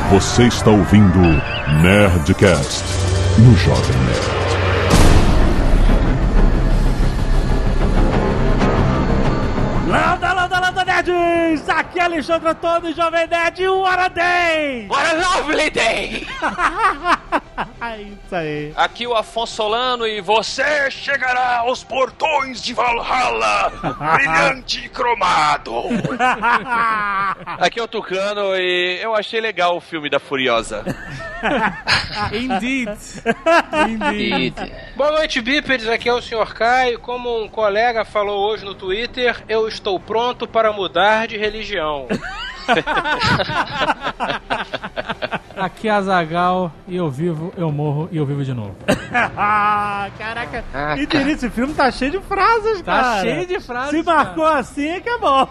Você está ouvindo Nerdcast no Jovem Nerd. Landa, nerds! Aqui é Alexandre Antônio, Jovem Nerd, what a day! What a lovely day! Isso aí. Aqui o Afonso Solano e você chegará aos portões de Valhalla, brilhante e cromado. Aqui é o Tucano e eu achei legal o filme da Furiosa. Indeed. Boa noite, bípedes. Aqui é o Sr. Caio. Como um colega falou hoje no Twitter, eu estou pronto para mudar de religião. Aqui é Azaghal e eu vivo, eu morro e eu vivo de novo. Caraca. E esse filme tá cheio de frases, cara. Tá cheio de frases. Se marcou assim é que é bom.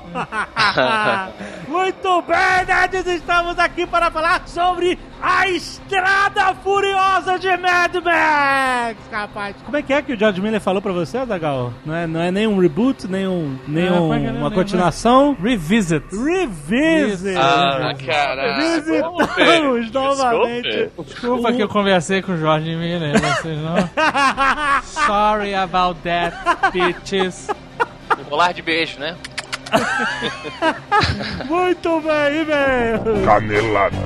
Muito bem, nerds, estamos aqui para falar sobre a Estrada Furiosa de Mad Max, rapaz. Como é que o George Miller falou pra você, Azaghal? Não é nem um reboot, nem uma continuação? Revisit. Ah, caralho. Visitamos novamente. Desculpa que eu conversei com o George Miller, vocês não. Sorry about that, bitches. Rolar de beijo, né? Muito bem, velho. Canelada.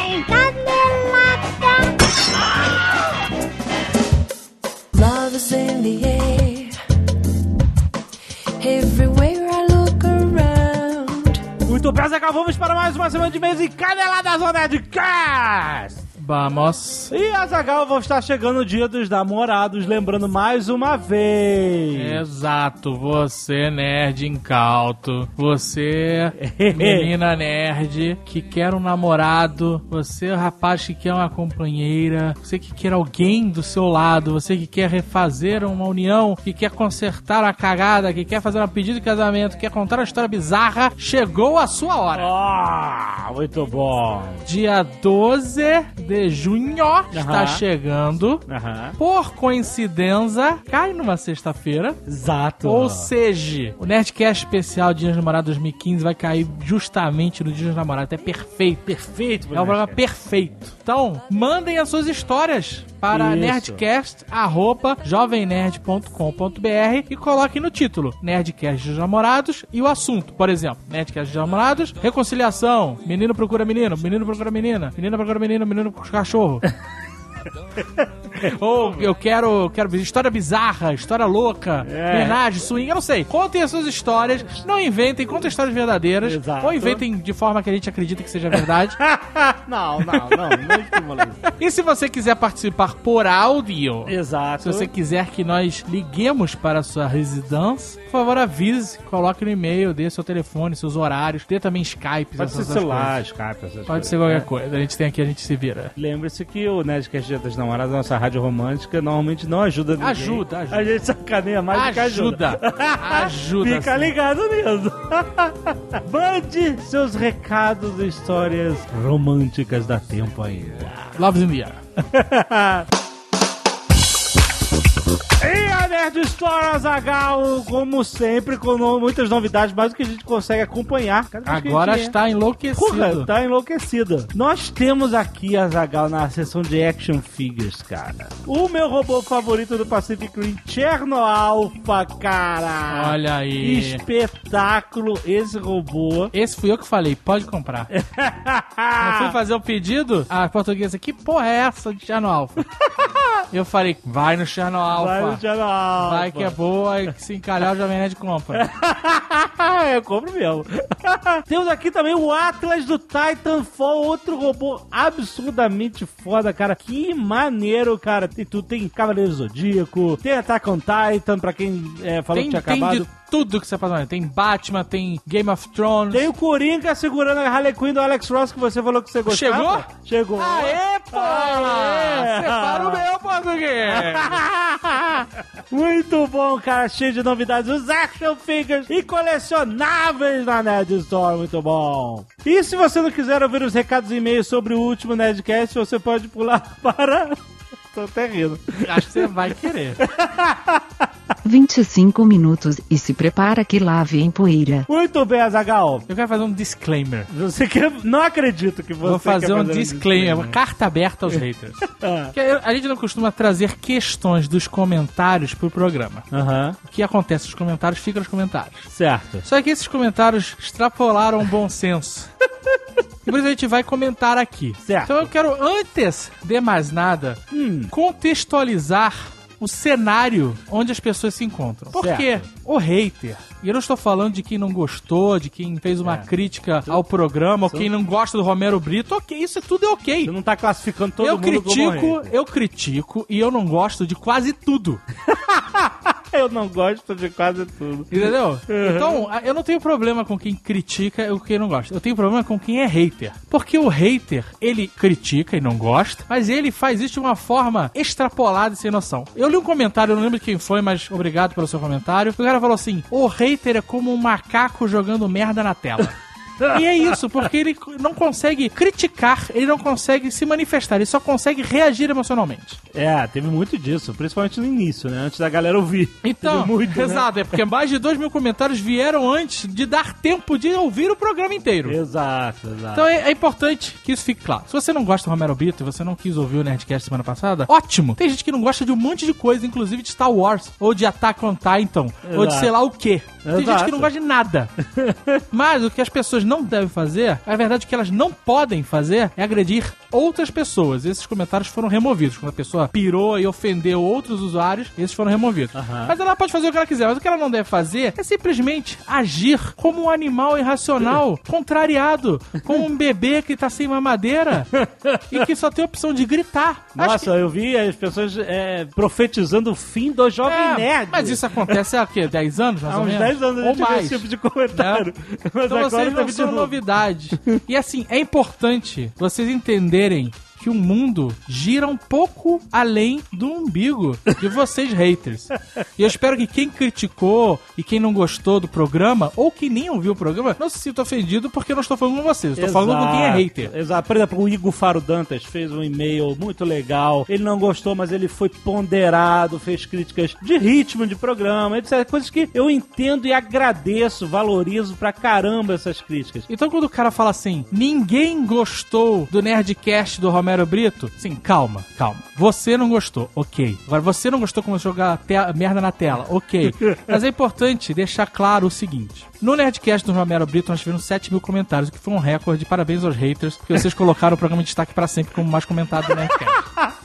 Love is in the air. Everywhere I look around. Muito bem, Azaghal, vamos para mais uma semana de e-mails e Caneladas on Nerdcast. Vamos. E Azaghal, vou estar chegando o dia dos namorados, lembrando mais uma vez. Exato, você nerd incauto, você menina nerd que quer um namorado, você rapaz que quer uma companheira, você que quer alguém do seu lado, você que quer refazer uma união, que quer consertar uma cagada, que quer fazer um pedido de casamento, quer contar uma história bizarra, chegou a sua hora. Muito bom. Dia 12 de junho está chegando. Por coincidência, cai numa sexta-feira. Exato. Ou seja, o Nerdcast especial Dia dos Namorados 2015 vai cair justamente no Dia dos Namorados. É perfeito. Perfeito. É um programa perfeito. Então, mandem as suas histórias para nerdcast@jovemnerd.com.br e coloquem no título Nerdcast dos Namorados e o assunto. Por exemplo, Nerdcast dos Namorados, reconciliação, menino procura menino, menino procura menina, menina procura menino, menino procura cachorro. Ou eu quero história bizarra, história louca, homenagem, swing, eu não sei. Contem as suas histórias, não inventem, contem histórias verdadeiras. Exato. Ou inventem de forma que a gente acredita que seja verdade. Não estimula isso. E se você quiser participar por áudio, Exato. se você quiser que nós liguemos para a sua residência, por favor avise, coloque no e-mail, dê seu telefone, seus horários, dê também Skype. Pode ser celular, Skype, essas Pode ser qualquer coisa, a gente tem aqui, a gente se vira. Lembre-se que o Nerdcast Dia das Namoradas, a nossa rádio romântica, normalmente não ajuda ninguém. Ajuda. A gente sacaneia mais do que ajuda. Ajuda. Fica ligado mesmo. Mande seus recados e histórias românticas, dá tempo ainda. Love's in the air. E a Nerd Store, Azaghal, como sempre, com muitas novidades, mais do que a gente consegue acompanhar. Agora está enlouquecido. Porra, tá enlouquecida. Nós temos aqui, Azaghal, na seção de Action Figures, cara, o meu robô favorito do Pacific Rim, Cherno Alpha, cara. Olha aí. Espetáculo, esse robô. Esse fui eu que falei, pode comprar. Eu fui fazer o pedido, a portuguesa, que porra é essa de Cherno Alpha? Eu falei, vai no Cherno Alpha. Vai no Cherno Alpha. Vai que é boa e que se encalhar o Jovem Nerd compra. Eu compro mesmo. Temos aqui também o Atlas do Titanfall, outro robô absurdamente foda, cara. Que maneiro, cara. Tem Cavaleiro Zodíaco, tem Attack on Titan, pra quem falou que tinha acabado. De tudo que você pode fazer. Tem Batman, tem Game of Thrones. Tem o Coringa segurando a Harley Quinn do Alex Ross, que você falou que você gostava. Chegou? Aê, pô! Separa o meu, português! Muito bom, cara. Cheio de novidades. Os action figures e colecionáveis na Nerd Store. Muito bom. E se você não quiser ouvir os recados e e-mails sobre o último Nerdcast, você pode pular para... Tô até rindo. Acho que você vai querer. 25 minutos e se prepara que lá vem poeira. Muito bem, Azaghal. Eu quero fazer um disclaimer. Você quer... Não acredito que você Vou fazer um quer disclaimer, uma carta aberta aos haters. Porque a gente não costuma trazer questões dos comentários pro programa. O que acontece nos comentários, fica nos comentários. Certo. Só que esses comentários extrapolaram o bom senso. E por isso a gente vai comentar aqui. Certo. Então eu quero, antes de mais nada, contextualizar o cenário onde as pessoas se encontram. Porque o hater, e eu não estou falando de quem não gostou, de quem fez uma crítica ao programa, ou quem não gosta do Romero Brito, ok, isso tudo é ok. Você não tá classificando todo mundo como hater. Eu critico e eu não gosto de quase tudo. Eu não gosto de quase tudo. Entendeu? Então, eu não tenho problema com quem critica e quem não gosta. Eu tenho problema com quem é hater. Porque o hater, ele critica e não gosta, mas ele faz isso de uma forma extrapolada e sem noção. Eu li um comentário, eu não lembro de quem foi, mas obrigado pelo seu comentário. O cara falou assim, o hater é como um macaco jogando merda na tela. E é isso, porque ele não consegue criticar, ele não consegue se manifestar, ele só consegue reagir emocionalmente. Teve muito disso, principalmente no início, né? Antes da galera ouvir. Então, muito, exato, né? É porque mais de 2.000 comentários vieram antes de dar tempo de ouvir o programa inteiro. Exato. Então é importante que isso fique claro. Se você não gosta do Romero Brito e você não quis ouvir o Nerdcast semana passada, ótimo! Tem gente que não gosta de um monte de coisa, inclusive de Star Wars, ou de Attack on Titan, ou de sei lá o quê. Tem gente que não gosta de nada. Mas o que as pessoas não devem fazer, a verdade é que elas não podem fazer, é agredir outras pessoas. Esses comentários foram removidos. Quando a pessoa pirou e ofendeu outros usuários, esses foram removidos. Mas ela pode fazer o que ela quiser. Mas o que ela não deve fazer é simplesmente agir como um animal irracional, contrariado, como um bebê que tá sem mamadeira e que só tem a opção de gritar. Nossa, eu vi as pessoas profetizando o fim do Jovem Nerd. Mas isso acontece há 10 anos, mais ou menos? Há uns 10 anos a gente vê esse tipo de comentário. Mas então agora vocês não são novidade. E assim, é importante vocês entenderem que o mundo gira um pouco além do umbigo de vocês haters. E eu espero que quem criticou e quem não gostou do programa, ou que nem ouviu o programa, não se sinta ofendido porque eu não estou falando com vocês. Eu estou falando com quem é hater. Exato. Por exemplo, o Igor Faro Dantas fez um e-mail muito legal. Ele não gostou, mas ele foi ponderado, fez críticas de ritmo de programa, etc. Coisas que eu entendo e agradeço, valorizo pra caramba essas críticas. Então quando o cara fala assim, ninguém gostou do Nerdcast do Romero Brito, sim, calma. Você não gostou, ok. Agora, você não gostou como jogar merda na tela, ok. Mas é importante deixar claro o seguinte. No Nerdcast do Romero Brito, nós tivemos 7.000 comentários, o que foi um recorde. Parabéns aos haters, porque vocês colocaram o programa em destaque pra sempre como o mais comentado do Nerdcast.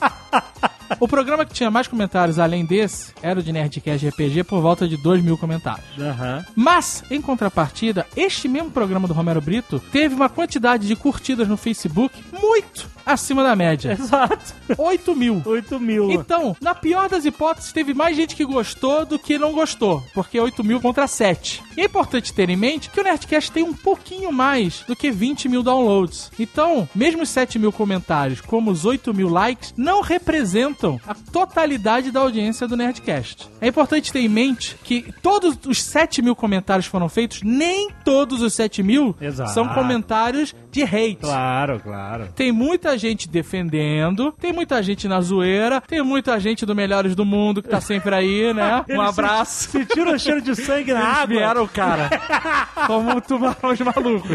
O programa que tinha mais comentários além desse era o de Nerdcast RPG, por volta de 2.000 comentários. Mas, em contrapartida, este mesmo programa do Romero Brito teve uma quantidade de curtidas no Facebook muito acima da média. Exato. 8.000. Então, na pior das hipóteses, teve mais gente que gostou do que não gostou, porque 8.000 contra 7. E é importante ter em mente que o Nerdcast tem um pouquinho mais do que 20.000 downloads. Então, mesmo os 7.000 comentários, como os 8.000 likes, não representam a totalidade da audiência do Nerdcast. É importante ter em mente que todos os 7.000 comentários foram feitos, nem todos os 7.000 são comentários de hate. Claro. Tem muita gente defendendo, tem muita gente na zoeira, tem muita gente do Melhores do Mundo que tá sempre aí, né? Um abraço. Sentiram o cheiro de sangue na água? Vieram, cara, como tubarões malucos.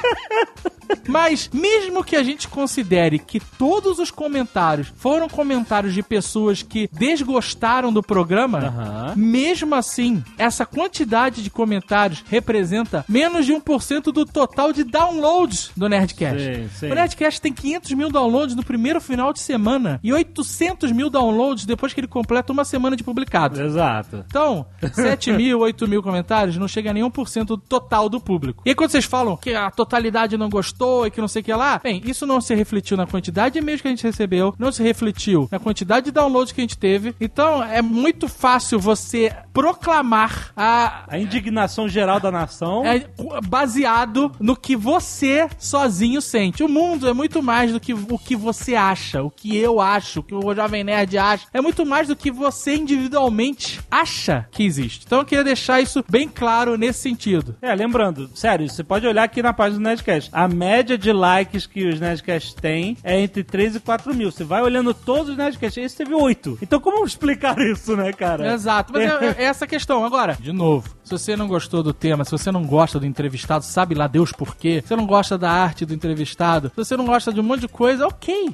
Mas, mesmo que a gente considere que todos os comentários foram comentários de pessoas que desgostaram do programa, mesmo assim, essa quantidade de comentários representa menos de 1% do total de downloads do Nerdcast. Sim. O Nerdcast tem 500.000 downloads no primeiro final de semana e 800.000 downloads depois que ele completa uma semana de publicado. Exato. Então, 7.000, 8.000 comentários não chega a nenhum por cento do total do público. E aí quando vocês falam que a totalidade não gostou e que não sei o que lá, bem, isso não se refletiu na quantidade de e-mails que a gente recebeu, não se refletiu na quantidade de downloads que a gente teve. Então, é muito fácil você proclamar a indignação geral da nação baseado no que você sozinho sente. O mundo é muito mais do que o que você acha, o que eu acho, o que o Jovem Nerd acha. É muito mais do que você individualmente acha que existe. Então eu queria deixar isso bem claro nesse sentido. Lembrando, sério, você pode olhar aqui na página do Nerdcast. A média de likes que os Nerdcasts têm é entre 3 e 4 mil. Você vai olhando todos os Nerdcasts, esse teve 8. Então como explicar isso, né, cara? Exato, mas é essa a questão. Agora, de novo, se você não gostou do tema, se você não gosta do entrevistado, sabe lá Deus por quê, se você não gosta da arte do entrevistado, se você não gosta de um monte de coisa, ok.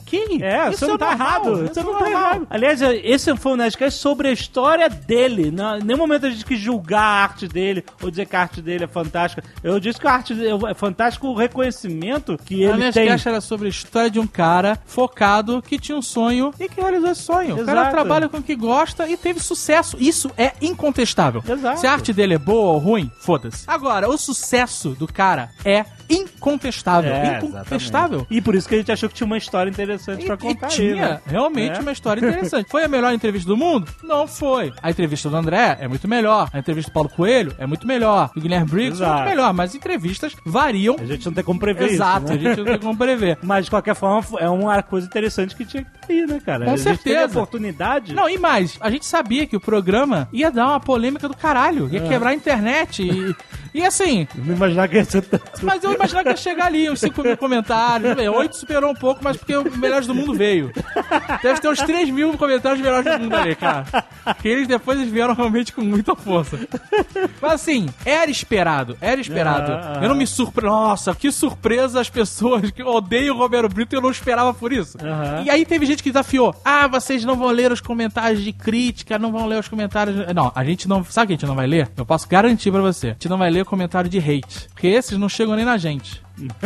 É, Isso você não tá errado. Você não tá errado. Aliás, esse foi um Nerdcast sobre a história dele. Em nenhum momento a gente quis julgar a arte dele ou dizer que a arte dele é fantástica. Eu disse que a arte é fantástica, o reconhecimento que ele tem. O Nerdcast era sobre a história de um cara focado que tinha um sonho e que realizou esse sonho. Exato. O cara trabalha com o que gosta e teve sucesso. Isso é incontestável. Exato. Se a arte dele é boa ou ruim, foda-se. Agora, o sucesso do cara é incontestável. Incontestável. Exatamente. E por isso que a gente achou que tinha uma história interessante pra contar. Tinha realmente uma história interessante. Foi a melhor entrevista do mundo? Não foi. A entrevista do André é muito melhor. A entrevista do Paulo Coelho é muito melhor. Do Guilherme Briggs é muito melhor. Mas entrevistas variam. A gente não tem como prever Exato, isso, né? A gente não tem como prever. Mas, de qualquer forma, é uma coisa interessante que tinha que ter aí, né, cara? Com certeza. A gente teve a oportunidade. Não, e mais, a gente sabia que o programa ia dar uma polêmica do caralho. Ia quebrar a internet e assim... Eu não imaginava que ia ser tanto. Mas eu imaginava que ia chegar ali, uns 5 mil comentários. 8 superou um pouco, mas porque o Melhores do Mundo veio. Deve ter uns 3 mil comentários Melhores do Mundo ali, cara. Que eles depois vieram realmente com muita força. Mas assim, era esperado. Eu não me surpreendo. Nossa, que surpresa as pessoas que odeiam o Romero Brito e eu não esperava por isso. E aí teve gente que desafiou. Ah, vocês não vão ler os comentários de crítica, não vão ler os comentários... Não, a gente não... Sabe o que a gente não vai ler? Eu posso garantir pra você. A gente não vai ler comentário de hate. Porque esses não chegam nem na gente.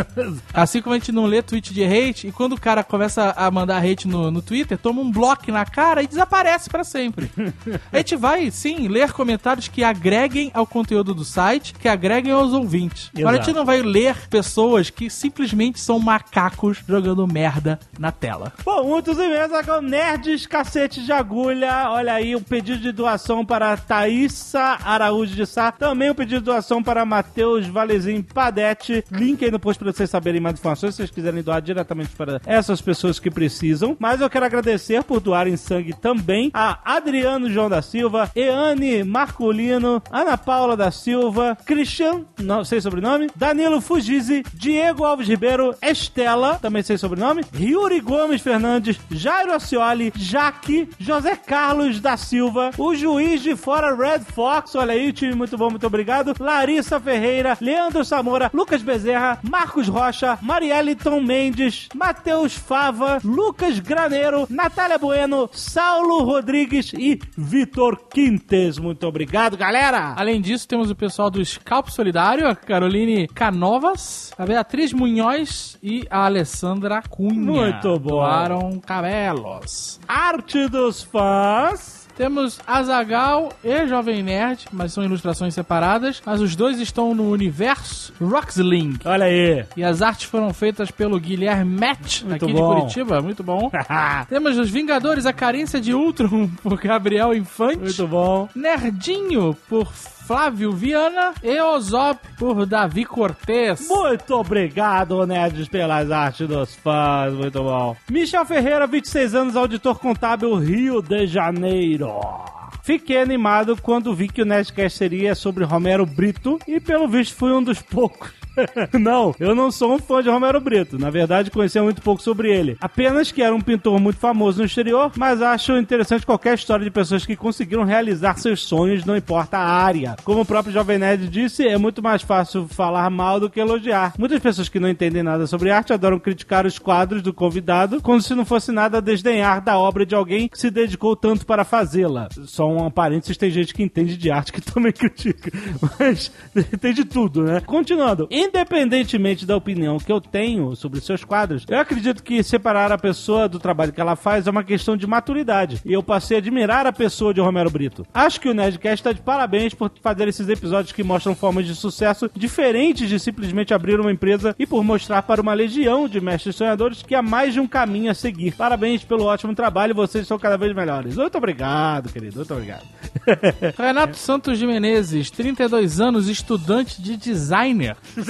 Assim como a gente não lê tweet de hate, e quando o cara começa a mandar hate no Twitter, toma um bloco na cara e desaparece pra sempre. A gente vai, sim, ler comentários que agreguem ao conteúdo do site, que agreguem aos ouvintes. Agora a gente não vai ler pessoas que simplesmente são macacos jogando merda na tela. Bom, muitos e-mails aqui, nerds, cacete de agulha. Olha aí, um pedido de doação para Thaísa Araújo de Sá. Também um pedido de doação para Matheus Valezinho Padete. Link aí no post pra vocês saberem mais informações, se vocês quiserem doar diretamente para essas pessoas que precisam. Mas eu quero agradecer por doarem sangue também a Adriano João da Silva, Eane Marculino, Ana Paula da Silva, Christian, não sei sobrenome, Danilo Fugizzi, Diego Alves Ribeiro, Estela, também sei sobrenome, Yuri Gomes Fernandes, Jairo Ascioli, Jaque, José Carlos da Silva, o Juiz de Fora Red Fox, olha aí, time muito bom, muito obrigado, Larissa Ferreira, Leandro Samora, Lucas Bezerra, Marcos Rocha, Marieliton Mendes, Matheus Fava, Lucas Graneiro, Natália Bueno, Saulo Rodrigues e Vitor Quintes. Muito obrigado, galera! Além disso, temos o pessoal do Scalp Solidário, a Caroline Canovas, a Beatriz Munhoz e a Alessandra Cunha. Muito bom! Doaram cabelos. Arte dos fãs... Temos Azaghal e Jovem Nerd, mas são ilustrações separadas. Mas os dois estão no universo Roxling. Olha aí. E as artes foram feitas pelo Guilherme Match, muito aqui bom. de Curitiba. Muito bom. Temos os Vingadores, a Carência de Ultron, por Gabriel Infante. Muito bom. Nerdinho, por Flávio Viana. E Ozop, por Davi Cortez. Muito obrigado, nerds, pelas artes dos fãs. Muito bom. Michel Ferreira, 26 anos, auditor contábil, Rio de Janeiro. Fiquei animado quando vi que o Nerdcast seria sobre Romero Brito e, pelo visto, fui um dos poucos. Não, eu não sou um fã de Romero Brito. Na verdade, conhecia muito pouco sobre ele. Apenas que era um pintor muito famoso no exterior, mas acho interessante qualquer história de pessoas que conseguiram realizar seus sonhos, não importa a área. Como o próprio Jovem Nerd disse, é muito mais fácil falar mal do que elogiar. Muitas pessoas que não entendem nada sobre arte adoram criticar os quadros do convidado, como se não fosse nada a desdenhar da obra de alguém que se dedicou tanto para fazê-la. Só um parênteses, tem gente que entende de arte que também critica. Mas tem de tudo, né? Continuando. Independentemente da opinião que eu tenho sobre seus quadros, eu acredito que separar a pessoa do trabalho que ela faz é uma questão de maturidade. E eu passei a admirar a pessoa de Romero Brito. Acho que o Nerdcast está de parabéns por fazer esses episódios que mostram formas de sucesso diferentes de simplesmente abrir uma empresa e por mostrar para uma legião de mestres sonhadores que há mais de um caminho a seguir. Parabéns pelo ótimo trabalho, vocês são cada vez melhores. Muito obrigado, querido. Muito obrigado. Renato Santos de Menezes, 32 anos, estudante de designer.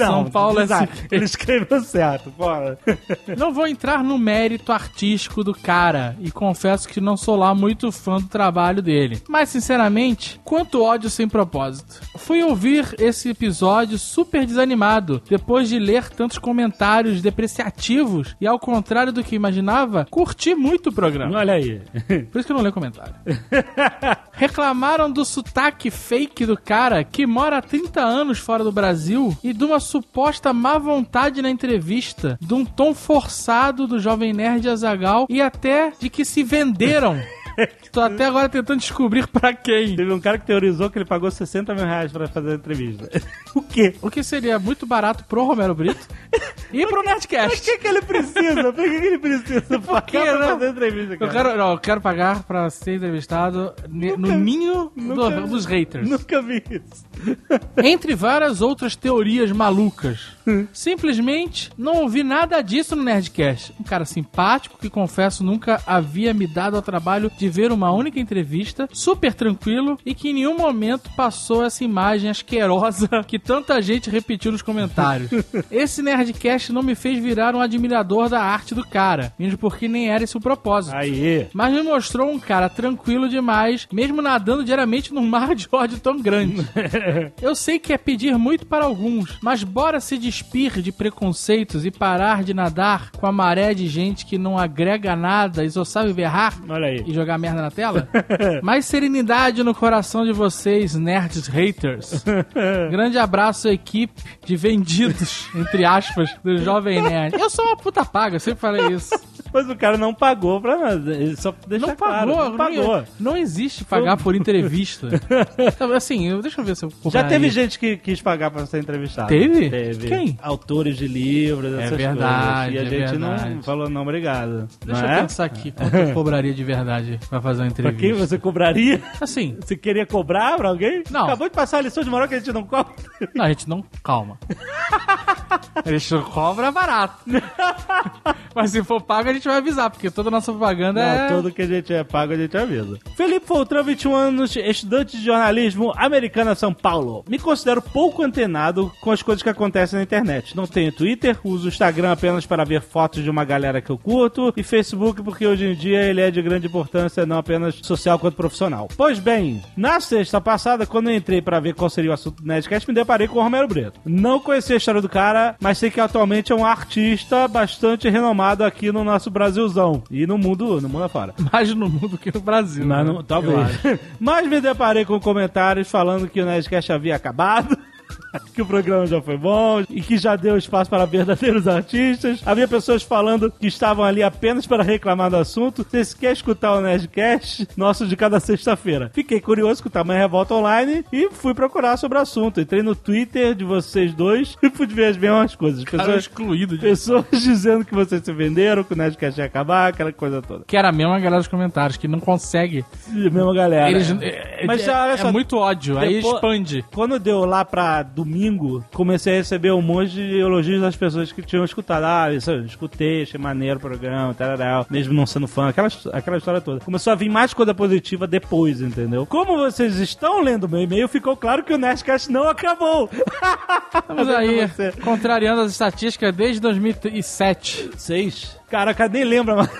São Paulo design. SP. Ele escreveu certo, bora. Não vou entrar no mérito artístico do cara e confesso que não sou lá muito fã do trabalho dele. Mas, sinceramente, quanto ódio sem propósito. Fui ouvir esse episódio super desanimado, depois de ler tantos comentários depreciativos e, ao contrário do que imaginava, curti muito o programa. Olha aí. Por isso que eu não leio comentário. Reclamaram do sotaque fake do cara que mora há 30 anos fora do Brasil e de uma suposta má vontade na entrevista, de um tom forçado do Jovem Nerd Azaghal e até de que se venderam. Tô até agora tentando descobrir pra quem. Teve um cara que teorizou que ele pagou 60 mil reais pra fazer a entrevista. O quê? O que seria muito barato pro Romero Brito e pro Nerdcast. Por que ele precisa? Por que ele precisa pagar pra não? fazer a entrevista, cara? Eu quero pagar pra ser entrevistado no ninho dos haters. Nunca vi isso. Entre várias outras teorias malucas. Simplesmente não ouvi nada disso no Nerdcast. Um cara simpático que, confesso, nunca havia me dado ao trabalho de ver uma única entrevista, super tranquilo e que em nenhum momento passou essa imagem asquerosa que tanta gente repetiu nos comentários. Esse Nerdcast não me fez virar um admirador da arte do cara, mesmo porque nem era esse o propósito. Aí. Mas me mostrou um cara tranquilo demais, mesmo nadando diariamente num mar de ódio tão grande. Eu sei que é pedir muito para alguns, mas bora se despir de preconceitos e parar de nadar com a maré de gente que não agrega nada e só sabe berrar. Olha aí. E jogar merda na tela? Mais serenidade no coração de vocês, nerds haters. Grande abraço à equipe de vendidos, entre aspas, do Jovem Nerd. Eu sou uma puta paga, eu sempre falei isso. Mas o cara não pagou pra nada. Ele só deixa Não claro. pagou, Não pagou. não existe pagar por entrevista. Assim, deixa eu ver se eu Já teve gente que quis pagar pra ser entrevistado. Teve? Teve. Quem? Autores de livros, essas verdade, coisas. E a gente verdade. não falou não, obrigado. Deixa não eu é? pensar aqui, quanto eu cobraria de verdade pra fazer uma Pra entrevista. quem você cobraria? Assim, Você queria cobrar pra alguém? Não. Acabou de passar a lição de moral que a gente não cobra. não, a gente não... Calma. A gente não cobra barato. Mas se for pago, a gente vai avisar, porque toda a nossa propaganda é... Não, tudo que a gente é pago, a gente avisa. Felipe Foltran, 21 anos, estudante de jornalismo, Americana, São Paulo. Me considero pouco antenado com as coisas que acontecem na internet. Não tenho Twitter, uso o Instagram apenas para ver fotos de uma galera que eu curto, e Facebook porque hoje em dia ele é de grande importância, não apenas social quanto profissional. Pois bem, na sexta passada, quando eu entrei para ver qual seria o assunto do Nerdcast, me deparei com o Romero Brito. Não conheci a história do cara, mas sei que atualmente é um artista bastante renomado aqui no nosso Brasilzão. E no mundo afora. Mais no mundo que no Brasil. Mas né? não, talvez. Mas me deparei com comentários falando que o Nerdcast havia acabado, que o programa já foi bom e que já deu espaço para verdadeiros artistas. Havia pessoas falando que estavam ali apenas para reclamar do assunto. Você quer escutar o Nerdcast nosso de cada sexta-feira? Fiquei curioso com o tamanho Revolta Online e fui procurar sobre o assunto. Entrei no Twitter de vocês dois e pude ver as mesmas coisas. Cara excluído disso. Pessoas dizendo que vocês se venderam, que o Nerdcast ia acabar, aquela coisa toda. Que era a mesma galera dos comentários, que não consegue. Mesma galera. Eles, Mas olha só, muito ódio, aí depois- expande. Quando deu lá pra domingo, comecei a receber um monte de elogios das pessoas que tinham escutado. Ah, isso eu escutei, achei maneiro o programa, tal, mesmo não sendo fã, aquela história toda. Começou a vir mais coisa positiva depois, entendeu? Como vocês estão lendo meu e-mail, ficou claro que o Nerdcast não acabou. Estamos aí, Você. contrariando as estatísticas desde 2007. 6? Caraca, nem lembra mais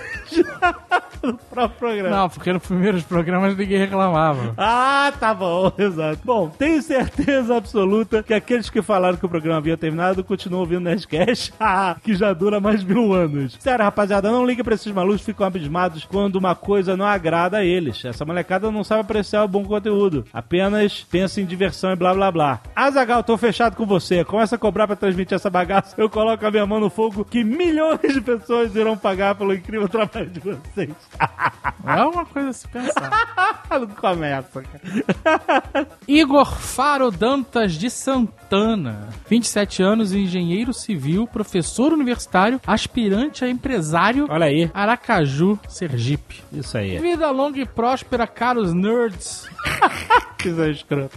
do próprio programa. Não, porque nos primeiros programas ninguém reclamava. Ah, tá bom, exato. Bom, tenho certeza absoluta que aqueles que falaram que o programa havia terminado continuam ouvindo o Nerdcast, que já dura mais de 1000 anos. Sério, rapaziada, não liga pra esses malucos, ficam abismados quando uma coisa não agrada a eles. Essa molecada não sabe apreciar o bom conteúdo, apenas pensa em diversão e blá blá blá. Azaghal, tô fechado com você. Começa a cobrar pra transmitir essa bagaça, eu coloco a minha mão no fogo que milhões de pessoas irão pagar pelo incrível trabalho de vocês. É uma coisa a se pensar. Não começa, cara. Igor Faro Dantas de Santana, 27 anos, engenheiro civil, professor universitário, aspirante a empresário, Olha aí. Aracaju, Sergipe. Isso aí. Vida longa e próspera, caros nerds. Que é escroto.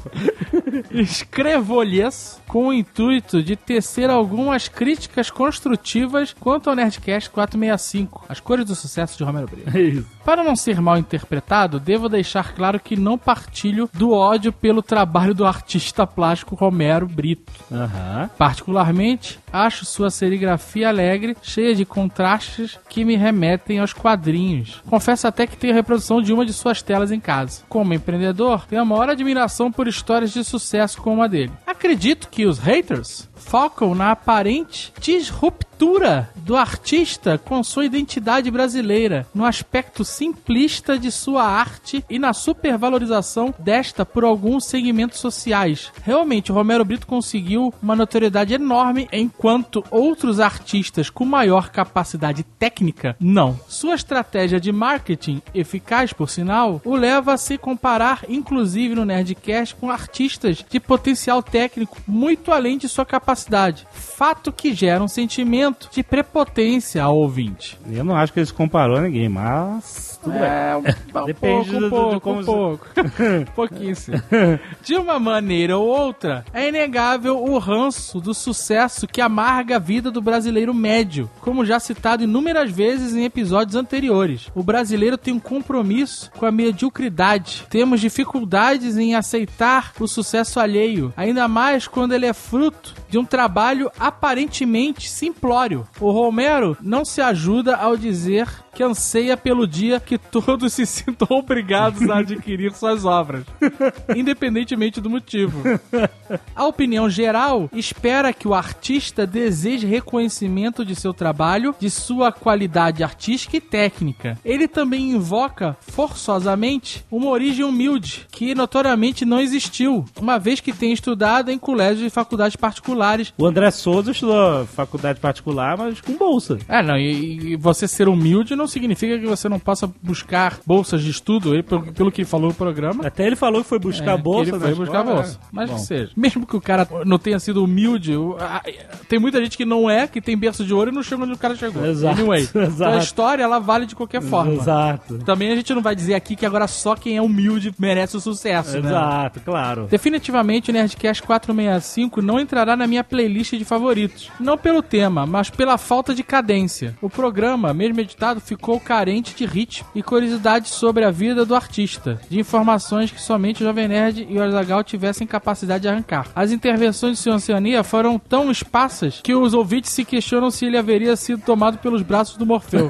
Escrevo-lhes com o intuito de tecer algumas críticas construtivas quanto ao Nerdcast 465, As Cores do Sucesso de Romero Brito. É isso. Para não ser mal interpretado, devo deixar claro que não partilho do ódio pelo trabalho do artista plástico Romero Brito. Aham. Particularmente, acho sua serigrafia alegre, cheia de contrastes que me remetem aos quadrinhos. Confesso até que tenho a reprodução de uma de suas telas em casa. Como empreendedor, tenho a maior admiração por histórias de sucesso como a dele. Acredito que os haters focam na aparente disruptura do artista com sua identidade brasileira, no aspecto simplista de sua arte e na supervalorização desta por alguns segmentos sociais. Realmente, o Romero Brito conseguiu uma notoriedade enorme, enquanto outros artistas com maior capacidade técnica, não. Sua estratégia de marketing, eficaz por sinal, o leva a se comparar, inclusive no Nerdcast, com artistas de potencial técnico muito além de sua capacidade. Fato que gera um sentimento de prepotência ao ouvinte. Eu não acho que ele se comparou a ninguém, mas... tudo bem. Depende pouco. Pouquinho, sim. De uma maneira ou outra, é inegável o ranço do sucesso que amarga a vida do brasileiro médio, como já citado inúmeras vezes em episódios anteriores. O brasileiro tem um compromisso com a mediocridade. Temos dificuldades em aceitar o sucesso alheio, ainda mais quando ele é fruto de um trabalho aparentemente simplório. O Romero não se ajuda ao dizer que anseia pelo dia que todos se sintam obrigados a adquirir suas obras, independentemente do motivo. A opinião geral espera que o artista deseje reconhecimento de seu trabalho, de sua qualidade artística e técnica. Ele também invoca, forçosamente, uma origem humilde, que notoriamente não existiu, uma vez que tem estudado em colégios e faculdades particulares. O André Souza estudou faculdade particular, mas com bolsa. E você ser humilde não significa que você não possa buscar bolsas de estudo, pelo que ele falou no programa. Até ele falou que foi buscar bolsa. Ele foi buscar bolsa. Mas que seja. Mesmo que o cara não tenha sido humilde, tem muita gente que não é, que tem berço de ouro e não chega onde o cara chegou. Exato. Anyway. Exato. Então a história, ela vale de qualquer forma. Exato. Também a gente não vai dizer aqui que agora só quem é humilde merece o sucesso, né? Exato, claro. Definitivamente o Nerdcast 465 não entrará na minha playlist de favoritos. Não pelo tema, mas pela falta de cadência. O programa, mesmo editado, ficou carente de ritmo e curiosidade sobre a vida do artista, de informações que somente o Jovem Nerd e o Azaghal tivessem capacidade de arrancar. As intervenções de Sr. Oceania foram tão esparsas que os ouvintes se questionam se ele haveria sido tomado pelos braços do Morfeu.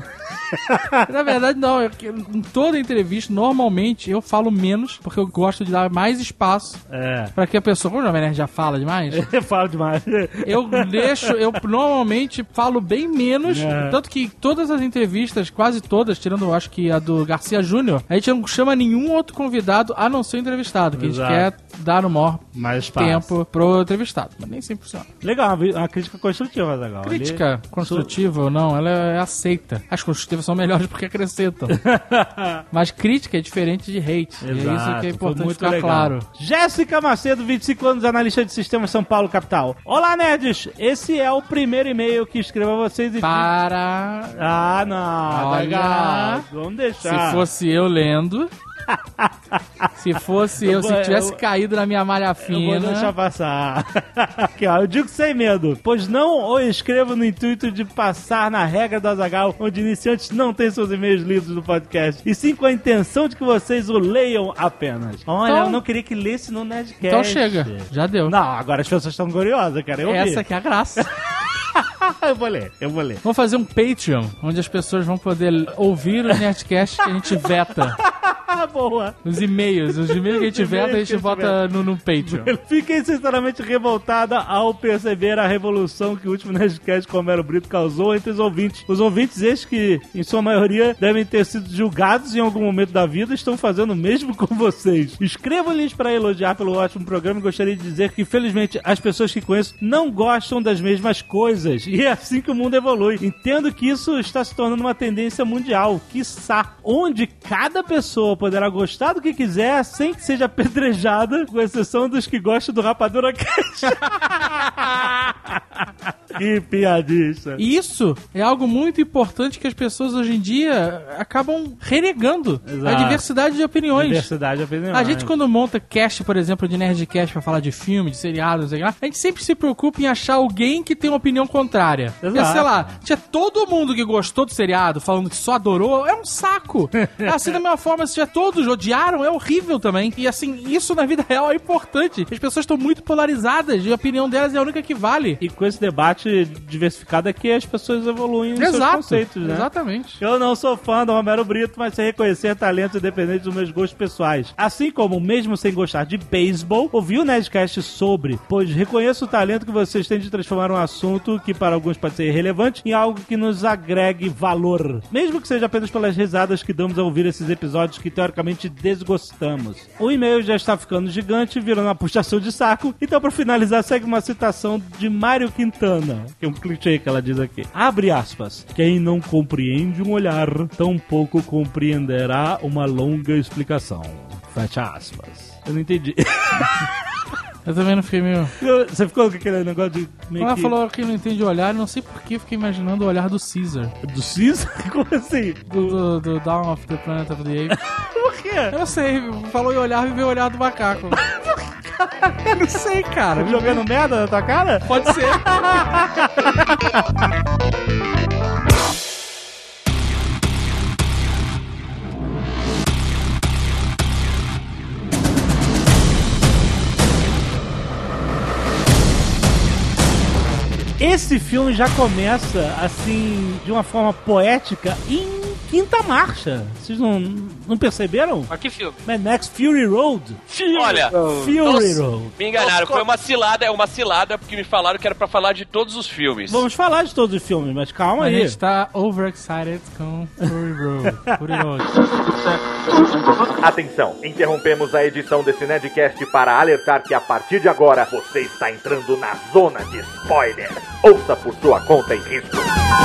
Na verdade, não. Em toda entrevista, normalmente, eu falo menos, porque eu gosto de dar mais espaço pra que a pessoa... Como o Jovem Nerd já fala demais? Eu falo demais. Eu normalmente falo bem menos, tanto que todas as entrevistas, quase todas, tirando, acho que a do Garcia Júnior, a gente não chama nenhum outro convidado a não ser o entrevistado, que Exato. a gente quer dar o maior mais espaço. Tempo pro entrevistado, mas nem sempre funciona. Legal, uma crítica construtiva, Azaghal. Crítica construtiva ou não, ela é aceita. As construtivas são melhores porque acrescentam. Mas crítica é diferente de hate. Exato, é isso que é importante muito ficar legal. claro. Jéssica Macedo, 25 anos, analista de sistemas São Paulo, capital. Olá, nerds! Esse é o primeiro e-mail que escrevo a vocês e... Para... Ah, não. Olha... Azaghal, vamos deixar. Se fosse eu lendo... Se fosse eu, se tivesse caído na minha malha fina... Eu vou deixar passar. Aqui, ó, eu digo sem medo, pois não o escrevo no intuito de passar na regra do Azaghal, onde iniciantes não têm seus e-mails lidos no podcast, e sim com a intenção de que vocês o leiam apenas. Olha, então, eu não queria que lesse no Nerdcast. Então chega, já deu. Não, agora as pessoas estão curiosas, cara. Essa que é a graça. Eu vou ler. Vamos fazer um Patreon, onde as pessoas vão poder ouvir o Nerdcast que a gente veta. Boa. Os e-mails que a gente veta, a gente bota no Patreon. Fiquei sinceramente revoltada ao perceber a revolução que o último Nerdcast com o Romero Brito causou entre os ouvintes. Os ouvintes estes que, em sua maioria, devem ter sido julgados em algum momento da vida, estão fazendo o mesmo com vocês. Escrevo-lhes para elogiar pelo ótimo programa e gostaria de dizer que, felizmente, as pessoas que conheço não gostam das mesmas coisas. E é assim que o mundo evolui. Entendo que isso está se tornando uma tendência mundial, quiçá, onde cada pessoa poderá gostar do que quiser sem que seja apedrejada, com exceção dos que gostam do Rapadura Cash. Que piadista. E isso é algo muito importante que as pessoas hoje em dia acabam renegando. Exato. A diversidade de opiniões. Diversidade de opiniões. A gente, quando monta cast, por exemplo, de Nerdcast pra falar de filme, de seriado, não sei o que lá, a gente sempre se preocupa em achar alguém que tem uma opinião contrária. Exato. Porque, sei lá, tinha todo mundo que gostou do seriado, falando que só adorou, é um saco. Assim, da mesma forma, se tiver todos odiaram, é horrível também. E assim, isso na vida real é importante. As pessoas estão muito polarizadas e a opinião delas é a única que vale. E com esse debate diversificado é que as pessoas evoluem nos seus conceitos, né? Exatamente. Eu não sou fã do Romero Brito, mas sei reconhecer talentos independentes dos meus gostos pessoais. Assim como, mesmo sem gostar de beisebol, ouvi o Nerdcast sobre, pois reconheço o talento que vocês têm de transformar um assunto que para alguns pode ser irrelevante em algo que nos agregue valor. Mesmo que seja apenas pelas risadas que damos a ouvir esses episódios que teoricamente desgostamos. O e-mail já está ficando gigante, virando uma puxação de saco, então para finalizar segue uma citação de Mário Quintana, que é um clichê que ela diz aqui. Abre aspas. Quem não compreende um olhar, tampouco compreenderá uma longa explicação. Fecha aspas. Eu não entendi. Eu também não fiquei meio... Você ficou com aquele negócio de... Quando ela falou que não entende o olhar, não sei por que fiquei imaginando o olhar do Caesar. Do Caesar? Como assim? Do Dawn of the Planet of the Apes. Por quê? Eu não sei, falou em olhar e veio o olhar do macaco. Eu não sei, cara. Jogando merda na tua cara? Pode ser. Esse filme já começa, assim, de uma forma poética em quinta marcha. Vocês não perceberam? Mas que filme? Mad Max Fury Road. Olha, Fury Road. me enganaram, foi uma cilada, porque me falaram que era pra falar de todos os filmes. Vamos falar de todos os filmes, mas calma A aí. gente tá overexcited com Fury Road. Fury Road. Atenção, interrompemos a edição desse Nerdcast para alertar que a partir de agora você está entrando na zona de spoiler. Ouça por sua conta e risco.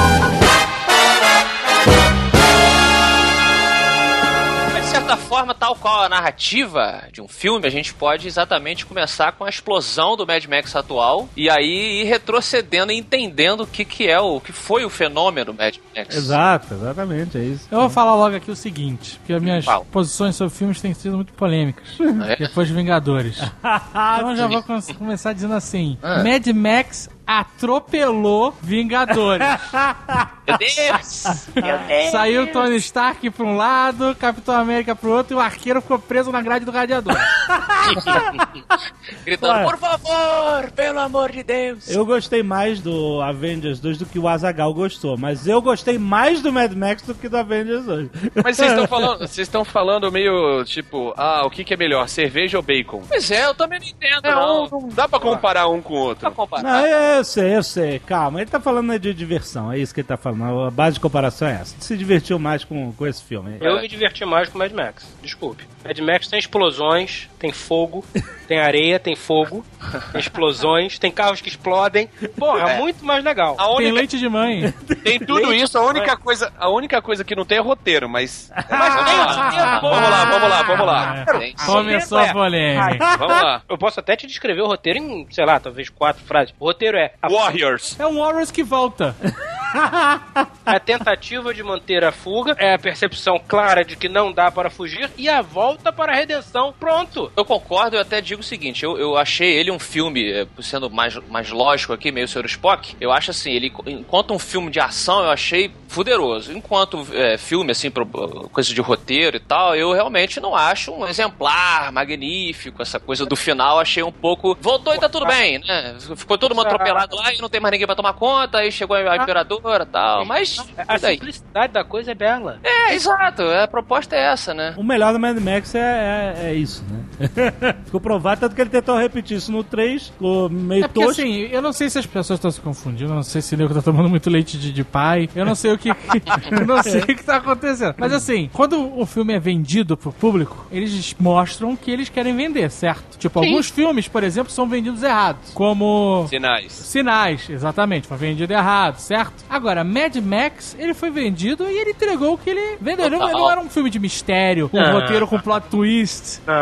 De certa forma, tal qual a narrativa de um filme, a gente pode exatamente começar com a explosão do Mad Max atual e aí ir retrocedendo e entendendo o que foi o fenômeno Mad Max. Exato, exatamente, é isso. Eu vou falar logo aqui o seguinte, porque as minhas posições sobre filmes têm sido muito polêmicas. Depois de Vingadores. Então eu já vou começar dizendo assim, Mad Max atropelou Vingadores. Meu Deus! Meu Deus! Saiu Tony Stark pra um lado, Capitão América pro outro e o arqueiro ficou preso na grade do radiador. Gritando, por favor, pelo amor de Deus! Eu gostei mais do Avengers 2 do que o Azaghal gostou, mas eu gostei mais do Mad Max do que do Avengers 2. Mas vocês estão falando meio tipo, o que é melhor, cerveja ou bacon? Pois é, eu também não entendo, não dá pra comparar um com o outro. Dá pra comparar. Não, eu sei, calma, ele tá falando de diversão, é isso que ele tá falando, a base de comparação é essa. Se divertiu mais com esse filme. Eu me diverti mais com Mad Max, desculpe. Mad Max tem explosões, tem fogo, tem areia, tem fogo, tem explosões, tem carros que explodem. Porra, muito mais legal. Tem leite de mãe. Tem tudo isso, a única coisa que não tem é roteiro, mas vamos lá. Começou a polêmica. Vamos lá. Eu posso até te descrever o roteiro em, sei lá, talvez 4 frases. O roteiro é... Warriors. É um Warriors que volta. A tentativa de manter a fuga, é a percepção clara de que não dá para fugir e a volta para a redenção. Pronto! Eu concordo, eu até digo o seguinte, eu achei ele um filme, sendo mais lógico aqui, meio Sr. Spock, eu acho assim, ele, enquanto um filme de ação, eu achei fuderoso. Enquanto filme, assim, coisa de roteiro e tal, eu realmente não acho um exemplar magnífico, essa coisa do final, achei um pouco... Voltou e tá tudo bem, né? Ficou todo mundo atropelado lá e não tem mais ninguém pra tomar conta, aí chegou a imperadora e tal, mas... A simplicidade da coisa é bela. É, exato, a proposta é essa, né? O melhor do Mad Max é isso, né? Ficou provado, tanto que ele tentou repetir isso no 3, ficou meio porque tosco. assim, eu não sei se as pessoas estão se confundindo, eu não sei se o nego tá tomando muito leite de pai, eu não sei o que eu não sei o que tá acontecendo. Mas assim, quando o filme é vendido pro público, eles mostram que eles querem vender, certo? Tipo, alguns filmes, por exemplo, são vendidos errados, como... Sinais, exatamente, foi vendido errado, certo? Agora, Mad Max, ele foi vendido e ele entregou o que ele vendeu. Não era um filme de mistério, um roteiro com plot twist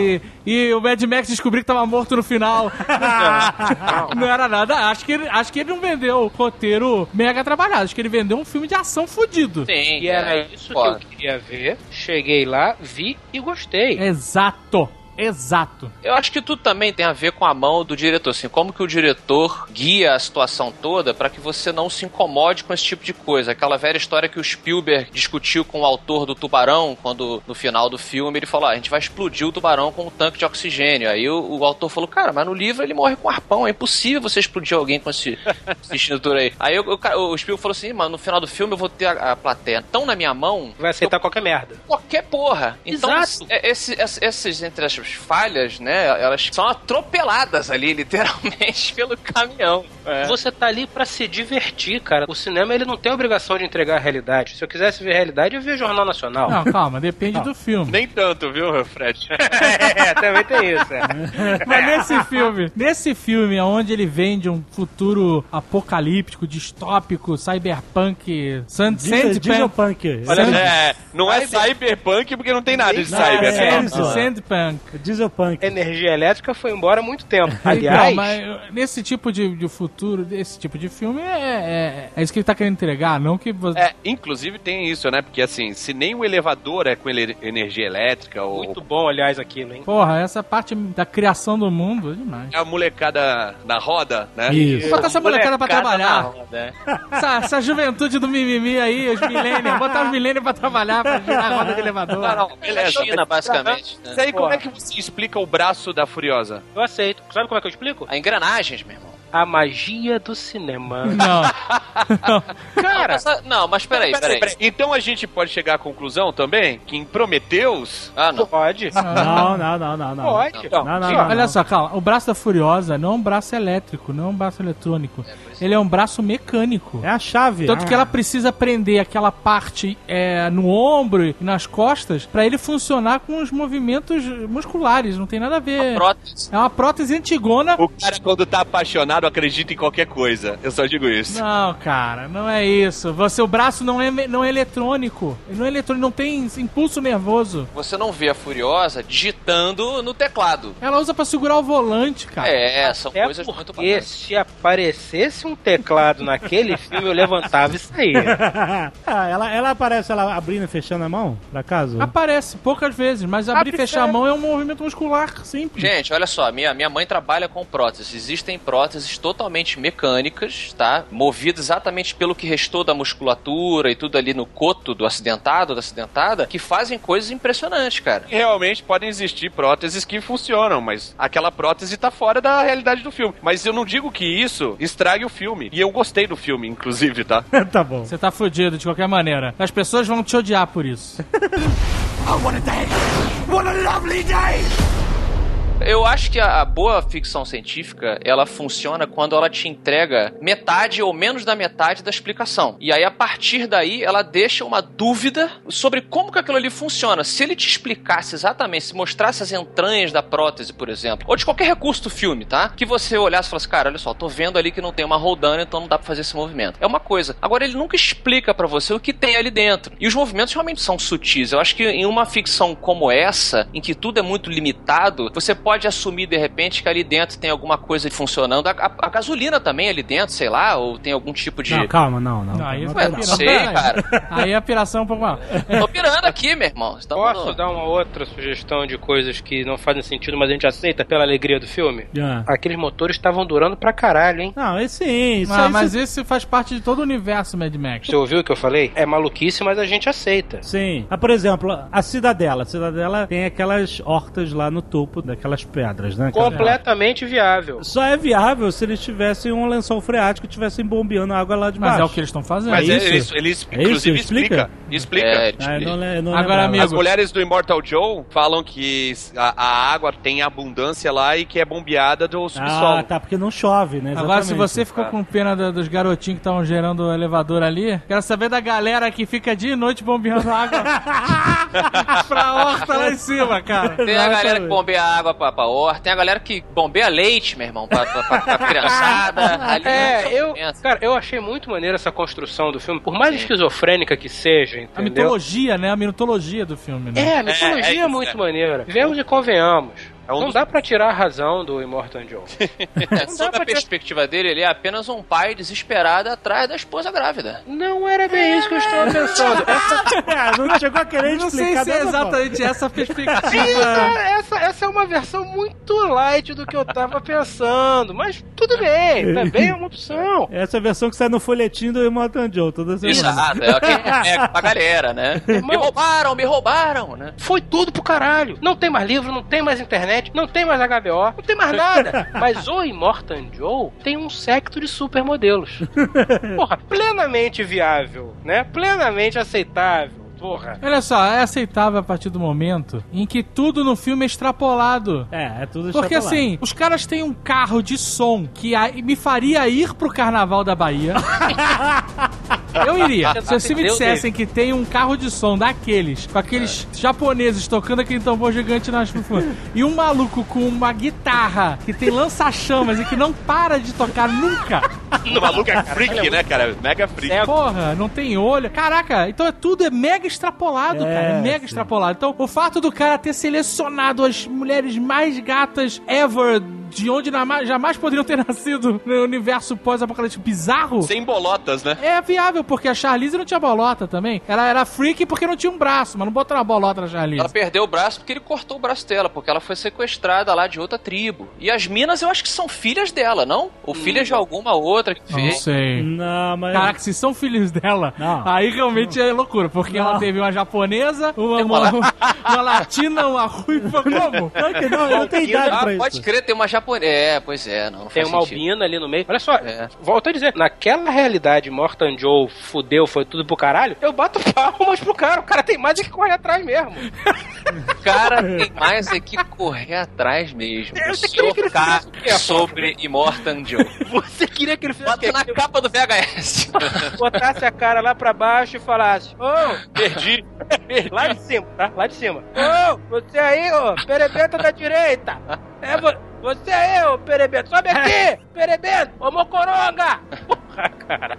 e o Mad Max descobriu que tava morto no final. Não era nada. Acho que ele não vendeu o roteiro mega trabalhado. Acho que ele vendeu um filme de ação fudido. Sim, E era isso que eu queria ver. Cheguei lá, vi e gostei. Exato. Eu acho que tudo também tem a ver com a mão do diretor, assim, como que o diretor guia a situação toda pra que você não se incomode com esse tipo de coisa. Aquela velha história que o Spielberg discutiu com o autor do Tubarão, quando no final do filme ele falou, a gente vai explodir o tubarão com um tanque de oxigênio. Aí o autor falou, cara, mas no livro ele morre com um arpão, é impossível você explodir alguém com esse extintor aí. Aí o Spielberg falou assim, mas no final do filme eu vou ter a plateia tão na minha mão... Vai aceitar qualquer merda. Qualquer porra. Então, Exato. Esses entre as falhas, né, elas são atropeladas ali, literalmente, pelo caminhão. Você tá ali pra se divertir, cara. O cinema, ele não tem a obrigação de entregar a realidade. Se eu quisesse ver a realidade, eu via Jornal Nacional. Não, calma, depende do filme. Nem tanto, viu, Fred? Também tem isso, Mas nesse filme, onde ele vende um futuro apocalíptico, distópico, cyberpunk, Dieselpunk. Não é cyberpunk porque não tem nada de cyber. Sandpunk. Dieselpunk. Energia elétrica foi embora há muito tempo. Então, Aliás, mas nesse tipo de futuro, esse tipo de filme, é isso que ele tá querendo entregar, não que... Inclusive tem isso, né? Porque assim, se nem o elevador é com energia elétrica ou... muito bom, aliás, aquilo, hein? Porra, essa parte da criação do mundo é demais. É a molecada na roda, né? Isso. Botar essa molecada pra trabalhar. Né? Essa juventude do mimimi aí, os millennials. Botar os millennials pra trabalhar, pra girar a roda de elevador. Não, beleza. China, basicamente. Né? E aí, como é que você explica o braço da Furiosa? Eu aceito. Sabe como é que eu explico? A engrenagens, meu irmão. A magia do cinema. Não. Cara, Mas peraí. Então a gente pode chegar à conclusão também que em Prometheus... Não. pode. Não. Pode. Não. Olha só, calma. O braço da Furiosa não é um braço elétrico, não é um braço eletrônico. Ele é um braço mecânico. É a chave. Tanto que ela precisa prender aquela parte no ombro e nas costas pra ele funcionar com os movimentos musculares. Não tem nada a ver. Prótese. É uma prótese antigona. O cara, quando tá apaixonado, acredita em qualquer coisa. Eu só digo isso. Não, cara, não é isso. O braço não é eletrônico. Ele não é eletrônico, não tem impulso nervoso. Você não vê a Furiosa digitando no teclado. Ela usa pra segurar o volante, cara. São É coisas muito porque bacanas. se aparecesse um teclado naquele filme, eu levantava e saía. Ela aparece ela abrindo e fechando a mão, por acaso? Aparece poucas vezes, mas abrir e fechar a mão é um movimento muscular simples. Gente, olha só, minha mãe trabalha com próteses. Existem próteses totalmente mecânicas, tá? Movidas exatamente pelo que restou da musculatura e tudo ali no coto do acidentado, da acidentada, que fazem coisas impressionantes, cara. Realmente podem existir próteses que funcionam, mas aquela prótese tá fora da realidade do filme. Mas eu não digo que isso estrague o filme. E eu gostei do filme, inclusive, tá? Tá bom. Você tá fudido de qualquer maneira. As pessoas vão te odiar por isso. Eu acho que a boa ficção científica, ela funciona quando ela te entrega metade ou menos da metade da explicação. E aí, a partir daí, ela deixa uma dúvida sobre como que aquilo ali funciona. Se ele te explicasse exatamente, se mostrasse as entranhas da prótese, por exemplo, ou de qualquer recurso do filme, tá? Que você olhasse e falasse, cara, olha só, tô vendo ali que não tem uma roldana, então não dá pra fazer esse movimento. É uma coisa. Agora, ele nunca explica pra você o que tem ali dentro. E os movimentos realmente são sutis. Eu acho que em uma ficção como essa, em que tudo é muito limitado, você pode assumir de repente que ali dentro tem alguma coisa funcionando. A gasolina também ali dentro, sei lá, ou tem algum tipo de... Não, calma, não. Aí Ué, não sei, cara. Aí a piração é um pouco mal. Tô pirando aqui, meu irmão. Posso dar uma outra sugestão de coisas que não fazem sentido, mas a gente aceita pela alegria do filme? Aqueles motores estavam durando pra caralho, hein? Não, sim. Isso mas esse faz parte de todo o universo Mad Max. Você ouviu o que eu falei? É maluquice, mas a gente aceita. Sim. Por exemplo, a Cidadela. A Cidadela tem aquelas hortas lá no topo daquelas pedras, né? Completamente viável. Só é viável se eles tivessem um lençol freático e estivessem bombeando água lá de baixo. Mas é o que eles estão fazendo. Mas isso? eles inclusive, explica. Agora, amigo, as mulheres do Immortal Joe falam que a água tem abundância lá e que é bombeada do subsolo. Ah, tá, porque não chove, né? Agora, Exatamente. se você ficou com pena dos garotinhos que estavam gerando o elevador ali, quero saber da galera que fica dia e noite bombeando água pra horta lá em cima, cara. Tem a galera que bombeia água pra horta, tem a galera que bombeia leite, meu irmão, pra criançada. Ali, cara, eu achei muito maneiro essa construção do filme, por mais esquizofrênica que seja, entendeu? A mitologia, né? A mitologia do filme, né? A mitologia é muito maneira. Vemos e convenhamos. Não dá pra tirar a razão do Immortan Joe. Sob a perspectiva dele, ele é apenas um pai desesperado atrás da esposa grávida. Não era bem isso que eu estava pensando. Não chegou a querer explicar. Não sei se é exatamente essa perspectiva. Essa é uma versão muito light do que eu tava pensando. Mas tudo bem, também é uma opção. Essa é a versão que sai no folhetim do Immortan Joe toda semana. Exato, é o que é pra galera, né? Irmão, me roubaram, né? Foi tudo pro caralho. Não tem mais livro, não tem mais internet, não tem mais HBO, não tem mais nada. Mas o Immortan Joe tem um séquito de supermodelos. Porra, plenamente viável, né? Plenamente aceitável. Porra. Olha só, é aceitável a partir do momento em que tudo no filme é extrapolado. É tudo extrapolado. Porque assim, os caras têm um carro de som que me faria ir pro Carnaval da Bahia. Eu iria. Se vocês me dissessem que tem um carro de som daqueles, com aqueles japoneses tocando aquele tambor gigante nas fufundas, e um maluco com uma guitarra que tem lança-chamas e que não para de tocar nunca. O maluco é freak, né, cara? Mega freak. Porra, não tem olho. Caraca, então tudo é mega extrapolado, cara. É mega extrapolado. Então, o fato do cara ter selecionado as mulheres mais gatas ever, de onde jamais poderiam ter nascido no universo pós-apocalíptico bizarro. Sem bolotas, né? É viável, porque a Charlize não tinha bolota também. Ela era freak porque não tinha um braço, mas não botou uma bolota na Charlize. Ela perdeu o braço porque ele cortou o braço dela, porque ela foi sequestrada lá de outra tribo. E as minas eu acho que são filhas dela, não? Ou filhas de alguma outra que fez. Não sei. Não, mas... Caraca, se são filhos dela, aí realmente é loucura, porque ela teve uma japonesa, uma latina, uma ruiva, como? Não tem idade pra isso. Pode crer, tem uma japonesa. Pois é, não tem uma sentido. albina ali no meio. Olha só, volto a dizer, naquela realidade Immortan Joe fudeu, foi tudo pro caralho, eu bato palmas pro cara. O cara tem mais é que correr atrás mesmo. O cara tem mais é que correr atrás mesmo. Você queria que ele fizesse sobre Immortan Joe. Você queria que ele fizesse bota na capa do VHS. Botasse a cara lá pra baixo e falasse: perdi. Lá de cima, tá? Lá de cima. Você aí, perebenta da direita. Você aí, perebenta. Sobe aqui, perebenta. Mocoronga. Porra, cara.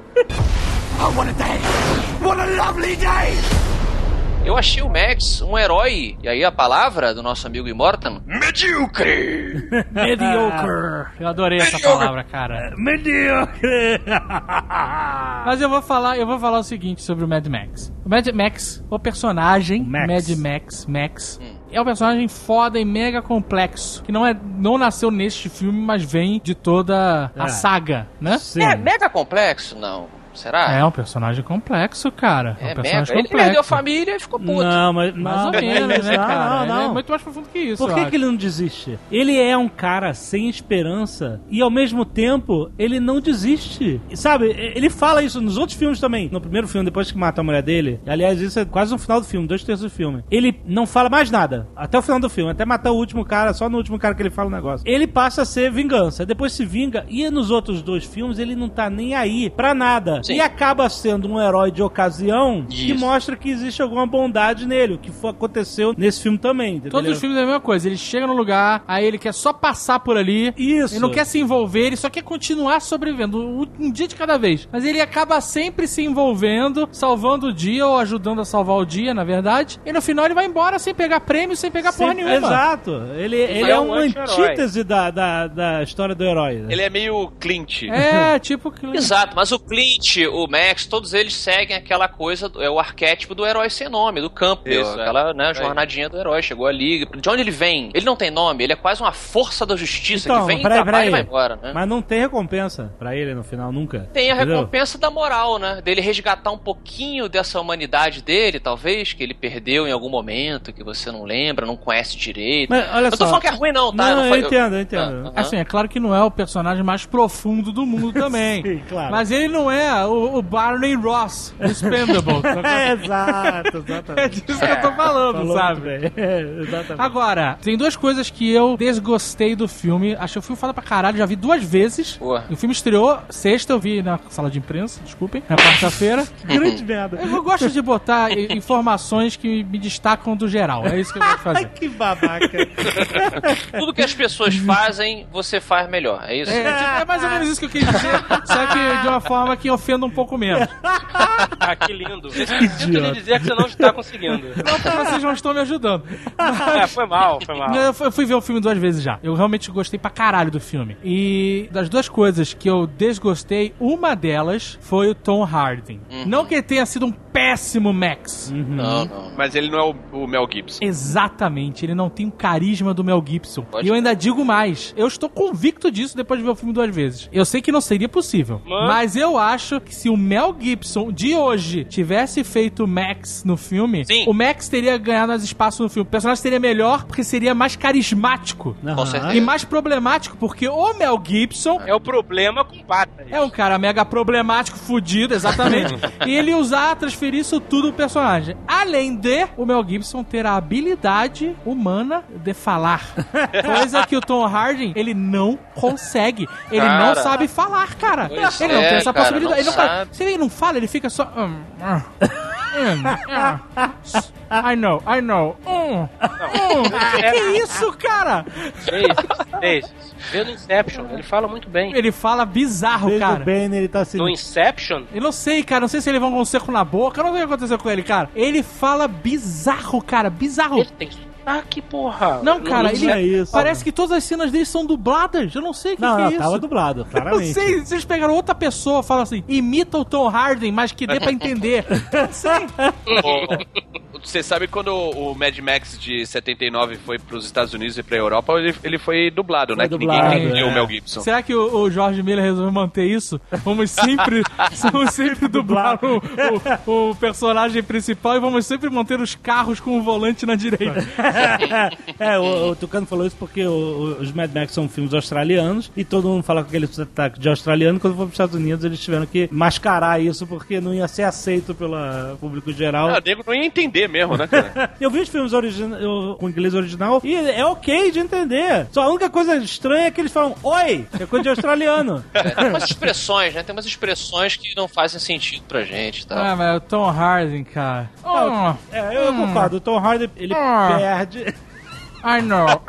What a lovely day! Eu achei o Max um herói, e aí a palavra do nosso amigo Immortan, medíocre! Mediocre. Eu adorei essa palavra, cara. Mediocre! Mas eu vou falar o seguinte sobre o Mad Max. O Mad Max, o personagem Mad Max, é um personagem foda e mega complexo, que não nasceu neste filme, mas vem de toda a saga, né? Sim. É mega complexo? Não. Será? É um personagem complexo, cara. É um personagem complexo. Ele perdeu a família e ficou puto. Não, mas mais ou menos, né, cara? Não. Ele é muito mais profundo que isso. Por que ele não desiste? Ele é um cara sem esperança e, ao mesmo tempo, ele não desiste. Sabe, ele fala isso nos outros filmes também. No primeiro filme, depois que mata a mulher dele, aliás, isso é quase no final do filme, 2/3 do filme. Ele não fala mais nada, até o final do filme, até matar o último cara, só no último cara que ele fala o negócio. Ele passa a ser vingança, depois se vinga, e nos outros 2 filmes ele não tá nem aí pra nada. Sim. E acaba sendo um herói de ocasião que mostra que existe alguma bondade nele, o que aconteceu nesse filme também, entendeu? Todos os filmes é a mesma coisa, ele chega no lugar, aí ele quer só passar por ali, ele não quer se envolver, ele só quer continuar sobrevivendo, um dia de cada vez, mas ele acaba sempre se envolvendo, salvando o dia, ou ajudando a salvar o dia, na verdade, e no final ele vai embora sem pegar prêmio, sem pegar porra nenhuma. Exato, ele é uma antítese da história do herói, né? Ele é meio Clint. Tipo Clint. Exato, mas o Clint, o Max, todos eles seguem aquela coisa, o arquétipo do herói sem nome, do Campbell, aquela jornadinha do herói, chegou ali. De onde ele vem? Ele não tem nome, ele é quase uma força da justiça que vem, trabalha e vai embora, né? Mas não tem recompensa pra ele no final, nunca. Tem a recompensa da moral, né? Dele resgatar um pouquinho dessa humanidade dele, talvez, que ele perdeu em algum momento, que você não lembra, não conhece direito. Mas, olha não tô falando que é ruim, não, tá? Não, eu entendo. Assim, é claro que não é o personagem mais profundo do mundo também. Sim, claro. Mas ele não é lembra o Barney Ross, do Expendables. Exato, exatamente. É disso que eu tô falando, Falou sabe? muito bem. Exatamente. Agora, tem duas coisas que eu desgostei do filme. Achei o filme foda pra caralho, já vi 2 vezes. Boa. O filme estreou sexta, eu vi na sala de imprensa, desculpem, na quarta-feira. Grande merda. Eu gosto de botar informações que me destacam do geral. É isso que eu gosto de fazer. Que babaca. Tudo que as pessoas fazem, você faz melhor. É isso? É mais ou menos isso que eu queria dizer, só que de uma forma que ofenda um pouco menos. Ah, que lindo. Sinto lhe dizer que você não está conseguindo. Não, porque vocês não estão me ajudando. Foi mal. Eu fui ver o filme 2 vezes já. Eu realmente gostei pra caralho do filme. E das duas coisas que eu desgostei, uma delas foi o Tom Hardy. Não que ele tenha sido um péssimo Max. Não. Mas ele não é o Mel Gibson. Exatamente, ele não tem o carisma do Mel Gibson. E eu ainda digo mais, eu estou convicto disso depois de ver o filme 2 vezes. Eu sei que não seria possível, mas eu acho que se o Mel Gibson de hoje tivesse feito o Max no filme, o Max teria ganhado mais espaço no filme. O personagem seria melhor porque seria mais carismático. Com certeza. E mais problemático porque o Mel Gibson É o problema com patas. é um cara mega problemático, fudido, exatamente. E ele usar, transferir isso tudo pro personagem. Além de o Mel Gibson ter a habilidade humana de falar. Coisa que o Tom Hardy, ele não consegue. Ele não sabe falar, cara. Pois Ele não tem essa cara, possibilidade. Ele não sabe. fala. Se ele não fala, ele fica só... I know. Que isso, cara? Vê no Inception, ele fala muito bem. Ele fala bizarro, Desde cara. o Bane, ele tá assim... No Inception? Eu não sei, cara. Não sei se ele levou um seco na boca. Eu não sei o que aconteceu com ele, cara. Ele fala bizarro, cara. Bizarro. Ele tem que porra. Não, cara, ele é isso. parece que todas as cenas dele são dubladas. Eu não sei o que é isso. tava dublado, Eu claramente. sei, vocês pegaram outra pessoa, falam assim, imita o Tom Hardy, mas que dê pra entender. Eu não sei. Você sabe quando o Mad Max de 79 foi pros Estados Unidos e pra Europa, ele foi dublado, né? Que dublado, ninguém entendia o Mel Gibson. Será que o George Miller resolveu manter isso? Vamos sempre dublar o personagem principal e vamos sempre manter os carros com o volante na direita. O Tucano falou isso porque os Mad Max são filmes australianos e todo mundo fala com aquele sotaque de australiano. Quando for para os Estados Unidos, eles tiveram que mascarar isso porque não ia ser aceito pelo público geral. O nego não ia entender mesmo, né, cara? Eu vi os filmes com inglês original e é ok de entender. Só a única coisa estranha é que eles falam oi, é coisa de australiano. Tem umas expressões, né? Tem umas expressões que não fazem sentido pra gente, tá? Ah, mas o Tom Hardy, cara. Eu concordo, o Tom Hardy, ele perde. I know.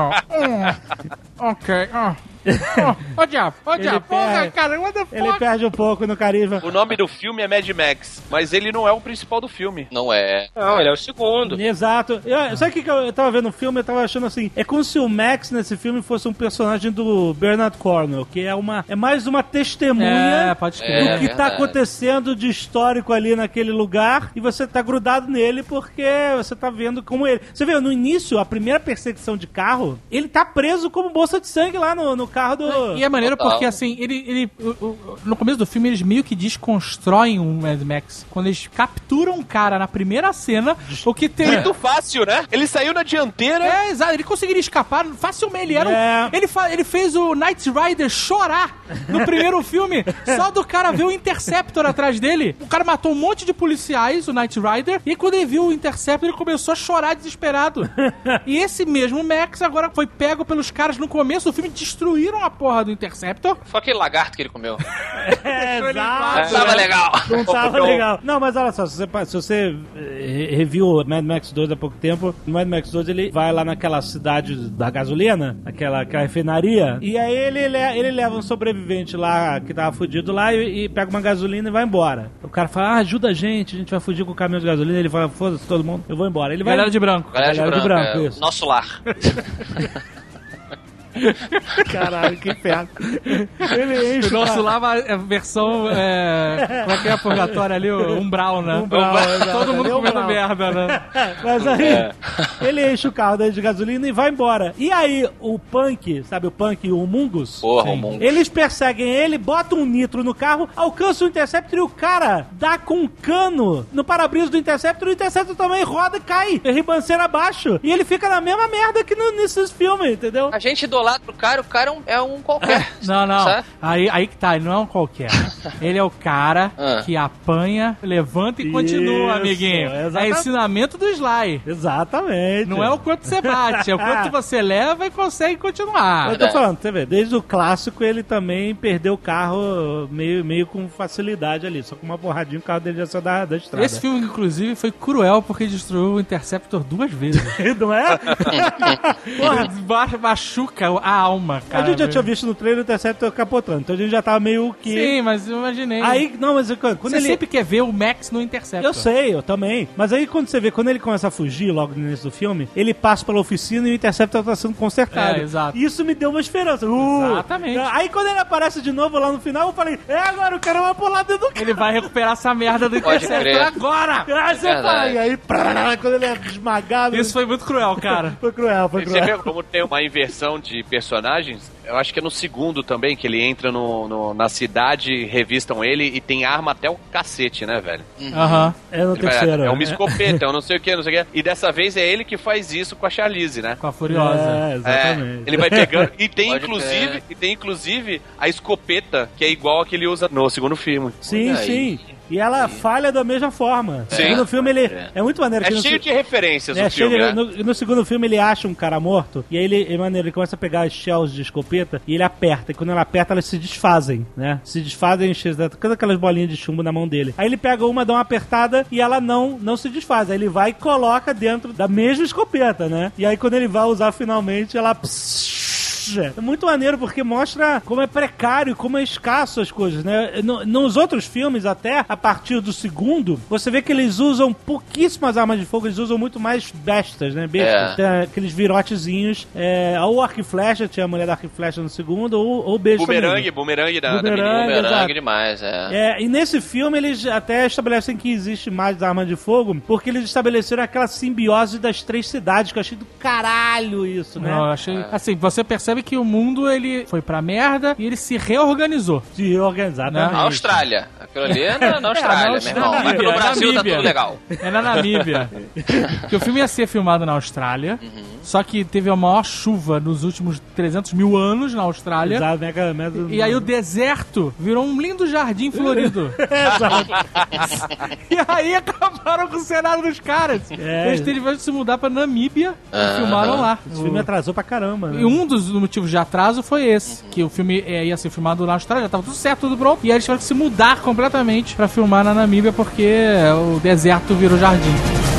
Ok. Ô, diabo. Porra, cara, what the fuck? Ele perde um pouco no carisma. O nome do filme é Mad Max, mas ele não é o principal do filme. Não é. Não, ele é o segundo. Exato. Sabe o que eu tava vendo o filme? Eu tava achando assim, é como se o Max nesse filme fosse um personagem do Bernard Cornwell, que é mais uma testemunha pode crer. do que tá acontecendo de histórico ali naquele lugar, e você tá grudado nele porque você tá vendo como ele... Você vê, no início, a primeira perseguição de carro, ele tá preso como bolsa de sangue lá no carro do... E é maneiro Total. porque, assim, no começo do filme, eles meio que desconstroem o Mad Max. Quando eles capturam um cara na primeira cena, o que tem... Muito fácil, né? Ele saiu na dianteira. Exato. Ele conseguiria escapar facilmente. Ele fez o Knight Rider chorar no primeiro filme, só do cara ver o Interceptor atrás dele. O cara matou um monte de policiais, o Knight Rider, e quando ele viu o Interceptor, ele começou a chorar desesperado. E esse mesmo Max agora foi pego pelos caras no começo do filme, destruíram a porra do Interceptor. Foi aquele lagarto que ele comeu. Exato. Tava legal. Não tava legal. Não, mas olha só, se você reviu o Mad Max 2 há pouco tempo, no Mad Max 2 ele vai lá naquela cidade da gasolina, aquela refinaria, e aí ele leva um sobrevivente lá que tava fudido lá e pega uma gasolina e vai embora. O cara fala, ajuda a gente vai fugir com o caminhão de gasolina. Ele fala, foda-se todo mundo, eu vou embora. Ele vai... Galera de branco. Galera de branco, isso. Nosso lar. Caralho, que inferno. Ele enche O nosso lá é a versão. Como é que é a purgatória ali? O umbral, né? Todo mundo comendo merda, né? Mas aí, ele enche o carro dele de gasolina e vai embora. E aí, o Punk, sabe o Punk e o Mungus? Porra, o Mungus. Eles perseguem ele, botam um nitro no carro, alcançam o Interceptor e o cara dá com um cano no para-brisa do Interceptor, e o Interceptor também roda e cai, ribanceira abaixo. E ele fica na mesma merda que nesses filmes, entendeu? A gente idolatra idolatra o cara é um qualquer. Não. Sabe? Aí que tá, ele não é um qualquer. Ele é o cara que apanha, levanta e continua, amiguinho. É ensinamento do Sly. Exatamente. Não é o quanto você bate, é o quanto você leva e consegue continuar. Eu tô falando, você vê, desde o clássico ele também perdeu o carro meio com facilidade ali. Só com uma porradinha o carro dele já saiu da estrada. Esse filme, inclusive, foi cruel porque destruiu o Interceptor 2 vezes. Não é? Porra, machuca a alma, cara. A gente já tinha visto no trailer o Interceptor capotando, então a gente já tava meio que... Sim, mas eu imaginei. Aí, não, mas quando você ele... sempre quer ver o Max no Interceptor. Eu sei, eu também. Mas aí quando você vê, quando ele começa a fugir logo no início do filme, ele passa pela oficina e o Interceptor tá sendo consertado. Exato. Isso me deu uma esperança. Exatamente. Aí quando ele aparece de novo lá no final, eu falei, agora o cara vai pular dentro do carro. Ele vai recuperar essa merda do Interceptor agora! Aí você fala, e aí, quando ele é esmagado... Isso foi muito cruel, cara. Foi cruel. Você vê como tem uma inversão de personagens? Eu acho que é no segundo também, que ele entra na cidade, revistam ele e tem arma até o cacete, né, velho? Aham. É no terceiro. É uma escopeta, eu não sei o que. E dessa vez é ele que faz isso com a Charlize, né? Com a Furiosa. Exatamente. Ele vai pegando. E tem inclusive a escopeta, que é igual a que ele usa no segundo filme. Sim. E ela falha da mesma forma. Sim. No filme ele é muito maneiro. É cheio de referências o filme, né? No segundo filme ele acha um cara morto e aí ele começa a pegar as shells de escopeta e ele aperta. E quando ele aperta, elas se desfazem, né? Se desfazem, todas aquelas bolinhas de chumbo na mão dele. Aí ele pega uma, dá uma apertada e ela não se desfaz. Aí ele vai e coloca dentro da mesma escopeta, né? E aí quando ele vai usar finalmente, ela... É muito maneiro porque mostra como é precário, como é escasso as coisas, né? Nos outros filmes, até a partir do segundo, você vê que eles usam pouquíssimas armas de fogo, eles usam muito mais bestas, né? Tem aqueles virotezinhos, ou arco e flecha, tinha a mulher da arco e flecha no segundo, ou besta. Bumerangue da menina. Bumerangue demais, e nesse filme eles até estabelecem que existe mais arma de fogo, porque eles estabeleceram aquela simbiose das 3 cidades, que eu achei do caralho isso, né? Não, eu achei... Assim, você percebe que o mundo, ele foi pra merda e ele se reorganizou. Né? Na Austrália. Aquilo ali é na Austrália, meu irmão. Aqui no Brasil tá tudo legal. É na Namíbia. Porque o filme ia ser filmado na Austrália, só que teve a maior chuva nos últimos 300 mil anos na Austrália. Exato, e aí o deserto virou um lindo jardim florido. Exato. E aí acabaram com o cenário dos caras. Eles tiveram que se mudar pra Namíbia e filmaram lá. Esse filme atrasou pra caramba, né? E um dos motivos de atraso foi esse, que o filme ia ser filmado na Austrália, já tava tudo certo, tudo pronto, e aí eles tiveram que se mudar completamente pra filmar na Namíbia porque o deserto virou jardim.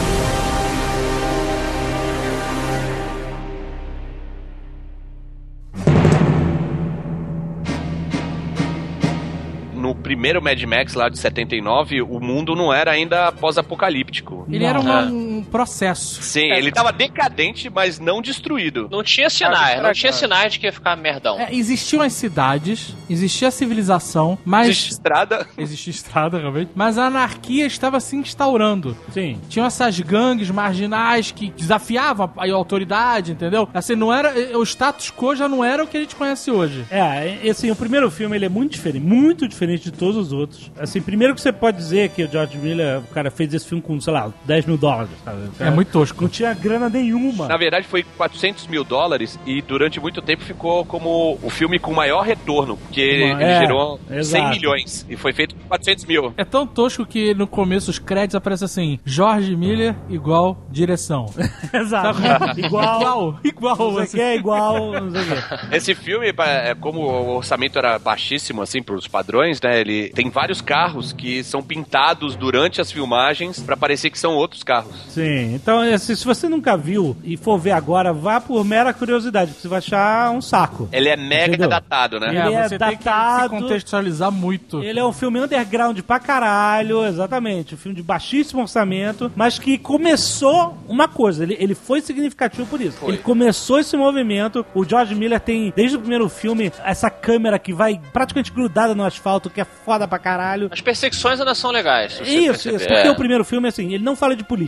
No primeiro Mad Max lá de 79, o mundo não era ainda pós-apocalíptico. Ele era um processo. Sim, ele tava decadente, mas não destruído. Não tinha sinais de que ia ficar merdão. Existiam as cidades, existia a civilização, mas... Existia estrada, realmente. Mas a anarquia estava se instaurando. Sim. Tinham essas gangues marginais que desafiavam a autoridade, entendeu? Assim, não era... O status quo já não era o que a gente conhece hoje. Assim, o primeiro filme, ele é muito diferente de todos os outros. Assim, primeiro que você pode dizer que o George Miller, o cara fez esse filme com, sei lá, $10 mil, sabe? É muito tosco. Não tinha grana nenhuma. Na verdade, foi $400 mil e durante muito tempo ficou como o filme com maior retorno, porque ele gerou 100 milhões e foi feito com 400 mil. É tão tosco que no começo os créditos aparecem assim, George Miller igual direção. Exato. Igual. Você quer igual, não sei o quê. Esse filme, como o orçamento era baixíssimo, assim, pros padrões, né, ele tem vários carros que são pintados durante as filmagens pra parecer que são outros carros. Sim, então assim, se você nunca viu e for ver agora, vá por mera curiosidade, porque você vai achar um saco. Ele é mega datado, né? Ele é você datado. Tem que se contextualizar muito. Ele é um filme underground pra caralho, exatamente. Um filme de baixíssimo orçamento, mas que começou uma coisa, ele foi significativo por isso. Ele começou esse movimento, o George Miller tem, desde o primeiro filme, essa câmera que vai praticamente grudada no asfalto, que é foda pra caralho. As perseguições ainda são legais. Isso, porque o primeiro filme, assim, ele não fala de política. Ele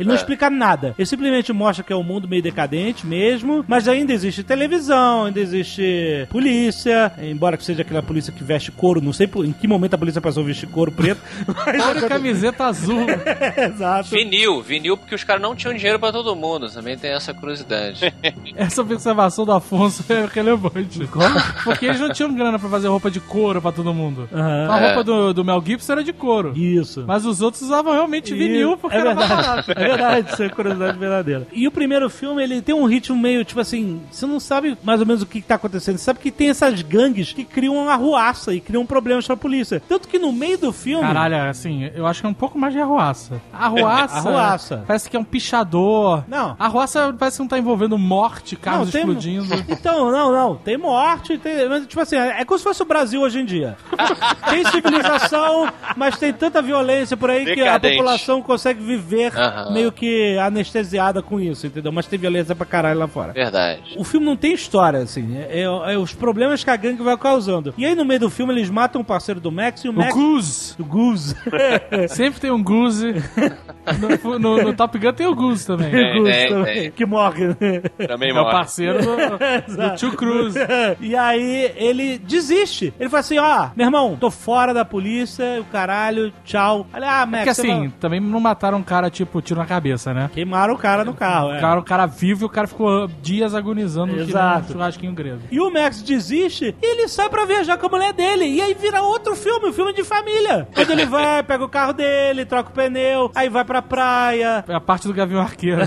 não explica nada. Ele simplesmente mostra que é um mundo meio decadente mesmo, mas ainda existe televisão, ainda existe polícia, embora que seja aquela polícia que veste couro, não sei em que momento a polícia passou a vestir couro preto. Couro e camiseta azul. Exato. Vinil, porque os caras não tinham dinheiro pra todo mundo, também tem essa curiosidade. Essa observação do Afonso é relevante. Como? Porque eles não tinham grana pra fazer roupa de couro pra todo mundo. Uhum. A roupa do Mel Gibson era de couro. Isso. Mas os outros usavam realmente vinil porque era mais barato. É verdade, isso é curiosidade verdadeira. E o primeiro filme, ele tem um ritmo meio, tipo assim, você não sabe mais ou menos o que tá acontecendo. Você sabe que tem essas gangues que criam uma arruaça e criam problemas pra polícia. Tanto que no meio do filme... Caralho, assim, eu acho que é um pouco mais de arruaça. Arruaça. Parece que é um pichador. Não. Arruaça parece que não tá envolvendo morte, carros explodindo. Então, não. Tem morte, mas, tipo assim, é como se fosse o Brasil hoje em dia. Tem civilização, mas tem tanta violência por aí que a população consegue viver meio que anestesiada com isso, entendeu? Mas tem violência pra caralho lá fora. Verdade. O filme não tem história, assim. É os problemas que a gangue vai causando. E aí, no meio do filme, eles matam o parceiro do Max e o Max... O Goose. Sempre tem um Goose. No Top Gun tem o Goose também. Tem. Que morre. Também morre. É o parceiro do Tio Cruz. E aí, ele desiste. Ele fala assim, meu irmão, tô fora da polícia, o caralho, tchau. Olha, Max... Porque assim, também não mataram um cara, tipo, tiro na cabeça, né? Queimaram o cara no carro, O cara vivo e o cara ficou dias agonizando no churrasquinho grego. E o Max desiste e ele sai pra viajar com a mulher dele. E aí vira outro filme, um filme de família. Quando ele vai, pega o carro dele, troca o pneu, aí vai pra praia. É a parte do Gavião Arqueiro.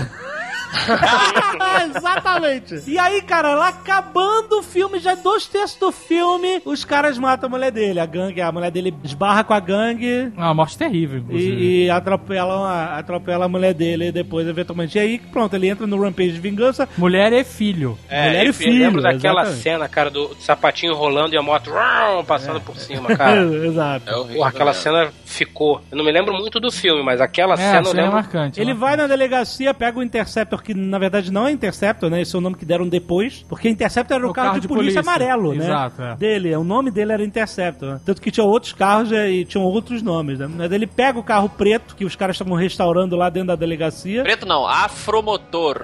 Exatamente. E aí, cara, lá acabando o filme, já 2/3 do filme, os caras matam a mulher dele. A mulher dele esbarra com a gangue. Uma morte terrível, inclusive. E atropela a mulher dele depois, eventualmente. E aí, pronto, ele entra no rampage de vingança. Mulher e filho. Mulher e filho. Eu lembro daquela cena, cara, do sapatinho rolando e a moto passando por cima, cara. Exato. Porra, aquela cena ficou. Eu não me lembro muito do filme, mas aquela cena eu lembro. É marcante. Ele vai na delegacia, pega o Interceptor, que na verdade não é Interceptor, né? Esse é o nome que deram depois. Porque Interceptor era o carro de polícia amarelo, né? Exato, Dele, o nome dele era Interceptor. Né? Tanto que tinha outros carros e tinham outros nomes, né? Mas ele pega o carro preto, que os caras estavam restaurando lá dentro da delegacia. Preto não, Afromotor.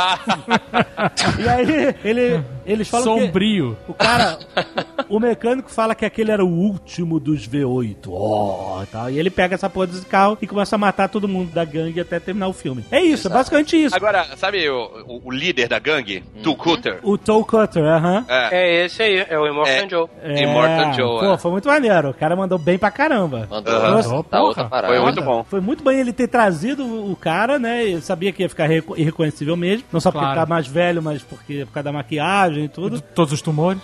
E aí, eles falam sombrio. Que o cara, o mecânico fala que aquele era o último dos V8. Tal. E ele pega essa porra desse carro e começa a matar todo mundo da gangue até terminar o filme. É isso, é basicamente isso. Agora, sabe o líder da gangue? Toe Cutter. O Toe Cutter, É esse aí, é o Immortan Joe. Immortan Joe. Pô, foi muito maneiro. O cara mandou bem pra caramba. Foi muito bom. Foi muito bom ele ter trazido o cara, né? Ele sabia que ia ficar irreconhecível mesmo. Não só porque ele tá mais velho, mas porque por causa da maquiagem e tudo. De todos os tumores.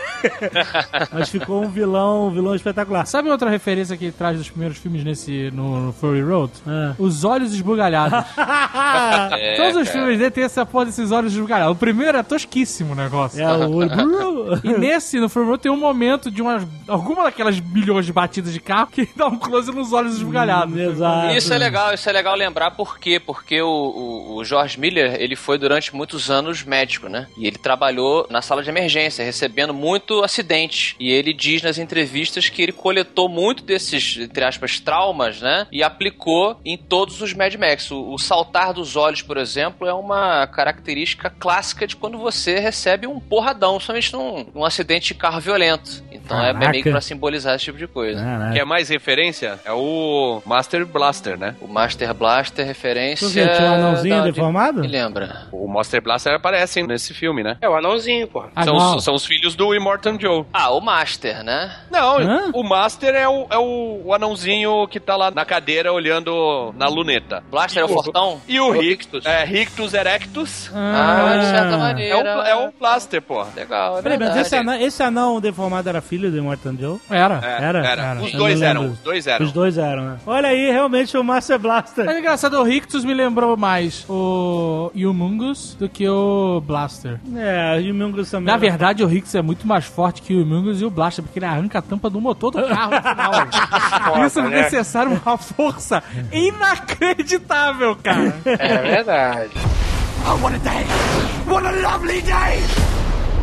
Mas ficou um vilão espetacular. Sabe outra referência que ele traz dos primeiros filmes no Fury Road? Os olhos esbugalhados. Todos os filmes dele tem essa porra desses olhos esbugalhados. O primeiro é tosquíssimo o negócio. O olho. E nesse, no Fury Road, tem um momento de alguma daquelas milhões de batidas de carro que dá um close nos olhos esbugalhados. Exato. Isso é legal lembrar por quê? Porque o George Miller, ele foi durante muitos anos médico, né? E ele trabalhou na sala de emergência, recebendo muito acidente. E ele diz nas entrevistas que ele coletou muito desses, entre aspas, traumas, né? E aplicou em todos os Mad Max. O saltar dos olhos, por exemplo, é uma característica clássica de quando você recebe um porradão, somente num acidente de carro violento. Então é meio que pra simbolizar esse tipo de coisa. Quer mais referência? É o Master Blaster, né? O Master Blaster, referência... Por quê? Tinha um anãozinho deformado? Me lembra. O Master Blaster aparece nesse filme, né? É o anãozinho, porra. São os filhos do Immortan Joe. O Master, né? Não, o Master é o anãozinho que tá lá na cadeira olhando na luneta. Blaster é o fortão? E o Rictus. Rictus Erectus. De certa maneira. É o Blaster, porra. Legal, Peraí, mas esse anão deformado era filho do Immortan Joe? Era. Os dois eram. Os dois eram, né? Olha aí, realmente o Master Blaster. É engraçado, o Rictus me lembrou mais o Humongous do que o Blaster. O Humongous também. Na verdade, o Rictus é muito mais forte que o Humongous e o Blaster, porque ele arranca a tampa do motor do carro no final. Isso é necessário uma força inacreditável, cara. É verdade. Oh, what a day! What a lovely day!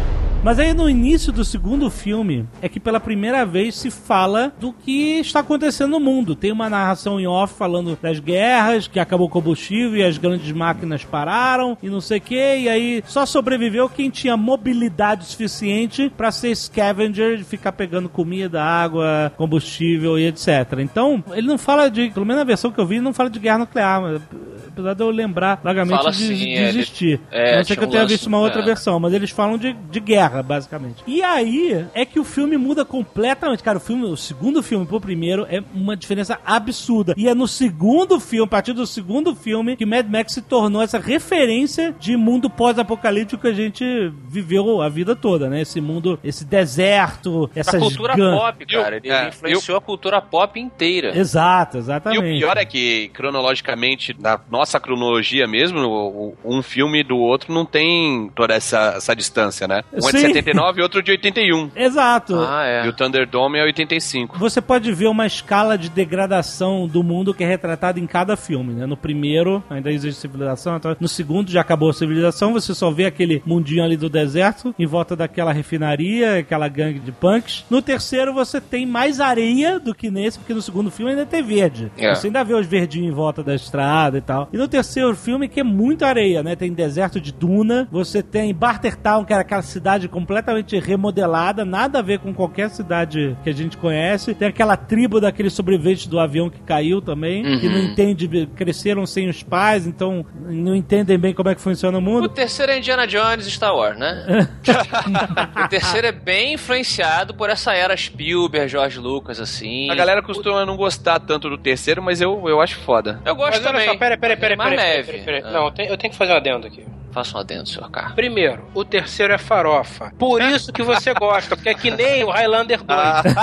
Mas aí no início do segundo filme é que pela primeira vez se fala do que está acontecendo no mundo. Tem uma narração em off falando das guerras, que acabou o combustível e as grandes máquinas pararam e não sei o que, e aí só sobreviveu quem tinha mobilidade suficiente pra ser scavenger, ficar pegando comida, água, combustível e etc. Então, ele não fala de, pelo menos na versão que eu vi, ele não fala de guerra nuclear, mas apesar de eu lembrar vagamente Fala de sim, existir. não sei que eu tenha visto uma outra versão, mas eles falam de guerra, basicamente. E aí é que o filme muda completamente. Cara, o segundo filme pro primeiro é uma diferença absurda. E é no segundo filme, a partir do segundo filme, que Mad Max se tornou essa referência de mundo pós-apocalíptico que a gente viveu a vida toda, né? Esse mundo, esse deserto, essas A cultura pop, cara. Ele influenciou a cultura pop inteira. Exato, exatamente. E o pior é que, cronologicamente, na nossa cronologia mesmo, um filme do outro não tem toda essa distância, né? Um é de 79 e outro de 81. Exato. E o Thunderdome é 85. Você pode ver uma escala de degradação do mundo que é retratada em cada filme, né? No primeiro, ainda existe civilização, então, no segundo já acabou a civilização, você só vê aquele mundinho ali do deserto, em volta daquela refinaria, aquela gangue de punks. No terceiro você tem mais areia do que nesse, porque no segundo filme ainda tem verde. Você ainda vê os verdinhos em volta da estrada e tal. E no terceiro filme que é muito areia, né? Tem deserto de duna, você tem Bartertown, que era aquela cidade completamente remodelada, nada a ver com qualquer cidade que a gente conhece. Tem aquela tribo daqueles sobreviventes do avião que caiu também, que não entende, cresceram sem os pais, então não entendem bem como é que funciona o mundo. O terceiro é Indiana Jones e Star Wars, né? O terceiro é bem influenciado por essa era Spielberg, George Lucas, assim. A galera costuma não gostar tanto do terceiro, mas eu acho foda. Eu gosto também. Só, peraí. Não, eu tenho que fazer um adendo aqui. Faça um adendo, senhor K. Primeiro, o terceiro é farofa. Por isso que você gosta, porque é que nem o Highlander 2.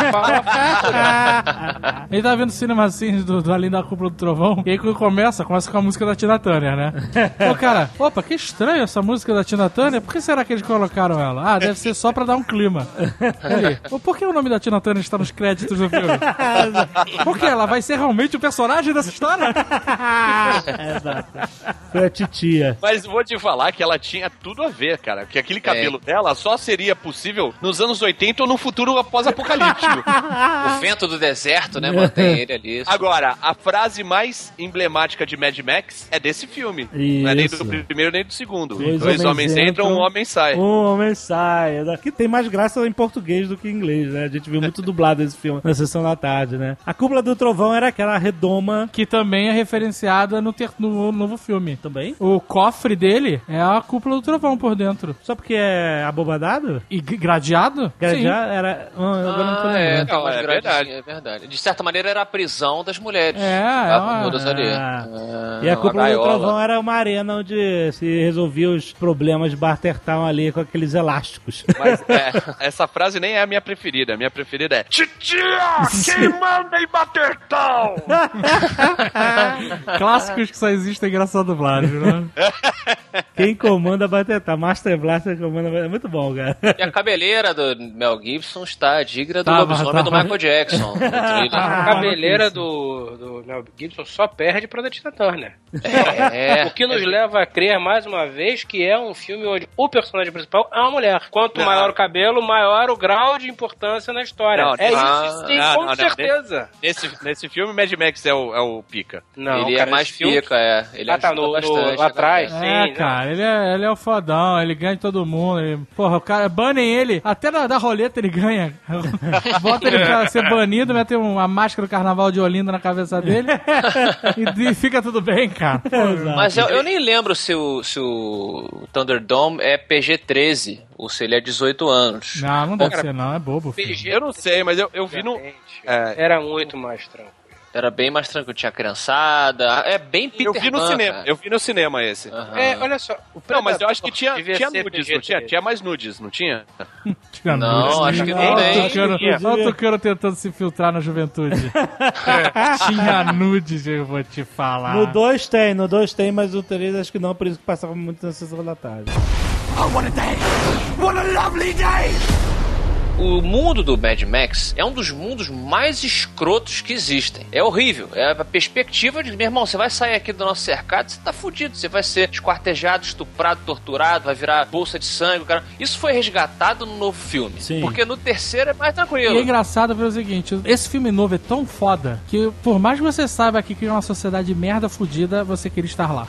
Ele tá vendo cinema assim do Além da Cúpula do Trovão, e aí quando começa com a música da Tina Turner, né? Pô, cara, opa, que estranho essa música da Tina Turner, por que será que eles colocaram ela? Ah, deve ser só pra dar um clima. Ele, por que o nome da Tina Turner está nos créditos do filme? Por que ela vai ser realmente o personagem dessa história? Exato. Foi a titia. Mas vou te falar que ela tinha tudo a ver, cara. Que aquele cabelo dela só seria possível nos anos 80 ou no futuro pós-apocalíptico. O vento do deserto, né? Mantém ele ali. Agora, a frase mais emblemática de Mad Max é desse filme. Isso. Não é nem do primeiro nem do segundo. Dois homens entram, um homem sai. Um homem sai. Que tem mais graça em português do que em inglês, né? A gente viu muito dublado esse filme na sessão da tarde, né? A Cúpula do Trovão era aquela redoma que também é referenciada no novo filme. Também? O cofre dele é a Cúpula do Trovão por dentro. Só porque é abobadado? E gradeado? Gradeado era... Agora não tô lembrando. Não, é verdade. É verdade. De certa maneira era a prisão das mulheres. Todas ali. E a Cúpula do Trovão era uma arena onde se resolvia os problemas de Bartertown ali com aqueles elásticos. Mas essa frase nem é a minha preferida. A minha preferida é Titia, quem manda em Bartertown? Clássicos que só existem graças à dublagem, né? Quem comanda Bartertown? Master Blaster comanda Bartertown. É muito bom, cara. E a cabeleira do Mel Gibson está digna do lobisomem do Michael Jackson. A cabeleira do Mel Gibson só perde pra da Tina Turner. O que nos leva a crer, mais uma vez, que é um filme onde o personagem principal é uma mulher. Quanto maior o cabelo, maior o grau de importância na história. Isso sim, com certeza. Nesse filme, Mad Max é o pica. Não, ele cara, é mais pica, Ele ajuda bastante. Lá atrás, sim. Cara, ele é o fodão, ele ganha de todo mundo. Porra, o cara, banem ele, até da roleta ele ganha. Bota ele pra ser banido, mete uma máscara do carnaval de Olinda na cabeça dele e fica tudo bem, cara. Mas eu nem lembro se o Thunderdome é PG-13 ou se ele é 18 anos. Não deve ser não, é bobo. Eu não sei, mas eu vi no... Era muito mais tranquilo. Era bem mais tranquilo, tinha criançada. É bem Peter Eu vi no Pan, cinema, cara. Eu vi no cinema esse. Olha só. Não, mas eu acho que tinha nudes, não tinha? Tinha mais nudes, não tinha? Não, acho que não tem. Olha o Tucano tentando se filtrar na juventude. Tinha nudes, eu vou te falar. No 2 tem, mas no 3 acho que não, por isso que passava muito na sessão da tarde. Oh, what a day! What a lovely day! O mundo do Mad Max é um dos mundos mais escrotos que existem. É horrível. É a perspectiva de, meu irmão, você vai sair aqui do nosso cercado, você tá fudido. Você vai ser esquartejado, estuprado, torturado, vai virar bolsa de sangue, cara. Isso foi resgatado no novo filme. Sim. Porque no terceiro é mais tranquilo. E é engraçado ver o seguinte, esse filme novo é tão foda que por mais que você saiba que é uma sociedade de merda fudida, você queria estar lá.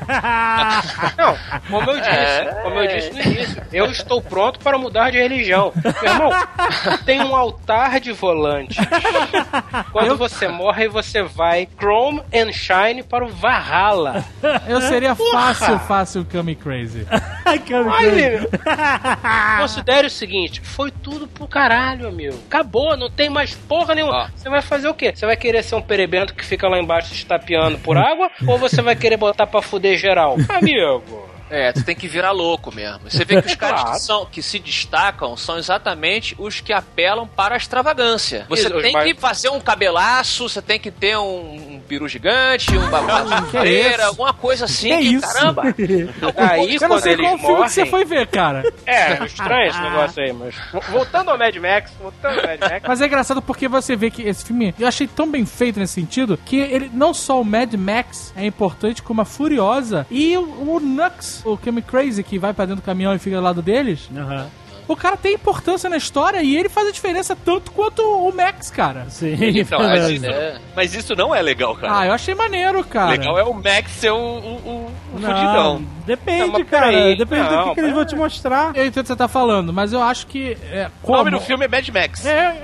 Não, como eu disse no início, eu estou pronto para mudar de religião. Meu irmão, tem um altar de volantes. Quando você morre, você vai Chrome and Shine para o Valhalla. Eu seria fácil Kami Crazy. Aí, considere o seguinte, foi tudo pro caralho, amigo. Acabou, não tem mais porra nenhuma. Você vai fazer o quê? Você vai querer ser um perebento que fica lá embaixo se estapeando por água? Ou você vai querer botar pra fuder geral? Amigo... Tu tem que virar louco mesmo. Você vê que os caras que se destacam são exatamente os que apelam para a extravagância. Você tem que fazer um cabelaço, você tem que ter um peru gigante, um babado de feira, alguma coisa assim. Que isso? Caramba! Aí, eu não sei qual filme que você foi ver, cara. É estranho esse negócio aí, mas... Voltando ao Mad Max... Mas é engraçado porque você vê que esse filme... Eu achei tão bem feito nesse sentido que ele não só o Mad Max é importante, como a Furiosa e o Nux, o Kami Crazy, que vai pra dentro do caminhão e fica do lado deles. O cara tem importância na história e ele faz a diferença tanto quanto o Max, cara. Sim. Então, mas isso não é legal, cara. Eu achei maneiro, cara. Legal é o Max ser o fudidão. Depende, cara. Depende do que eles vão te mostrar. Eu entendo o que você tá falando, mas eu acho que... O nome do filme é Mad Max.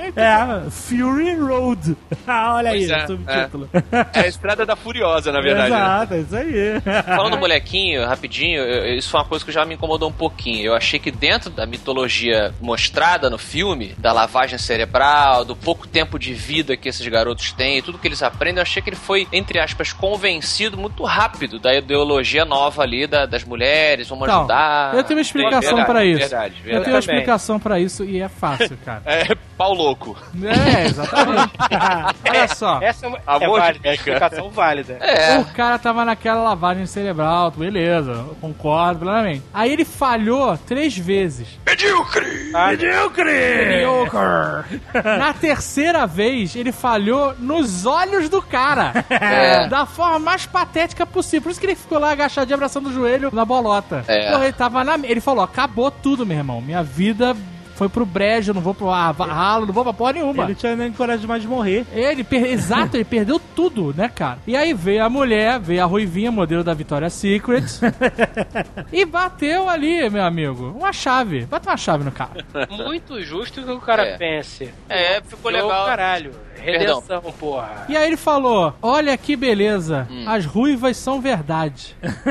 Fury Road. Olha aí, o subtítulo. É a Estrada da Furiosa, na verdade. Exato, é isso aí. Falando do molequinho, rapidinho, isso foi uma coisa que já me incomodou um pouquinho. Eu achei que dentro da mitologia mostrada no filme, da lavagem cerebral, do pouco tempo de vida que esses garotos têm, tudo que eles aprendem, eu achei que ele foi, entre aspas, convencido muito rápido da ideologia nova ali das mulheres, vamos ajudar. Eu tenho uma explicação pra isso. Verdade. Eu tenho uma explicação pra isso e é fácil, cara. É pau louco. Exatamente. Olha só. Essa é válida, explicação válida. O cara tava naquela lavagem cerebral, beleza, eu concordo plenamente. Aí ele falhou 3 vezes. Medíocre! Na terceira vez, ele falhou nos olhos do cara. Da forma mais patética possível. Por isso que ele ficou lá agachadinho, abraçando o joelho na bolota. Porra, ele falou, acabou tudo, meu irmão. Minha vida... foi pro brejo, não vou pro ralo, não vou pra porra nenhuma. Ele tinha nem coragem mais de morrer. Exato, ele perdeu tudo, né, cara? E aí veio a mulher, veio a ruivinha, modelo da Victoria's Secret, e bateu ali, meu amigo, uma chave. Bateu uma chave no cara. Muito justo que o cara pense. Ficou legal. Caralho. Redenção, porra. E aí ele falou, olha que beleza, as ruivas são verdade.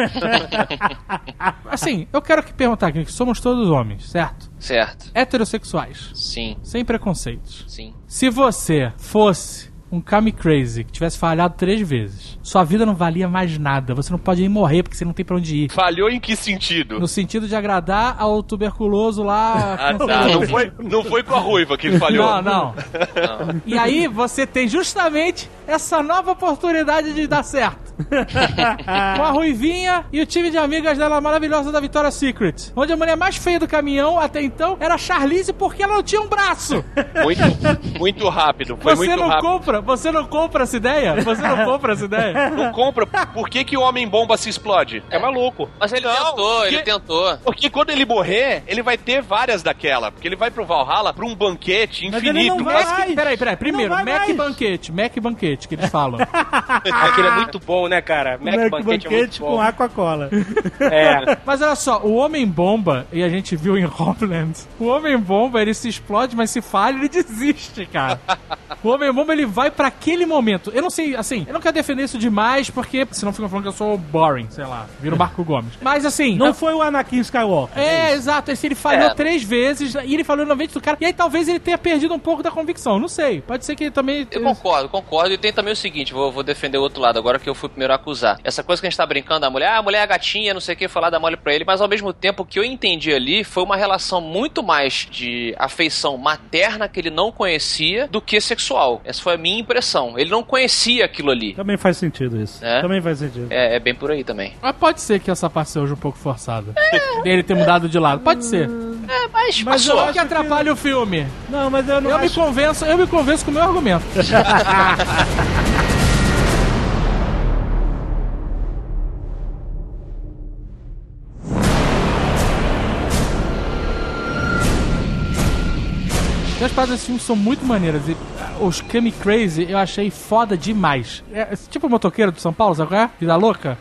Assim, eu quero perguntar aqui, que somos todos homens, certo? Certo. Heterossexuais. Sim. Sem preconceitos. Sim. Se você fosse um Kami Crazy que tivesse falhado 3 vezes, sua vida não valia mais nada. Você não pode ir morrer porque você não tem pra onde ir. Falhou em que sentido? No sentido de agradar ao tuberculoso lá. Não foi com a ruiva que ele falhou. Não. E aí você tem justamente essa nova oportunidade de dar certo. Com a ruivinha e o time de amigas dela maravilhosa da Victoria's Secret. Onde a mulher mais feia do caminhão até então era a Charlize porque ela não tinha um braço. Muito rápido. Foi muito rápido. Você não compra essa ideia? Não compra. Por que o Homem-Bomba se explode? É maluco. Mas ele tentou. Porque quando ele morrer, ele vai ter várias daquela. Porque ele vai pro Valhalla pra um banquete infinito. Mas ele não vai. Peraí. Primeiro, Mac Banquete, que eles falam. Aquele é muito bom, né, cara? Mac Banquete com Aquacola. Mas olha só, o Homem-Bomba, e a gente viu em Homeland, o Homem-Bomba, ele se explode, mas se falha, ele desiste, cara. O Homem-Bomba, ele vai pra aquele momento. Eu não sei, assim, eu não quero defender isso demais, porque senão ficam falando que eu sou boring, sei lá, vira o Marco Gomes. Mas assim... Não foi o Anakin Skywalker. Exato. Esse ele falhou 3 vezes, e ele falhou na vez do cara, e aí talvez ele tenha perdido um pouco da convicção, não sei. Pode ser que também... Eu concordo. E tem também o seguinte, vou defender o outro lado, agora que eu fui primeiro a acusar. Essa coisa que a gente tá brincando, a mulher é gatinha, não sei o que, foi lá dar mole pra ele, mas ao mesmo tempo o que eu entendi ali foi uma relação muito mais de afeição materna que ele não conhecia do que sexual. Essa foi a minha impressão. Ele não conhecia aquilo ali. Também faz sentido isso. Também faz sentido. É bem por aí também. Mas pode ser que essa parte seja um pouco forçada. Ele ter mudado de lado. Pode ser. Mas Mas passou. eu O acho que atrapalha o filme? Não, mas eu não Eu me acho... convenço com o meu argumento. As paradas desse filme são muito maneiras. E os Kami Crazy eu achei foda demais. É tipo o motoqueiro de São Paulo, sabe qual é? Vida louca.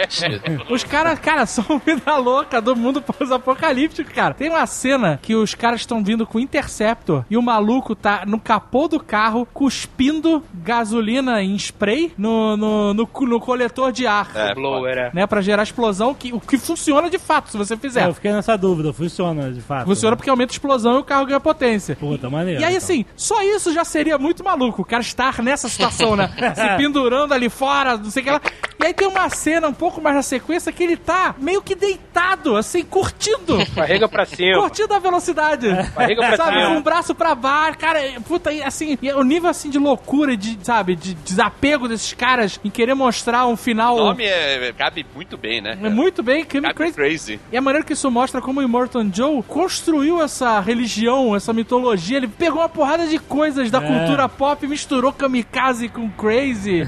Os caras, são vida louca do mundo pós-apocalíptico, cara. Tem uma cena que os caras estão vindo com o Interceptor e o maluco tá no capô do carro cuspindo gasolina em spray no coletor de ar. Blower, Né, pra gerar explosão, o que funciona de fato, se você fizer. Eu fiquei nessa dúvida, funciona de fato. Funciona porque aumenta a explosão e o carro ganha potência. Puta, maneiro. E aí, então. assim, só isso já seria muito maluco. O cara estar nessa situação, né? Se pendurando ali fora, não sei o que lá. E aí tem uma cena um pouco mais na sequência que ele tá meio que deitado, assim, curtindo. Barriga pra cima. Curtindo a velocidade. Barriga pra sabe, cima. com o braço pra baixo. Cara, puta, e assim, e o nível assim de loucura, de desapego desses caras em querer mostrar um final. O nome cabe muito bem, né? É muito bem, Kami Cabe Crazy. E a maneira que isso mostra como o Immortan Joe construiu essa religião, essa mitologia. Ele pegou uma porrada de coisas da cultura pop e misturou kamikaze com crazy.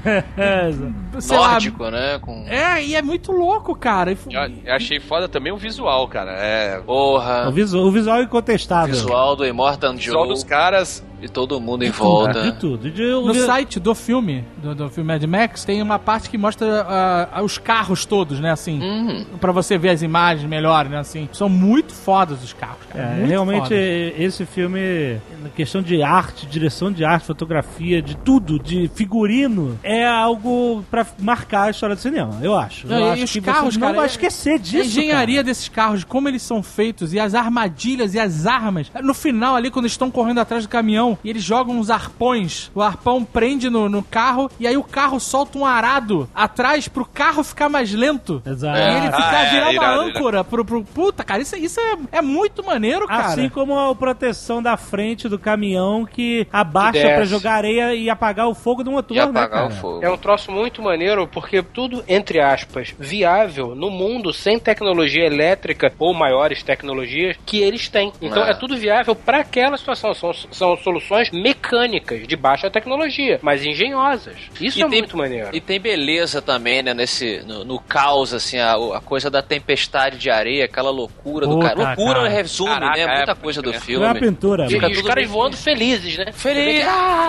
Sei lá. Nórdico, né? E é muito louco, cara. Eu achei foda também o visual, cara. Porra. O visual é incontestável. O visual do Immortan O visual Joe dos caras. e todo mundo em volta. De tudo. No site do filme, do filme Mad Max, tem uma parte que mostra os carros todos, né, assim, pra você ver as imagens melhor, né, assim. São muito fodas os carros, cara. Muito realmente fodas. esse filme, na questão de arte, direção de arte, fotografia, de tudo, de figurino, é algo pra marcar a história do cinema, eu acho. Não, Eu e acho os que carros, você não cara, vai esquecer disso, A engenharia cara. desses carros, como eles são feitos, e as armadilhas e as armas. No final ali, quando eles estão correndo atrás do caminhão, e eles jogam uns arpões, o arpão prende no carro, e aí o carro solta um arado atrás pro carro ficar mais lento. Exato. E ele virar uma irado, âncora pro... Puta, cara, isso é muito maneiro, cara. Assim como a proteção da frente do caminhão que abaixa Desce. pra jogar areia e apagar o fogo do motor, E né, apagar cara? o fogo. É um troço muito maneiro, porque tudo, entre aspas, viável no mundo sem tecnologia elétrica ou maiores tecnologias que eles têm. Então é tudo viável para aquela situação. São soluções mecânicas de baixa tecnologia, mas engenhosas. Isso muito maneiro. E tem beleza também, né, no caos, assim, a coisa da tempestade de areia, aquela loucura do cara. Loucura resume, Caraca, né, muita coisa do filme. É uma pintura. E mano. os caras voando felizes, né? Feliz!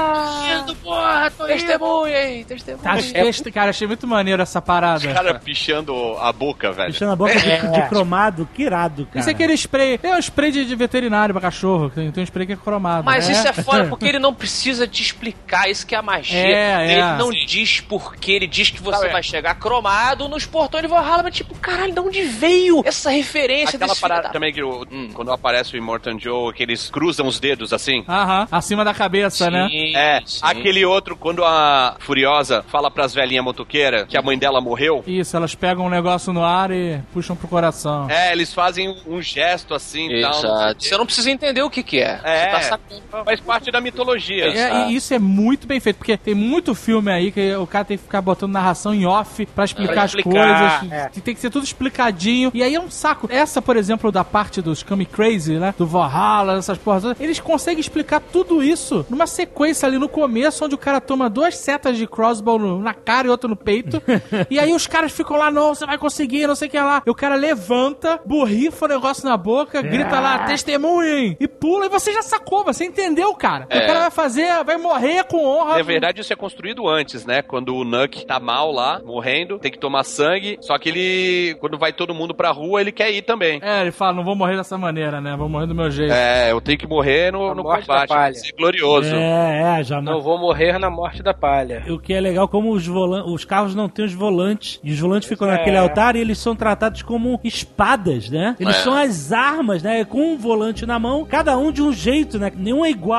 Porra, tô indo. Testemunha, hein? Testemunha. Cara, achei muito maneiro essa parada. Os caras pichando a boca, velho. Deixando a boca de cromado, que irado, cara. Isso é aquele spray. É um spray de veterinário pra cachorro. Tem um spray que é cromado. Mas isso é foda, porque ele não precisa te explicar, isso que é a magia. Ele não diz porquê, ele diz que você vai chegar cromado nos portões de Valhalla, mas tipo, caralho, de onde veio essa referência Aquela desse parada filho da... também que quando aparece o Immortan Joe, que eles cruzam os dedos assim. Aham, acima da cabeça, né? Sim. Aquele outro, quando a Furiosa fala pras velhinhas motoqueiras que a mãe dela morreu. Isso, elas pegam um negócio no ar e puxam pro coração. Eles fazem um gesto assim e tal. Exato. Você não precisa entender o que é. Você tá sacando. Faz parte da mitologia. E isso é muito bem feito, porque tem muito filme aí que o cara tem que ficar botando narração em off pra explicar as coisas. Tem que ser tudo explicadinho. E aí é um saco. Essa, por exemplo, da parte dos Kami Crazy, né? Do Valhalla, essas porras todas, eles conseguem explicar tudo isso numa sequência ali no começo, onde o cara toma 2 setas de crossbow na cara e outra no peito. E aí os caras ficam lá, não, você vai conseguir, não sei o que lá. E o cara levanta, borrifa o negócio na boca, grita lá, testemunhem! E pula, e você já sacou, você entendeu, cara. O cara vai morrer com honra. Na verdade, isso é construído antes, né? Quando o Nuck tá mal lá, morrendo, tem que tomar sangue. Só que ele, quando vai todo mundo pra rua, ele quer ir também. Ele fala, não vou morrer dessa maneira, né? Vou morrer do meu jeito. Eu tenho que morrer no morte da combate. palha. Vai ser glorioso. Já Não vou morrer na morte da palha. O que é legal, como os carros não têm os volantes, e os volantes ficam naquele altar e eles são tratados como espadas, né? Eles são as armas, né? Com um volante na mão, cada um de um jeito, né? Nenhum é igual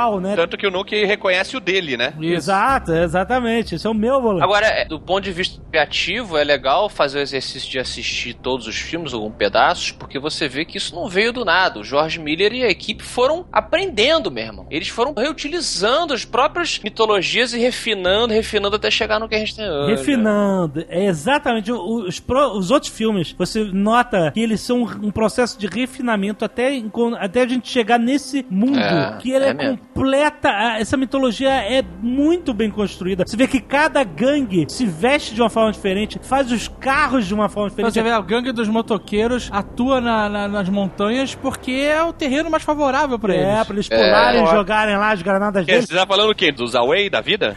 igual, né? Tanto que o Nuke reconhece o dele, né? Exato, exatamente. Esse é o meu volante. Agora, do ponto de vista criativo, é legal fazer o exercício de assistir todos os filmes, ou pedaços, porque você vê que isso não veio do nada. O George Miller e a equipe foram aprendendo, meu irmão. Eles foram reutilizando as próprias mitologias e refinando até chegar no que a gente tem hoje. Refinando. É exatamente. Os outros filmes, você nota que eles são um processo de refinamento até a gente chegar nesse mundo. Que ele é completa. Essa mitologia é muito bem construída. Você vê que cada gangue se veste de uma forma diferente, faz os carros de uma forma diferente. Você vê, o gangue dos motoqueiros atua nas montanhas porque é o terreno mais favorável pra eles. Pra eles pularem, jogarem lá as granadas deles. Você tá falando o quê? Dos Away da vida?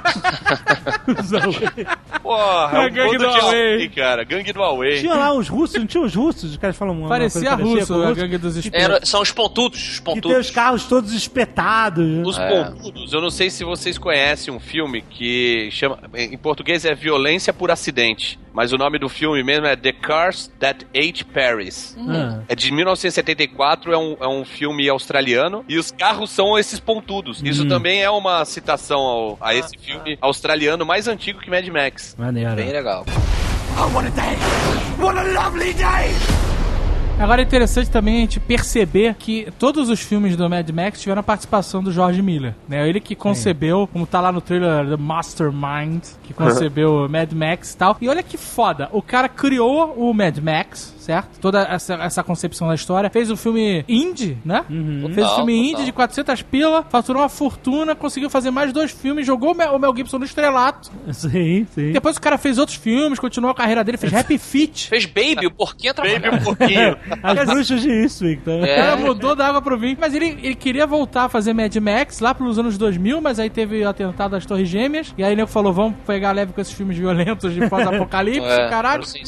Porra, a gangue do Away, cara. Gangue do Away. Tinha lá os russos, não tinha os russos? Os caras falam parecia russo, a gangue dos espontudos. São os pontudos. Que tem os carros todos espetados. Os pontudos. Eu não sei se vocês conhecem um filme que chama... Em português é Violência por Acidente. Mas o nome do filme mesmo é The Cars That Ate Paris. É de 1974, é um filme australiano. E os carros são esses pontudos. Isso também é uma citação a esse filme australiano mais antigo que Mad Max. Maneiro. Bem legal. Oh, what a day! What a lovely day! Agora é interessante também a gente perceber que todos os filmes do Mad Max tiveram a participação do George Miller, né? Ele que concebeu, como tá lá no trailer, The Mastermind, que concebeu o Mad Max e tal. E olha que foda, o cara criou o Mad Max, certo? Toda essa concepção da história. Fez um filme indie, né? Fez um filme indie de 400 pila, faturou uma fortuna, conseguiu fazer mais 2 filmes, jogou o Mel Gibson no estrelato. Sim. Depois o cara fez outros filmes, continuou a carreira dele, fez Happy Feet. Fez Baby, o porquinho trabalhava. Baby, o porquinho. As bruxas de Eastwick também. O cara mudou da água pro vinho. Mas ele queria voltar a fazer Mad Max lá pelos anos 2000, mas aí teve o atentado às Torres Gêmeas. E aí o nego falou, vamos pegar leve com esses filmes violentos de pós-apocalipse, caralho. Sim.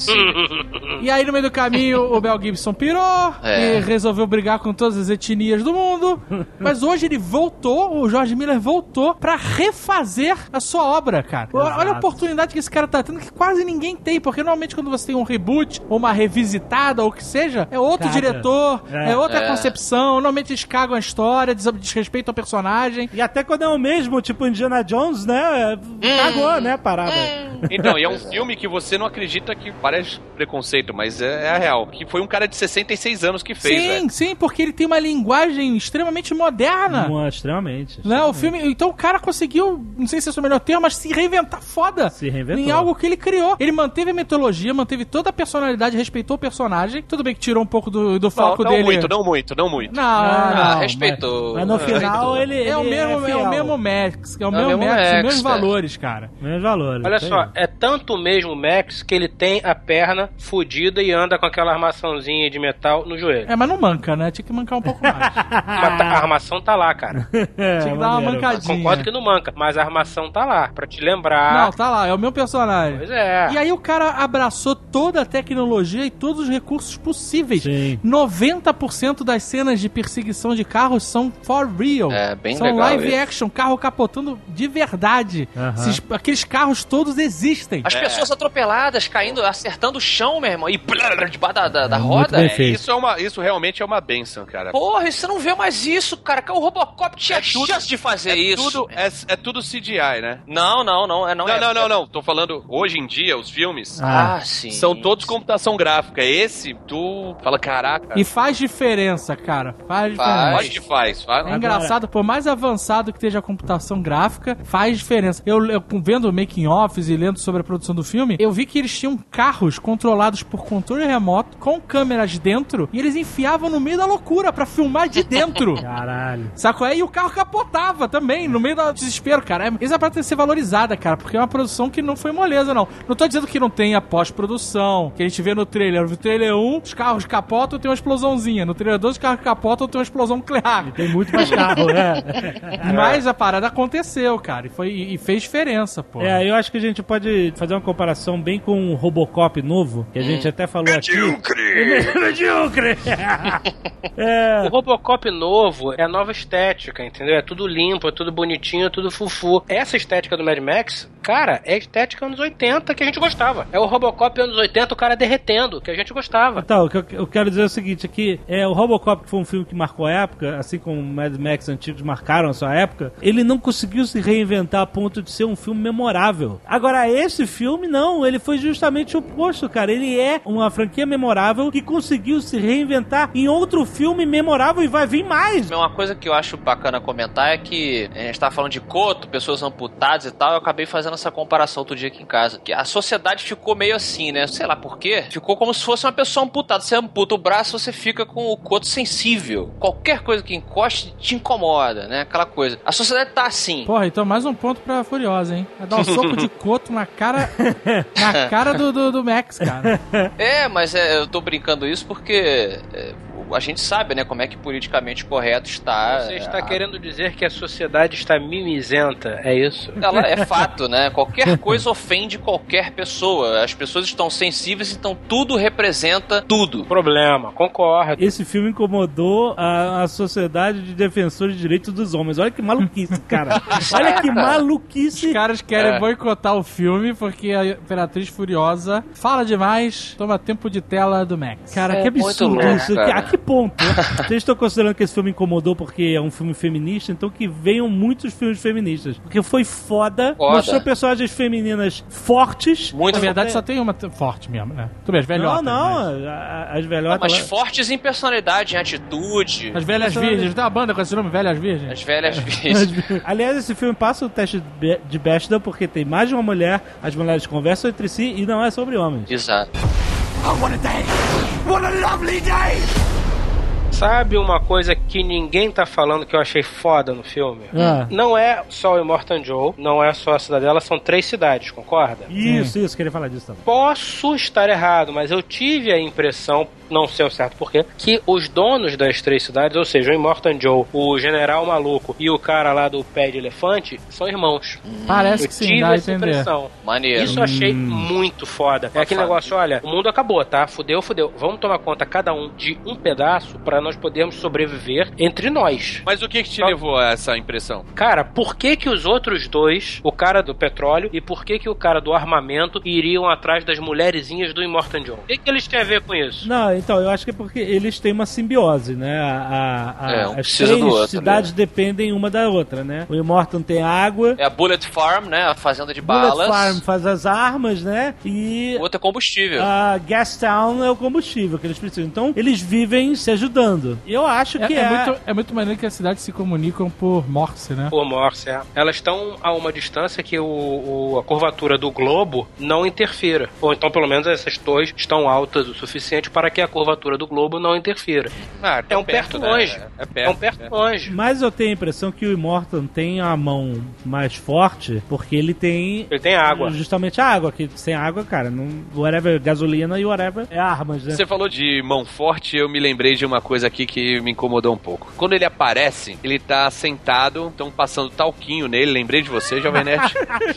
E aí no meio do caminho o Mel Gibson pirou e resolveu brigar com todas as etnias do mundo. Mas hoje ele voltou, o George Miller voltou pra refazer a sua obra, cara. Olha a oportunidade que esse cara tá tendo que quase ninguém tem, porque normalmente quando você tem um reboot ou uma revisitada ou o que seja, é outro diretor, é outra concepção, normalmente eles cagam a história, desrespeitam o personagem. E até quando é o mesmo, tipo Indiana Jones, né? Cagou, né? Parada. Então, e é um filme que você não acredita que parece preconceito, mas é a real. Que foi um cara de 66 anos que fez, Sim, porque ele tem uma linguagem extremamente moderna. Extremamente. Não, o filme... Então o cara conseguiu, não sei se é o melhor termo, mas se reinventar foda. Se reinventou. Em algo que ele criou. Ele manteve a mitologia, manteve toda a personalidade, respeitou o personagem. Tudo bem que tirou um pouco do foco dele. Não muito. Não, respeitou. Mas no final ele é o mesmo Max, é o mesmo Max, os mesmos valores, cara. Mesmos valores. Olha só, é tanto o mesmo Max que ele tem a perna fudida e anda com aquela armaçãozinha de metal no joelho. Mas não manca, né? Tinha que mancar um pouco mais. Mas a armação tá lá, cara. Tinha que dar uma mancadinha. Concordo que não manca, mas a armação tá lá, pra te lembrar. Não, tá lá, é o meu personagem. Pois é. E aí o cara abraçou toda a tecnologia e todos os recursos possíveis. Sim. 90% das cenas de perseguição de carros são for real. É, bem são legal live isso. action, carro capotando de verdade. Aqueles carros todos existem. As pessoas atropeladas, caindo, acertando o chão, meu irmão, e debaixo da roda. Isso realmente é uma benção, cara. Porra, você não vê mais isso, cara. Que o Robocop tinha chance de fazer isso. É tudo CGI, né? Não. Não. Tô falando, hoje em dia, os filmes sim. são todos computação gráfica. Esse, tu fala, caraca. E faz diferença, cara. Faz diferença. Pode que faz. É engraçado, por mais avançado que esteja a computação gráfica, faz diferença. Eu vendo making-offs e lendo sobre a produção do filme, eu vi que eles tinham carros controlados por controle remoto, com câmeras dentro, e eles enfiavam no meio da loucura pra filmar de dentro. Caralho. Sacou? E o carro capotava também, no meio do desespero, cara. Isso é pra ter que ser valorizada, cara, porque é uma produção que não foi moleza, não. Não tô dizendo que não tenha pós-produção, que a gente vê no trailer. No trailer 1, os carros capotam e tem uma explosãozinha. No trailer 2, os carros capotam e tem uma explosão nuclear. Tem muito mais carro, né? Mas a parada aconteceu, cara, e fez diferença, pô. Eu acho que a gente pode fazer uma comparação bem com o Robocop novo, que a gente até falou Medíocre! O Robocop novo é a nova estética, entendeu? É tudo limpo, é tudo bonitinho, é tudo fufu. Essa estética do Mad Max cara, é a estética anos 80 que a gente gostava. É o Robocop anos 80, o cara derretendo, que a gente gostava. Então, o que eu quero dizer é o seguinte, aqui, o Robocop, que foi um filme que marcou a época, assim como o Mad Max antigos marcaram a sua época, ele não conseguiu se reinventar a ponto de ser um filme memorável. Agora, esse filme, não, ele foi justamente o oposto, cara. Ele é uma franquia memorável que conseguiu se reinventar em outro filme memorável e vai vir mais. Uma coisa que eu acho bacana comentar é que a gente tava falando de coto, pessoas amputadas e tal, eu acabei fazendo essa comparação outro dia aqui em casa, que a sociedade ficou meio assim, né? Sei lá por quê, ficou como se fosse uma pessoa amputada. Você amputa o braço, você fica com o coto sensível. Qualquer coisa que encoste te incomoda, né? Aquela coisa. A sociedade tá assim. Porra, então mais um ponto pra Furiosa, hein? Vai dar um soco de coto na cara do Max, cara. Mas eu tô brincando isso porque a gente sabe, né, como é que politicamente correto está. Você está querendo dizer que a sociedade está mimizenta, é isso? Ela é fato, né? Qualquer coisa ofende qualquer pessoa. As pessoas estão sensíveis, então tudo representa tudo. Problema, concordo. Esse filme incomodou a sociedade de defensores de direitos dos homens. Olha que maluquice, cara. Olha que maluquice. Os caras querem boicotar o filme porque a Imperatriz Furiosa fala demais, toma tempo de tela do Max. Cara, que absurdo louco, isso. cara. A que ponto? Vocês estão considerando que esse filme incomodou porque é um filme feminista, então que venham muitos filmes feministas. Porque foi foda. Mostrou personagens femininas fortes. Muito. Na verdade, só tem uma forte mesmo, né? Tudo bem, as velhotas. Não. As velhotas... Mas fortes em personalidade, em atitude. As velhas virgens. Tem uma banda com esse nome, Velhas Virgens? As velhas virgens. Aliás, esse filme passa o teste de Bechdel porque tem mais de uma mulher, as mulheres conversam entre si e não é sobre homens. Exato. Oh, what a day! What a lovely day! Sabe uma coisa que ninguém tá falando que eu achei foda no filme? Não é só o Immortan Joe, não é só a Cidadela, são 3 cidades, concorda? Isso, queria falar disso também. Posso estar errado, mas eu tive a impressão, não sei o certo porquê, que os donos das 3 cidades, ou seja, o Immortan Joe, o General Maluco e o cara lá do pé de elefante, são irmãos. Parece que sim, dá a entender. Maneiro. Isso eu achei muito foda. É aquele negócio, olha, o mundo acabou, tá? Fudeu. Vamos tomar conta cada um de um pedaço pra nós podermos sobreviver entre nós. Mas o que te levou a essa impressão? Cara, por que os outros dois, o cara do petróleo e por que o cara do armamento, iriam atrás das mulherzinhas do Immortan Joe? O que eles têm a ver com isso? Não, então, eu acho que é porque eles têm uma simbiose, né? As 3 outro, cidades dependem uma da outra, né? O Immortan tem água. É a Bullet Farm, né? A fazenda de Bullet balas. Farm faz as armas, né? E o outro é combustível. A Gas Town é o combustível que eles precisam. Então, eles vivem se ajudando. E eu acho que é muito maneiro que as cidades se comunicam por Morse, né? Por Morse, é. Elas estão a uma distância que a curvatura do globo não interfira. Ou então, pelo menos, essas torres estão altas o suficiente para que a curvatura do globo não interfira. É um perto longe. É um perto longe. Mas eu tenho a impressão que o Immortan tem a mão mais forte porque ele tem água. Justamente a água, que sem água, cara, whatever, gasolina e whatever é armas, né? Você falou de mão forte, eu me lembrei de uma coisa aqui que me incomodou um pouco. Quando ele aparece, ele tá sentado, estão passando talquinho nele, lembrei de você, Jovem Nerd.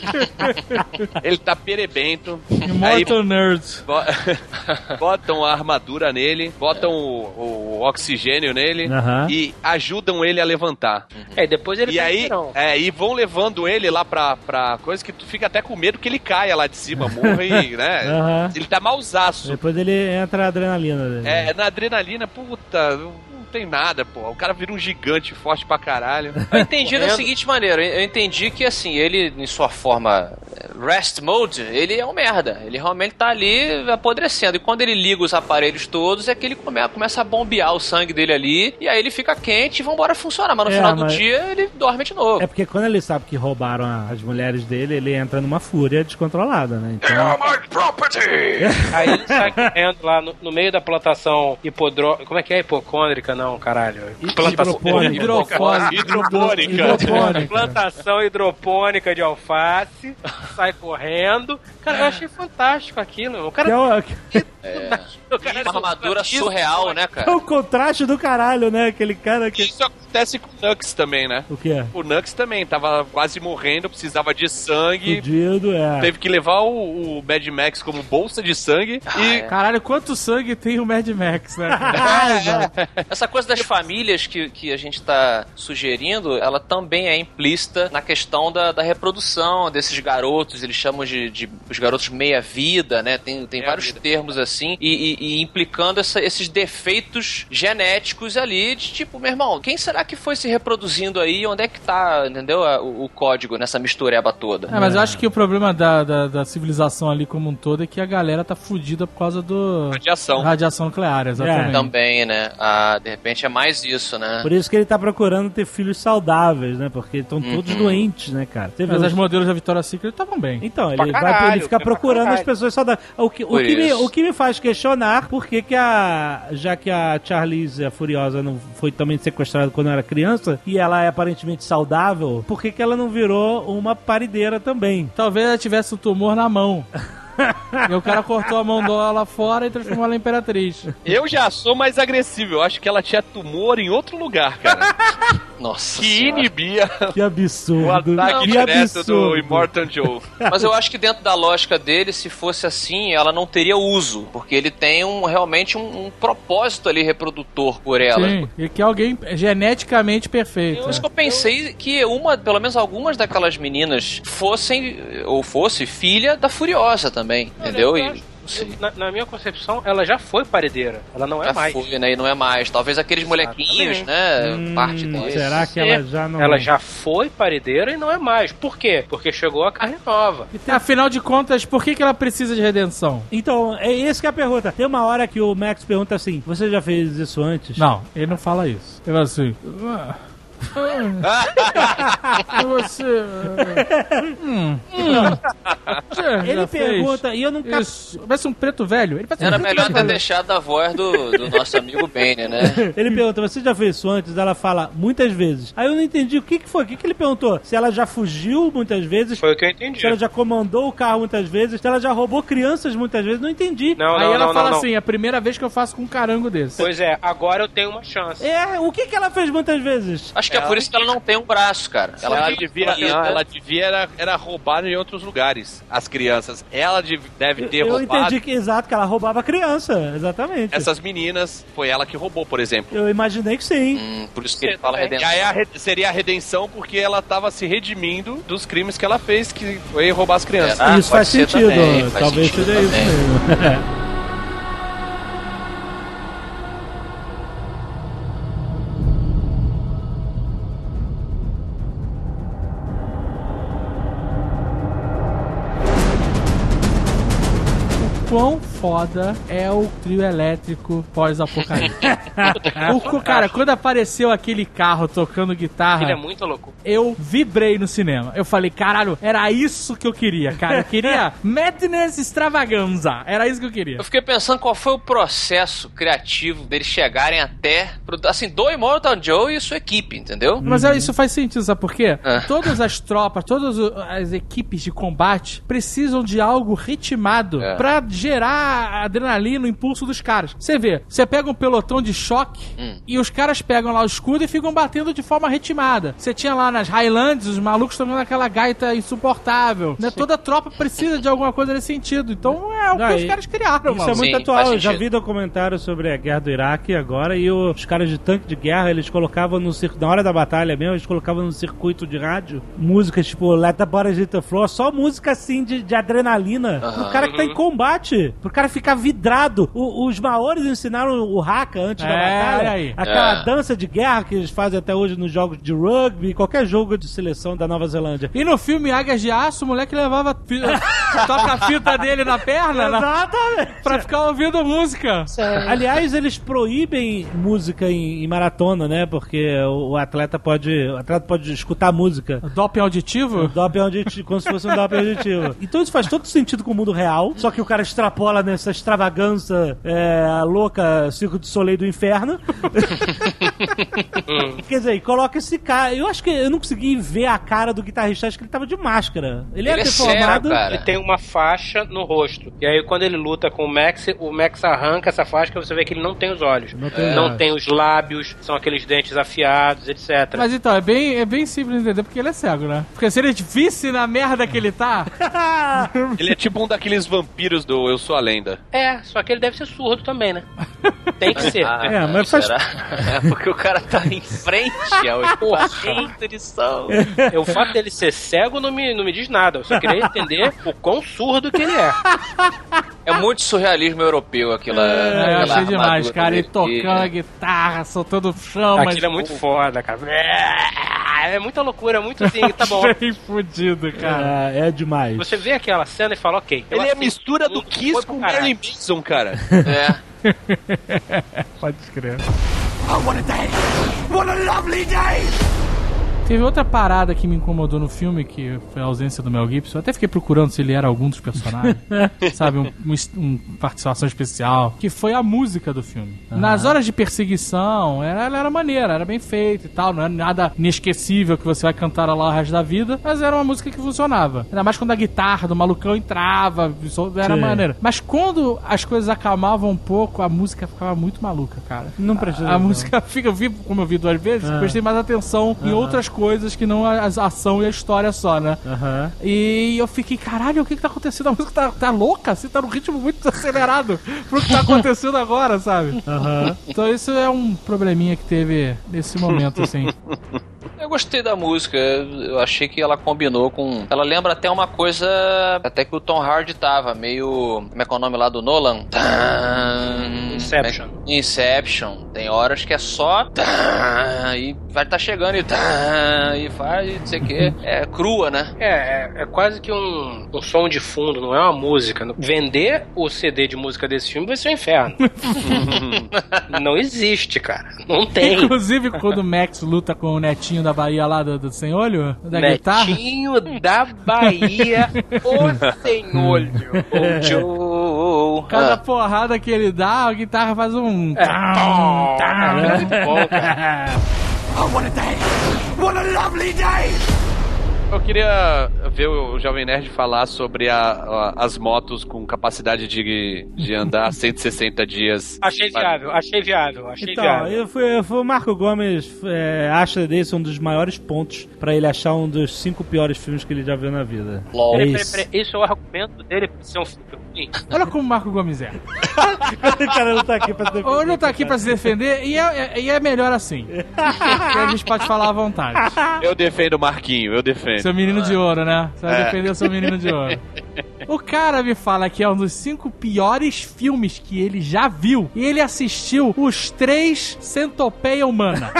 Ele tá perebento. Immortal Nerds. Botam a armadura nele, botam o oxigênio nele e ajudam ele a levantar. E depois ele e vão levando ele lá pra coisa que tu fica até com medo que ele caia lá de cima, morra e, né? Ele tá mausaço. Depois ele entra na adrenalina dele. Na adrenalina, puta, não tem nada, pô. O cara vira um gigante forte pra caralho. Eu entendi da seguinte maneira, eu entendi que, assim, ele, em sua forma rest mode, ele é um merda. Ele realmente tá ali apodrecendo. E quando ele liga os aparelhos todos, é que ele começa a bombear o sangue dele ali, e aí ele fica quente e vambora funcionar. Mas no final do dia, ele dorme de novo. É porque quando ele sabe que roubaram as mulheres dele, ele entra numa fúria descontrolada, né? Então... Aí ele sai correndo lá no meio da plantação como é que é? Hipocôndrica? Não, caralho. Plantação hidropônica. Plantação hidropônica de alface. Sai correndo. Cara, eu achei fantástico aquilo. O cara... Uma armadura surreal, né, É cara? o contraste do caralho, né? Aquele cara que... Isso acontece com o Nux também, né? O que é? O Nux também tava quase morrendo, precisava de sangue. Fudido, Teve que levar o Mad Max como bolsa de sangue. Caralho, quanto sangue tem o Mad Max, né? Essa coisa das famílias que a gente tá sugerindo, ela também é implícita na questão da reprodução desses garotos. Eles chamam de os garotos meia-vida, né? Tem vários termos assim, e implicando esses defeitos genéticos ali, de tipo, meu irmão, quem será que foi se reproduzindo aí? Onde é que tá, entendeu? O código nessa mistureba toda. Mas eu acho que o problema da civilização ali como um todo é que a galera tá fudida por causa do... Radiação nuclear, exatamente. Também, né? De repente é mais isso, né? Por isso que ele tá procurando ter filhos saudáveis, né? Porque estão todos doentes, né, cara? Mas as modelos da Victoria's Secret estavam bem. Então, ele fica procurando as pessoas saudáveis. O que me faz questionar por que já que a Charlize, a Furiosa, não foi também sequestrada quando era criança, e ela é aparentemente saudável, por que ela não virou uma parideira também? Talvez ela tivesse um tumor na mão. E o cara cortou a mão dela fora e transformou ela em imperatriz. Eu já sou mais agressivo. Eu acho que ela tinha tumor em outro lugar, cara. Nossa que senhora. inibia que absurdo. o ataque direto do Immortan Joe. Mas eu acho que dentro da lógica dele, se fosse assim, ela não teria uso. Porque ele tem realmente um propósito ali reprodutor por ela. Sim, e que é alguém geneticamente perfeito. Eu acho que eu pensei que pelo menos algumas daquelas meninas fosse filha da Furiosa também. Entendeu? Na minha concepção, ela já foi paredeira. Ela não é mais. Já foi, né? E não é mais. Talvez aqueles molequinhos, né? Parte deles. Será que ela já não... Ela já foi paredeira e não é mais. Por quê? Porque chegou a carne nova. Afinal de contas, por que ela precisa de redenção? Então, é esse que é a pergunta. Tem uma hora que o Max pergunta assim, você já fez isso antes? Não, ele não fala isso. Ele fala assim... Você... Ele pergunta, e eu nunca... Parece um preto velho. Era melhor ter deixado a voz do nosso amigo Bane, né? Ele pergunta, você já fez isso antes? Ela fala, muitas vezes. Aí eu não entendi, o que foi? O que ele perguntou? Se ela já fugiu muitas vezes? Foi o que eu entendi. Se ela já comandou o carro muitas vezes? Se ela já roubou crianças muitas vezes? Não entendi. Aí ela fala assim, é a primeira vez que eu faço com um carango desse. Pois é, agora eu tenho uma chance. O que ela fez muitas vezes? Acho que é por isso que ela não tem um braço, cara. Ela devia era roubar em outros lugares as crianças. Ela deve ter roubado. Eu entendi que ela roubava criança, exatamente. Essas meninas, foi ela que roubou, por exemplo. Eu imaginei que sim. Por isso que ele fala redenção. E aí seria a redenção porque ela tava se redimindo dos crimes que ela fez, que foi roubar as crianças. Isso faz sentido. Talvez seja isso mesmo. Quão foda é o trio elétrico pós-apocalipse. Cara, quando apareceu aquele carro tocando guitarra... Ele é muito louco. Eu vibrei no cinema. Eu falei, caralho, era isso que eu queria, cara. Eu queria Madness Extravaganza. Era isso que eu queria. Eu fiquei pensando qual foi o processo criativo deles chegarem até... Assim, do Immortan Joe e sua equipe, entendeu? Mas isso faz sentido, sabe por quê? Todas as tropas, todas as equipes de combate precisam de algo ritmado pra gerar adrenalina, o impulso dos caras. Você vê, você pega um pelotão de choque e os caras pegam lá o escudo e ficam batendo de forma ritmada. Você tinha lá nas Highlands, os malucos tocando aquela gaita insuportável. Né? Toda tropa precisa de alguma coisa nesse sentido. Então é o que os caras criaram, Isso é muito atual. Eu já vi documentário sobre a guerra do Iraque agora e os caras de tanque de guerra, eles colocavam no circuito, na hora da batalha mesmo, eles colocavam no circuito de rádio músicas tipo Let the Bodies Hit the Floor, só música assim de adrenalina. O cara que tá em combate, pro cara ficar vidrado. Os maores ensinaram o haka antes da batalha. Aquela dança de guerra que eles fazem até hoje nos jogos de rugby, qualquer jogo de seleção da Nova Zelândia. E no filme Águias de Aço, o moleque levava toca-fita dele na perna pra ficar ouvindo música. Aliás, eles proíbem música em maratona, né? Porque o atleta pode escutar música. Doping auditivo? Doping auditivo, como se fosse um doping auditivo. Então isso faz todo sentido com o mundo real, só que o cara extrapola nessa extravagância louca, Circo de Soleil do inferno. Quer dizer, coloca esse cara. Eu acho que eu não consegui ver a cara do guitarrista, acho que ele tava de máscara. Ele era deformado. Ele tem uma faixa no rosto. E aí quando ele luta com o Max arranca essa faixa, você vê que ele não tem os olhos. Não tem os lábios, são aqueles dentes afiados, etc. Mas então, é bem simples de entender porque ele é cego, né? Porque se ele visse na merda que ele tá... Ele é tipo um daqueles vampiros do Eu Sou a Lenda. Só que ele deve ser surdo também, né? Tem que ser. Mas faz... É porque o cara tá em frente ao equipamento de som. O fato dele ser cego não me diz nada. Eu só queria entender o quão surdo que ele é. É muito surrealismo europeu aquilo. Eu achei demais, cara. Ele tocando a guitarra, soltando o chão. Aquilo é muito foda, cara. É muita loucura, muito assim, tá bom. Bem fudido, cara. É demais. Você vê aquela cena e fala, ok. Ele é a mistura do Kiss com o Marilyn Manson, cara. Pode escrever. Oh, what a day! What a lovely day! Teve outra parada que me incomodou no filme, que foi a ausência do Mel Gibson. Eu até fiquei procurando se ele era algum dos personagens. Sabe, uma participação especial. Que foi a música do filme. Nas horas de perseguição, ela era maneira, era bem feita e tal. Não era nada inesquecível que você vai cantar lá o resto da vida. Mas era uma música que funcionava. Ainda mais quando a guitarra do malucão entrava. Era maneira. Mas quando as coisas acalmavam um pouco, a música ficava muito maluca, cara. Não precisa. A música fica... Como eu vi duas vezes, prestei mais atenção em outras coisas que não a ação e a história só, né? E eu fiquei, caralho, o que tá acontecendo? A música tá louca? Assim, tá num ritmo muito acelerado pro que tá acontecendo agora, sabe? Então isso é um probleminha que teve nesse momento, assim. Eu gostei da música, eu achei que ela combinou com... Ela lembra até uma coisa até que o Tom Hardy tava, meio... Como é que é o nome lá do Nolan? Inception. Tem horas que é só... E vai estar chegando e faz, não sei o que. É crua, né? É quase que um som de fundo, não é uma música. Vender o CD de música desse filme vai ser um inferno. Não existe, cara. Não tem. Inclusive, quando o Max luta com o netinho da Bahia lá do Sem Olho, da guitarra. Netinho da Bahia, o Sem Olho. O Joe. Cada porrada que ele dá, a guitarra faz um... É muito bom, cara. Oh, what a day! What a lovely day! Eu queria ver o Jovem Nerd falar sobre as motos com capacidade de andar 160 dias. Achei viável. O Marco Gomes acha desse um dos maiores pontos pra ele achar um dos 5 piores filmes que ele já viu na vida. Peraí, esse é o argumento dele pra ser um filme ruim. Olha como o Marco Gomes é. O cara não tá aqui pra se defender. Ou não tá aqui pra se defender, e é melhor assim. Porque a gente pode falar à vontade. Eu defendo o Marquinho, eu defendo. Seu menino de ouro, né? Você vai defender o seu menino de ouro. O cara me fala que é um dos 5 piores filmes que ele já viu. E ele assistiu os 3 Centopeia Humana.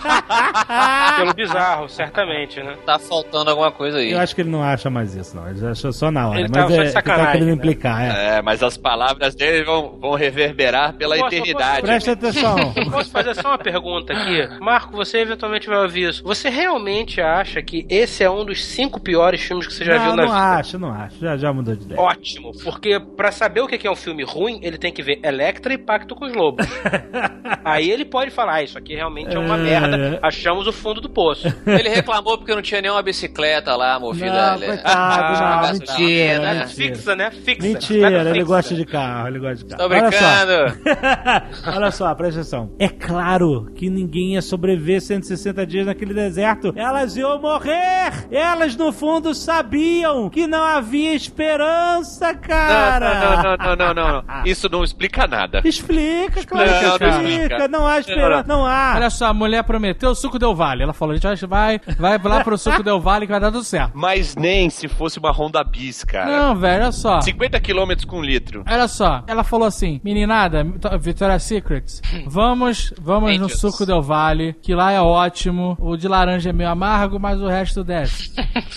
Pelo bizarro, certamente, né? Tá faltando alguma coisa aí. Eu acho que ele não acha mais isso, não. Ele achou só na hora. Ele mas tá só de sacanagem, tá querendo né? implicar, mas as palavras dele vão reverberar pela eternidade. Presta atenção. Posso fazer só uma pergunta aqui? Marco, você eventualmente vai ouvir isso. Você realmente acha que esse é um dos 5 piores filmes que você já viu na vida? Não acho. Já mudou de ideia. Ótimo, porque pra saber o que é um filme ruim, ele tem que ver Electra e Pacto com os Lobos. Aí ele pode falar, isso aqui realmente é uma merda, achamos o fundo do poço. Ele reclamou porque não tinha nenhuma bicicleta lá movida. Não, mentira. Fixa, né? Fixa. Mentira, ele gosta de carro, Tô brincando. Olha só, presta atenção. É claro que ninguém ia sobreviver 160 dias naquele deserto. Elas iam morrer. Elas, no fundo, sabiam que não havia esperança, cara. Não. Isso não explica nada. Explica, claro que explica. Não há esperança, não há. Olha só, a mulher prometeu o Suco Del Vale. Ela falou, a gente vai lá pro Suco Del Vale que vai dar tudo certo. Mas nem se fosse uma Honda Bis, cara. Não, velho, olha só. 50 km com 1 litro. Olha só, ela falou assim, meninada, Victoria's Secrets, vamos no Suco Del Vale, que lá é ótimo, o de laranja é meio amargo, mas o resto desce.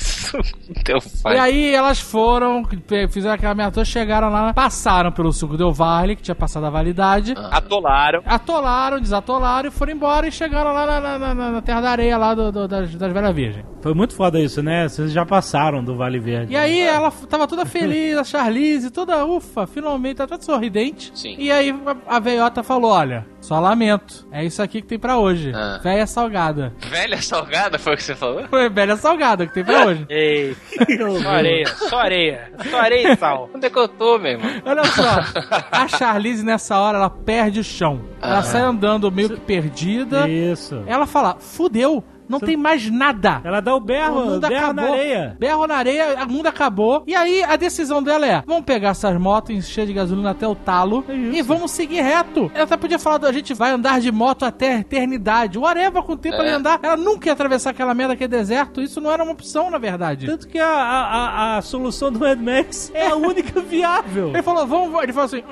E aí elas foram, fizeram aquela merda toda, chegaram lá, passaram pelo Suco Del Vale, que tinha passado a validade. Atolaram, desatolaram e foram embora e chegaram lá na Terra da Areia, lá das Velhas Virgens. Foi muito foda isso, né? Vocês já passaram do Vale Verde. E aí ela tava toda feliz, a Charlize, toda ufa, finalmente, tá toda sorridente. Sim. E aí a veiota falou, olha, só lamento, é isso aqui que tem pra hoje. Véia salgada. Velha salgada foi o que você falou? Foi velha salgada que tem pra hoje. Ei, só areia e sal. Onde é que eu tô, meu irmão? Olha só, a Charlize nessa hora, ela perde o chão. Ela sai andando meio que perdida. Isso. Ela fala, fudeu. Não tem mais nada. Ela dá o berro na areia. Berro na areia, o mundo acabou. E aí, a decisão dela é, vamos pegar essas motos, encher de gasolina até o talo e vamos seguir reto. Ela até podia falar, a gente vai andar de moto até a eternidade. Whatever, com o tempo ela ia andar. Ela nunca ia atravessar aquela merda que é deserto. Isso não era uma opção, na verdade. Tanto que a solução do Mad Max é a única viável. Ele falou, vamos... Ele falou assim...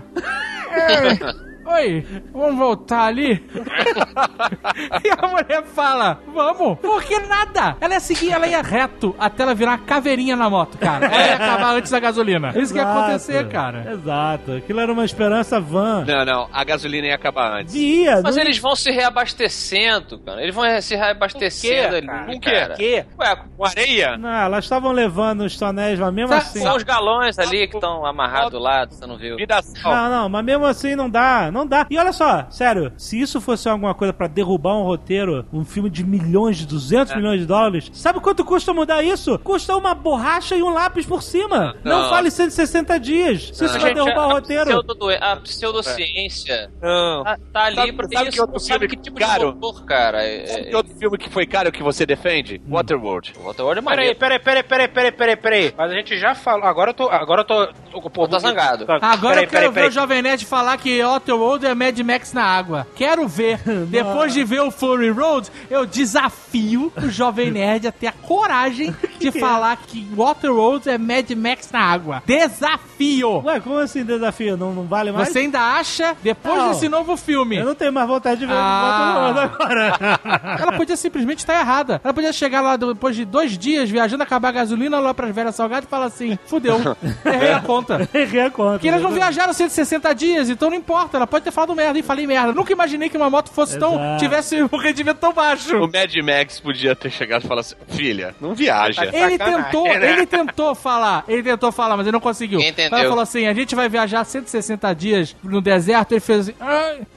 Oi, vamos voltar ali? E a mulher fala, vamos. Porque nada. Ela ia seguir, ela ia reto até ela virar uma caveirinha na moto, cara. Ela ia acabar antes da gasolina. Isso que ia acontecer, cara. Exato. Aquilo era uma esperança vã. Não. A gasolina ia acabar antes. Mas eles vão se reabastecendo, cara. Eles vão se reabastecendo ali. Com o quê? Ué, com areia? Não, elas estavam levando os tonéis, mas mesmo assim... São os galões ali que estão amarrados lá, você não viu? Não, mas mesmo assim não dá. E olha só, sério, se isso fosse alguma coisa pra derrubar um roteiro, um filme de milhões, de 200 milhões de dólares, sabe quanto custa mudar isso? Custa uma borracha e um lápis por cima. Não fale 160 dias. Se isso vai derrubar o roteiro. A pseudociência Não. tá ali pra sabe isso. Que outro filme que tipo caro? de motor, cara? Sabe que outro filme que foi caro que você defende? Waterworld. Waterworld é maneiro. Peraí. Mas a gente já falou. Agora eu tô tá zangado. Agora eu quero ver o Jovem Nerd falar que Waterworld é Mad Max na água. Quero ver. Depois de ver o Fury Road, eu desafio o Jovem Nerd a ter a coragem de falar que Waterworld é Mad Max na água. Desafio! Ué, como assim desafio? Não vale mais? Você ainda acha, depois desse novo filme... Eu não tenho mais vontade de ver Waterworld agora. Ela podia simplesmente estar errada. Ela podia chegar lá depois de 2 dias viajando, acabar a gasolina lá pras velhas salgadas e falar assim, fudeu, errei a conta. Porque eles não viajaram 160 dias, então não importa. Ela pode ter falado merda e falei merda. Nunca imaginei que uma moto fosse tivesse um rendimento tão baixo. O Mad Max podia ter chegado e falado assim, filha, não viaja. Ele tentou falar, mas ele não conseguiu. Entendeu? Ela falou assim, a gente vai viajar 160 dias no deserto, ele fez assim,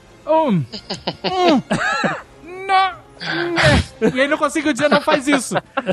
não. E ele não conseguiu dizer não faz isso.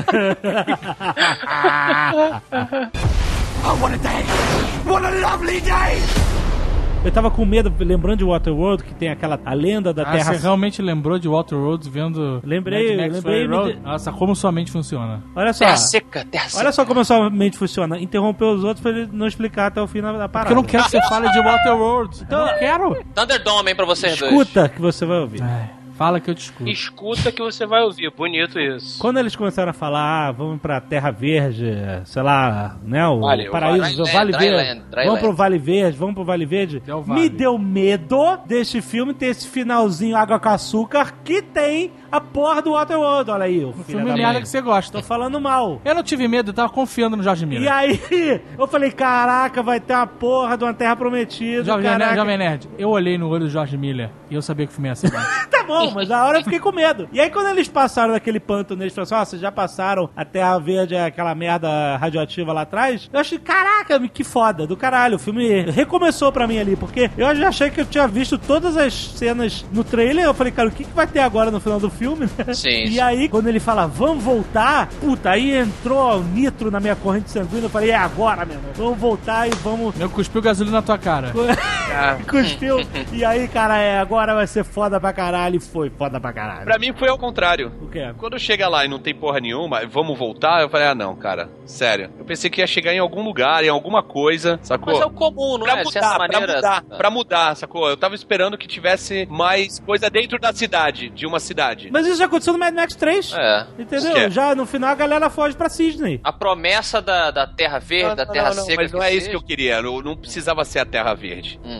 Oh, what a day! What a lovely day! Eu tava com medo, lembrando de Waterworld, que tem a lenda da Terra... Você realmente lembrou de Waterworld vendo... Lembrei. Nossa, como sua mente funciona. Olha só. Terra seca. Olha só como a sua mente funciona. Interrompeu os outros pra ele não explicar até o fim da parada. Porque eu não quero que você fale de Waterworld. Então, eu não quero. Thunderdome, hein, pra vocês dois. Escuta que você vai ouvir. Fala que eu te escuto. Escuta que você vai ouvir. Bonito isso. Quando eles começaram a falar, vamos pra Terra Verde, sei lá, né, o paraíso, o Vale Verde. Vamos pro Vale Verde. Me deu medo deste filme ter esse finalzinho água com açúcar que tem a porra do Waterworld. Olha aí, o filme merda que você gosta. Tô falando mal. Eu não tive medo, eu tava confiando no Jorge Miller. E aí, eu falei, caraca, vai ter uma porra de uma Terra Prometida. Jovem Nerd, eu olhei no olho do Jorge Miller e eu sabia que o filme ia assim. Tá bom, mas na hora eu fiquei com medo. E aí quando eles passaram daquele pântano, eles falaram assim, vocês já passaram a Terra Verde, aquela merda radioativa lá atrás? Eu achei, caraca, que foda, do caralho. O filme recomeçou pra mim ali, porque eu já achei que eu tinha visto todas as cenas no trailer. Eu falei, cara, o que vai ter agora no final do filme, né? Sim. E aí, quando ele fala, vamos voltar, puta, aí entrou o nitro na minha corrente sanguínea. Eu falei, é agora, meu irmão. Vamos voltar e vamos... Eu cuspiu gasolina na tua cara. Cuspiu. E aí, cara, agora vai ser foda pra caralho. E foi foda pra caralho. Pra mim foi ao contrário. O quê? Quando chega lá e não tem porra nenhuma, vamos voltar, eu falei, não, cara, sério. Eu pensei que ia chegar em algum lugar, em alguma coisa, sacou? Mas é o comum, não pra é? Mudar, pra mudar, sacou? Eu tava esperando que tivesse mais coisa dentro da cidade, de uma cidade. Mas isso já aconteceu no Mad Max 3. Entendeu? Já no final a galera foge pra Sydney. A promessa da Terra Verde, da Terra Seca. Mas não é isso que eu queria. Não precisava ser a Terra Verde.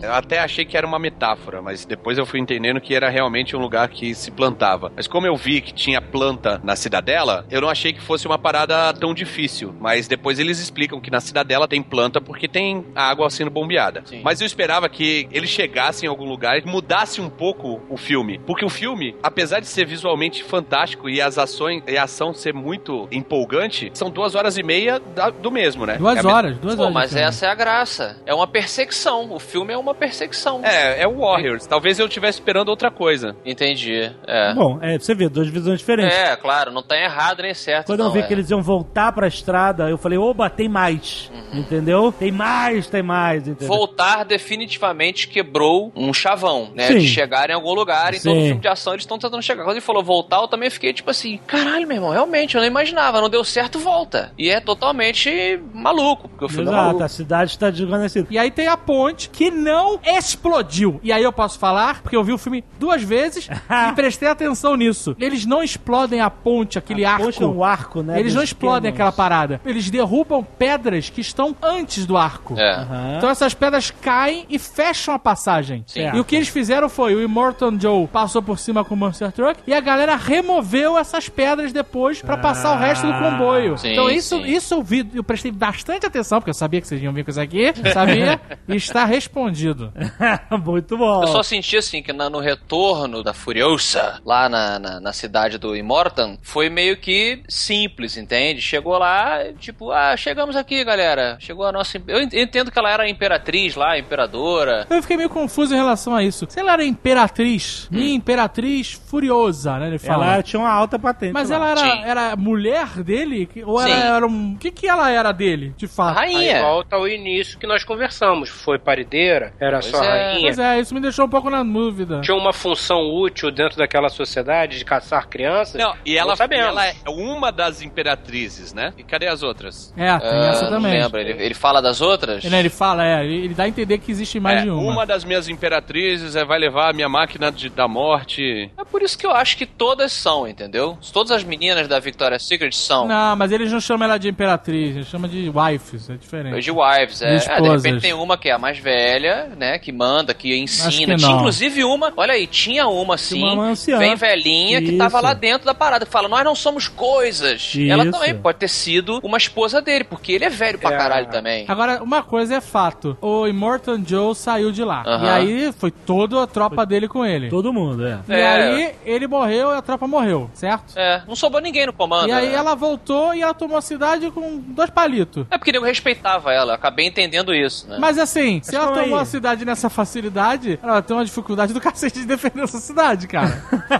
Eu até achei que era uma metáfora, mas depois eu fui entendendo que era realmente um lugar que se plantava. Mas como eu vi que tinha planta na cidadela, eu não achei que fosse uma parada tão difícil. Mas depois eles explicam que na cidadela tem planta porque tem a água sendo bombeada. Sim. Mas eu esperava que eles chegassem em algum lugar e mudasse um pouco o filme. Porque o filme, apesar de ser visualmente fantástico e as ações e a ação ser muito empolgante, são 2h30 do mesmo, né? 2 horas. Pô, mas essa é a graça. É uma perseguição. O filme é uma perseguição. É o Warriors. Talvez eu estivesse esperando outra coisa. Entendi. É. Bom, você vê, duas visões diferentes. É, claro, não tá errado nem certo. Quando eu vi que eles iam voltar pra estrada, eu falei, oba, tem mais. Entendeu? Tem mais, entendeu? Voltar definitivamente quebrou um chavão, né? Sim. De chegar em algum lugar. Em Sim. todo filme de ação eles estão tentando chegar. Quando ele falou voltar, eu também fiquei tipo assim, caralho, meu irmão, realmente, eu não imaginava, não deu certo, volta. E é totalmente maluco, porque o filme é Exato, maluco. a cidade está desvanecida. E aí tem a ponte que não explodiu. E aí eu posso falar, porque eu vi o filme 2 vezes e prestei atenção nisso. Eles não explodem a ponte, aquele arco. Poxa, um arco, né? Eles não dos explodem cannons. aquela parada. Eles derrubam pedras que estão antes do arco. É. Aham. Então essas pedras caem e fecham a passagem. Sim. E o que eles fizeram foi, o Immortan Joe passou por cima com o Monster Truck e a galera removeu essas pedras depois pra passar o resto do comboio. Sim, Então isso sim. eu vi, eu prestei bastante atenção, porque eu sabia que vocês iam vir com isso aqui, sabia? E está respondido. Muito bom. Eu só senti assim que no retorno da Furiosa, lá na cidade do Immortan, foi meio que simples, entende? Chegou lá, tipo, chegamos aqui, galera. Chegou a nossa... Eu entendo que ela era a imperatriz lá, a imperadora. Eu fiquei meio confuso em relação a isso. Se ela era imperatriz, minha imperatriz furiosa, né? Ele fala. Ela tinha uma alta patente. Mas lá. ela Sim. era mulher dele? Ou Sim. ela era um... O que ela era dele, de fato? Aí Rainha. volta ao início que nós conversamos. Foi parideira, era Pois só é. rainha. Pois é, isso me deixou um pouco na dúvida. Tinha uma função útil dentro daquela sociedade de caçar crianças? Não, e ela sabemos. é uma das imperatrizes, né? E cadê as outras? É, tem essa Não também. lembro. Ele fala das outras? Ele fala, ele dá a entender que existe mais de uma. Uma das minhas imperatrizes vai levar a minha máquina da morte. É por isso que eu acho que todas são, entendeu? Todas as meninas da Victoria's Secret são. Não, mas eles não chamam ela de imperatriz, eles chamam de wives, é diferente. De wives, De de esposas. repente tem uma que é a mais velha, né? Que manda, que Acho ensina. que Tinha não. inclusive uma, olha aí, tinha uma assim, uma anciã. bem velhinha, que tava Isso. lá dentro da parada, que fala, nós não somos coisas. Isso. Ela também pode ter sido uma esposa dele, porque ele é velho pra caralho também. Agora, uma coisa é fato, o Immortan Joe saiu de lá. Aham. E aí foi toda a tropa dele com ele. Todo mundo, é. E É. aí ele morreu e a tropa morreu, certo? É, não sobrou ninguém no comando. E aí né? ela voltou e ela tomou a cidade com 2 palitos. É porque eu respeitava ela, eu acabei entendendo isso, né? Mas assim, se ela calma tomou aí. a cidade nessa facilidade, ela vai ter uma dificuldade do cacete de defender essa cidade, cara.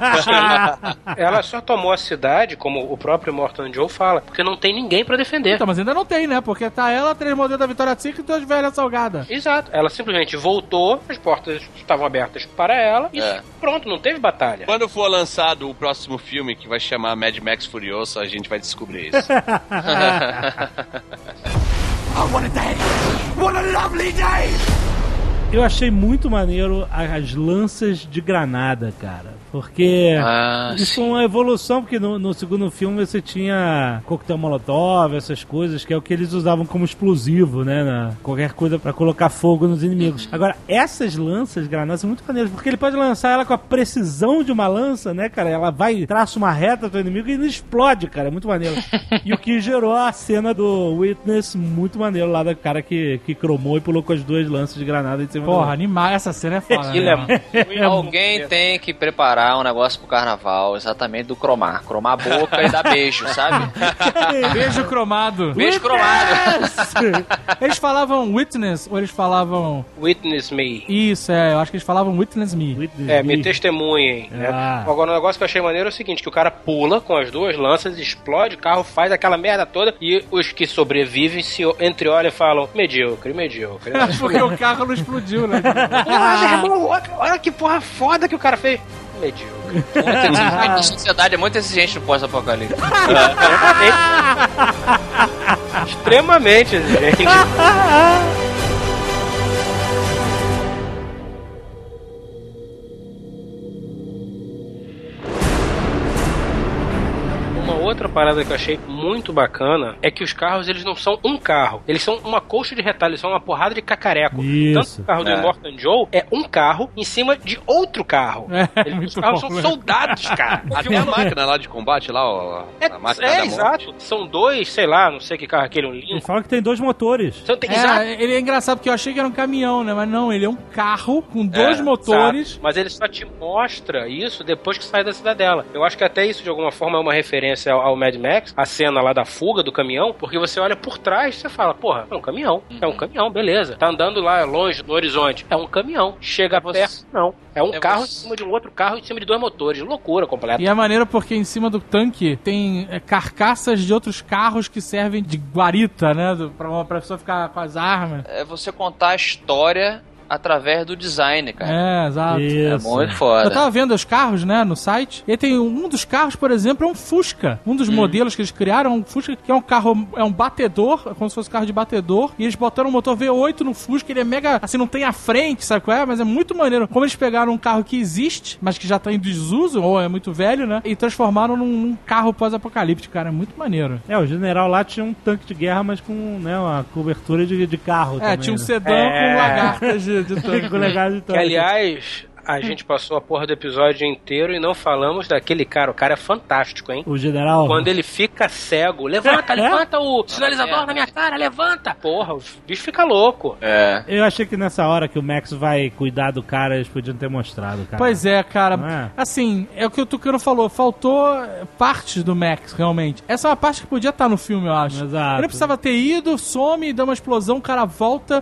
Ela só tomou a cidade, como o próprio Morton Joe fala, porque não tem ninguém pra defender. Então, mas ainda não tem, né? Porque tá ela, 3 modelos da Vitória Secret e 2 velhas salgadas. Exato. Ela simplesmente voltou, as portas estavam abertas para ela e pronto, não teve batalha. Quando for lançado o próximo filme, que vai chamar Mad Max Furioso, a gente vai descobrir isso. Eu achei muito maneiro as lanças de granada, cara. Porque isso é uma evolução, porque no segundo filme você tinha coquetel molotov, essas coisas, que é o que eles usavam como explosivo, né? Qualquer coisa pra colocar fogo nos inimigos. Agora, essas lanças de granada são muito maneiras, porque ele pode lançar ela com a precisão de uma lança, né, cara? Ela vai, traça uma reta do inimigo e não explode, cara. É muito maneiro. E o que gerou a cena do Witness, muito maneiro, lá da cara que cromou e pulou com as 2 lanças de granada em cima Porra, animal, essa cena é foda, Aquilo né? Alguém tem que preparar um negócio pro carnaval, exatamente do cromar. Cromar a boca e dar beijo, sabe? Beijo cromado. Beijo cromado. Eles falavam witness ou eles falavam... Witness me. Isso, eu acho que eles falavam witness me. Me testemunhem, né? Agora, o negócio que eu achei maneiro é o seguinte, que o cara pula com as 2 lanças, explode o carro, faz aquela merda toda, e os que sobrevivem se entreolham e falam, medíocre. Porque o carro não explodiu, né? Olha que porra foda que o cara fez. Medíocre. A sociedade é muito exigente no pós-apocalipse. Extremamente exigente. outra parada que eu achei muito bacana é que os carros, eles não são um carro. Eles são uma colcha de retalho, eles são uma porrada de cacareco. Isso. Tanto o carro do Immortan Joe é um carro em cima de outro carro. Os carros são soldados, cara. Até a máquina lá de combate, lá, ó. A máquina da exato. São dois, sei lá, não sei que carro é aquele, um lindo. Ele fala que tem 2 motores. Exato. Ele é engraçado porque eu achei que era um caminhão, né? Mas não, ele é um carro com 2 motores. Exato. Mas ele só te mostra isso depois que sai da cidadela. Eu acho que até isso, de alguma forma, é uma referência ao Mad Max, a cena lá da fuga do caminhão, porque você olha por trás e você fala, porra, é um caminhão, beleza. Tá andando lá longe no horizonte, é um caminhão. Chega perto, não. É um carro em cima de um outro carro em cima de 2 motores. Loucura completa. E é maneiro porque em cima do tanque tem carcaças de outros carros que servem de guarita, né? Pra pessoa ficar com as armas. É você contar a história através do design, cara. Exato. Isso. É muito foda. Eu tava vendo os carros, né, no site, e tem um dos carros, por exemplo, é um Fusca. Um dos modelos que eles criaram é um Fusca, que é um carro, é um batedor, como se fosse um carro de batedor, e eles botaram um motor V8 no Fusca, ele é mega, assim, não tem a frente, sabe qual é? Mas é muito maneiro. Como eles pegaram um carro que existe, mas que já tá em desuso, ou é muito velho, né, e transformaram num carro pós-apocalíptico, cara, é muito maneiro. O general lá tinha um tanque de guerra, mas com, né, uma cobertura de carro também, tinha um né? sedã com lagartas de tanque. Que, aliás, a gente passou a porra do episódio inteiro e não falamos daquele cara. O cara é fantástico, hein? O general. Quando ele fica cego. Levanta o sinalizador na minha cara, levanta! Porra, o bicho fica louco. Eu achei que nessa hora que o Max vai cuidar do cara, eles podiam ter mostrado, cara. Pois é, cara. Assim, é o que o Tucano falou. Faltou partes do Max, realmente. Essa é uma parte que podia estar no filme, eu acho. Exato. Ele não precisava ter ido, some, dá uma explosão, o cara volta,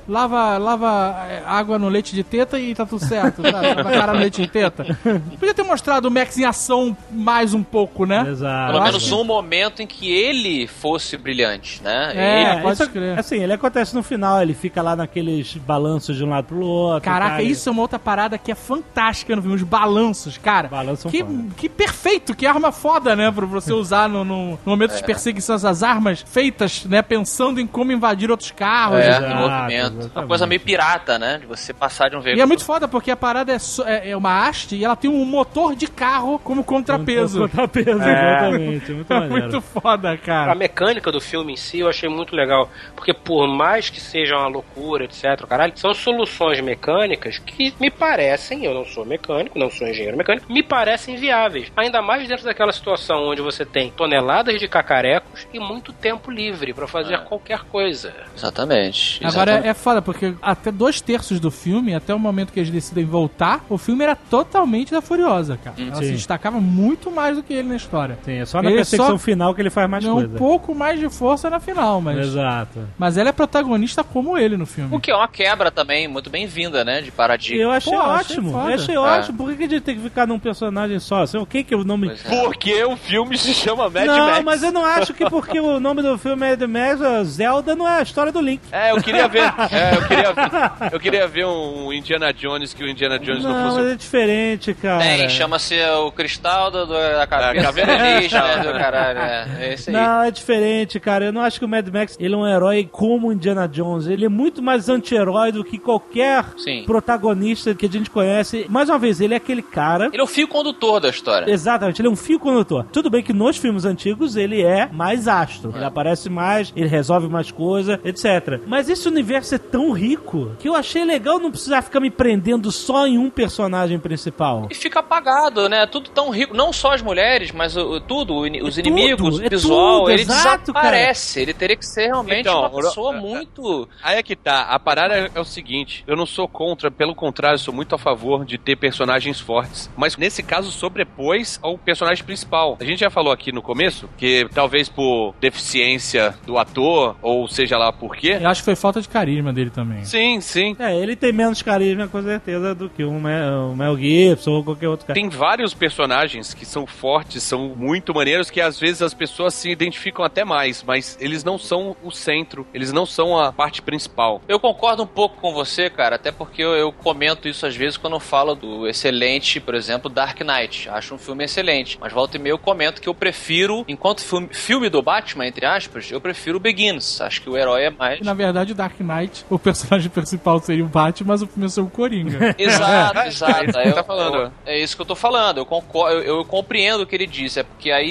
lava água no leite de teta e tá tudo certo, tá? Cara no leite de teta. Podia ter mostrado o Max em ação mais um pouco, né? Exato. Pelo menos um momento em que ele fosse brilhante, né? Pode crer. Assim, ele acontece no final, ele fica lá naqueles balanços de um lado pro outro. Caraca, cara. Isso é uma outra parada que é fantástica no filme, os balanços, cara. Balanços que perfeito, que arma foda, né? Pra você usar no momento de perseguição, essas armas feitas, né? Pensando em como invadir outros carros. Em movimento. Exatamente. Uma coisa meio pirata, né? De você passar de um veículo. E é muito foda, porque a parada é uma haste e ela tem um motor de carro como contrapeso. Exatamente. Muito maneiro. Muito foda, cara. A mecânica do filme em si eu achei muito legal, porque por mais que seja uma loucura, etc, caralho, são soluções mecânicas que me parecem, eu não sou mecânico, não sou engenheiro mecânico, me parecem viáveis. Ainda mais dentro daquela situação onde você tem toneladas de cacarecos e muito tempo livre pra fazer qualquer coisa. Exatamente. Agora é foda, porque até 2/3 do filme, até o momento que eles decidem voltar, o filme era totalmente da Furiosa, cara. Ela se destacava muito mais do que ele na história. Sim, é só na perseguição final que ele faz mais coisa. Um pouco mais de força na final, mas... Exato. Mas ela é protagonista como ele no filme. O que é uma quebra também, muito bem-vinda, né? De paradigma. Eu achei ótimo. Eu achei ótimo. Por que a gente tem que ficar num personagem só? O que é o nome... Porque o filme se chama Mad Max. Não, mas eu não acho que porque o nome do filme é Mad Max, Zelda não é a história do Link. Eu queria ver. Eu queria ver um Indiana Jones, que o Indiana Jones não fosse... Mas é diferente, cara. Chama-se o cristal da cabeça alienígena do caralho. É esse aí. Não, é diferente, cara. Eu não acho que o Mad Max ele é um herói como o Indiana Jones. Ele é muito mais anti-herói do que qualquer protagonista que a gente conhece. Mais uma vez, ele é aquele cara... Ele é o fio condutor da história. Exatamente, ele é um fio condutor. Tudo bem que nos filmes antigos ele é mais astro. Ele aparece mais, ele resolve mais coisa, etc. Mas esse universo é tão rico que eu achei legal não precisar ficar me prendendo só em um personagem principal. E fica apagado, né? Tudo tão rico. Não só as mulheres, mas os inimigos, o visual, ele desaparece. Cara. Ele teria que ser realmente uma pessoa muito... Aí é que tá. A parada é o seguinte. Eu não sou contra, pelo contrário, sou muito a favor de ter personagens fortes. Mas nesse caso sobrepôs ao personagem principal. A gente já falou aqui no começo que talvez por deficiência do ator, ou seja lá por quê. Eu acho que foi falta de carisma dele também. Sim, sim. Ele tem menos carisma, com certeza, do que o Mel Gibson ou qualquer outro cara. Tem vários personagens que são fortes, são muito maneiros, que às vezes as pessoas se identificam até mais, mas eles não são o centro, eles não são a parte principal. Eu concordo um pouco com você, cara, até porque eu comento isso às vezes quando eu falo do excelente, por exemplo, Dark Knight. Acho um filme excelente, mas volta e meia eu comento que eu prefiro, enquanto filme do Batman, entre aspas, eu prefiro o Begins. Acho que o herói é mais... Na verdade, o Dark Knight, o personagem principal seria o Batman, mas o filme é o Coringa. Exato. É isso que eu tô falando. É isso que eu tô falando. Eu compreendo o que ele disse. É porque aí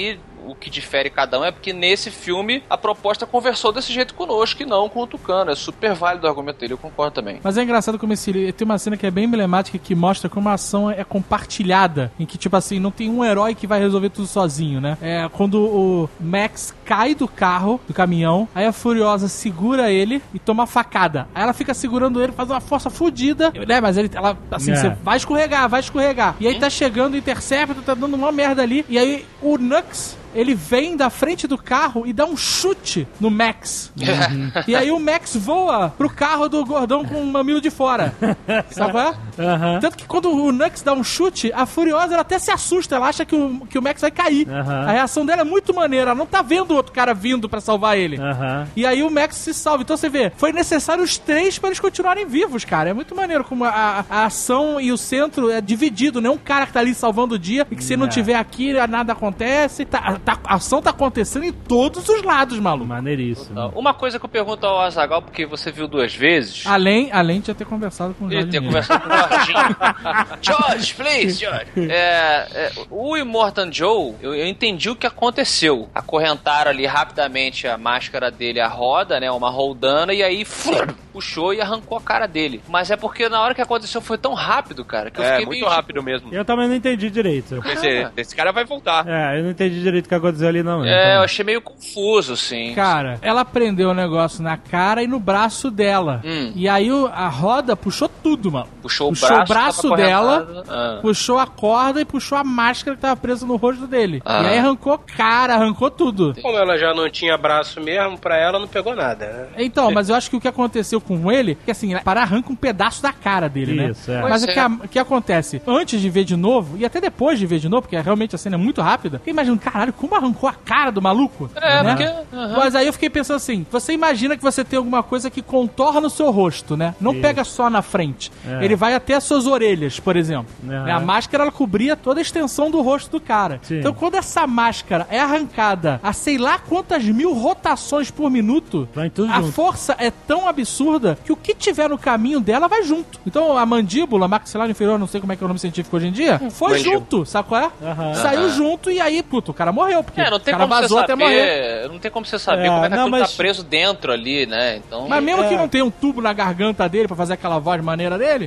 o que difere cada um é porque nesse filme a proposta conversou desse jeito conosco e não com o Tucano. É super válido o argumento dele, eu concordo também. Mas é engraçado como tem uma cena que é bem emblemática que mostra como a ação é compartilhada, em que, tipo assim, não tem um herói que vai resolver tudo sozinho, né? É quando o Max cai do carro, do caminhão, aí a Furiosa segura ele e toma uma facada. Aí ela fica segurando ele, faz uma força fodida, né? Mas ela, assim, você vai escorregar. E aí tá chegando o Interceptor, tá dando uma merda ali, e aí o Nux, ele vem da frente do carro e dá um chute no Max. E aí o Max voa pro carro do gordão com o mamilo de fora. Sabe qual é? Tanto que quando o Nux dá um chute, a Furiosa ela até se assusta. Ela acha que o Max vai cair. A reação dela é muito maneira. Ela não tá vendo o outro cara vindo pra salvar ele. E aí o Max se salva. Então você vê, foi necessário os três pra eles continuarem vivos, cara. É muito maneiro como a ação e o centro é dividido, né? Um cara que tá ali salvando o dia e que se não tiver aqui, nada acontece. A ação tá acontecendo em todos os lados, maluco. Maneiríssimo. Uma coisa que eu pergunto ao Azaghal, porque você viu 2 vezes. Além de eu ter conversado com o Jorge. Ter conversado com o Jorginho. George, please, George. O Immortan Joe, eu entendi o que aconteceu. Acorrentaram ali rapidamente a máscara dele, a roda, né? Uma roldana, e aí puxou e arrancou a cara dele. Mas é porque na hora que aconteceu foi tão rápido, cara, que eu fiquei muito meio rápido mesmo. Eu também não entendi direito. Eu pensei, esse cara vai voltar. Eu não entendi direito o que aconteceu ali, não. Eu achei meio confuso, assim. Cara, ela prendeu o negócio na cara e no braço dela. E aí a roda puxou tudo, mano. Puxou o braço dela, puxou a corda e puxou a máscara que tava presa no rosto dele. E aí arrancou cara, arrancou tudo. Como ela já não tinha braço mesmo, pra ela não pegou nada, né? Então, mas eu acho que o que aconteceu com ele, que assim, arranca um pedaço da cara dele, isso, né? Mas o que acontece? Antes de ver de novo, e até depois de ver de novo, porque realmente a cena é muito rápida, eu imagino, caralho, como arrancou a cara do maluco? Né? Porque... Mas aí eu fiquei pensando assim, você imagina que você tem alguma coisa que contorna o seu rosto, né? Não pega só na frente. Ele vai até as suas orelhas, por exemplo. A máscara, ela cobria toda a extensão do rosto do cara. Sim. Então, quando essa máscara é arrancada a sei lá quantas mil rotações por minuto, a força é tão absurda que o que tiver no caminho dela vai junto. Então, a mandíbula, maxilar inferior, não sei como é que é o nome científico hoje em dia, foi junto, sabe qual é? Saiu junto e aí, puto, o cara morreu. Porque não tem o cara como vazou você até saber, morrer. não tem como você saber como é que aquilo tá preso dentro ali, né? Então, mas mesmo que não tenha um tubo na garganta dele pra fazer aquela voz maneira dele,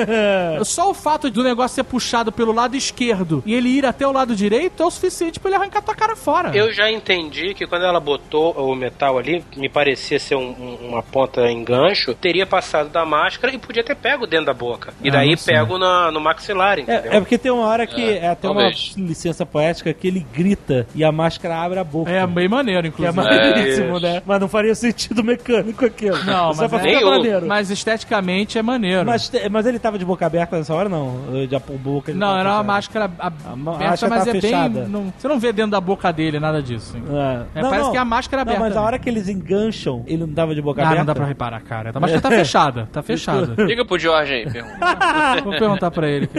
só o fato do negócio ser puxado pelo lado esquerdo e ele ir até o lado direito é o suficiente pra ele arrancar tua cara fora. Eu já entendi que quando ela botou o metal ali, me parecia ser uma ponta em gancho, teria passado da máscara e podia ter pego dentro da boca. E daí pego no maxilar, entendeu? É porque tem uma hora que até uma licença poética que ele grita e a máscara abre a boca. É bem maneiro, inclusive. É maneiríssimo, né? Mas não faria sentido mecânico aquilo. Não, só mas pra maneiro. Mas esteticamente é maneiro. Mas ele tava de boca aberta nessa hora, não? De boca, não, era uma máscara aberta, mas é fechada. Bem... você não vê dentro da boca dele nada disso. Parece que é a máscara aberta. Não, mas a hora que eles engancham, ele não tava de boca aberta? Não dá pra reparar, cara. A máscara tá fechada. Tá fechada. Liga pro Jorge aí, pergunta. Vou perguntar pra ele.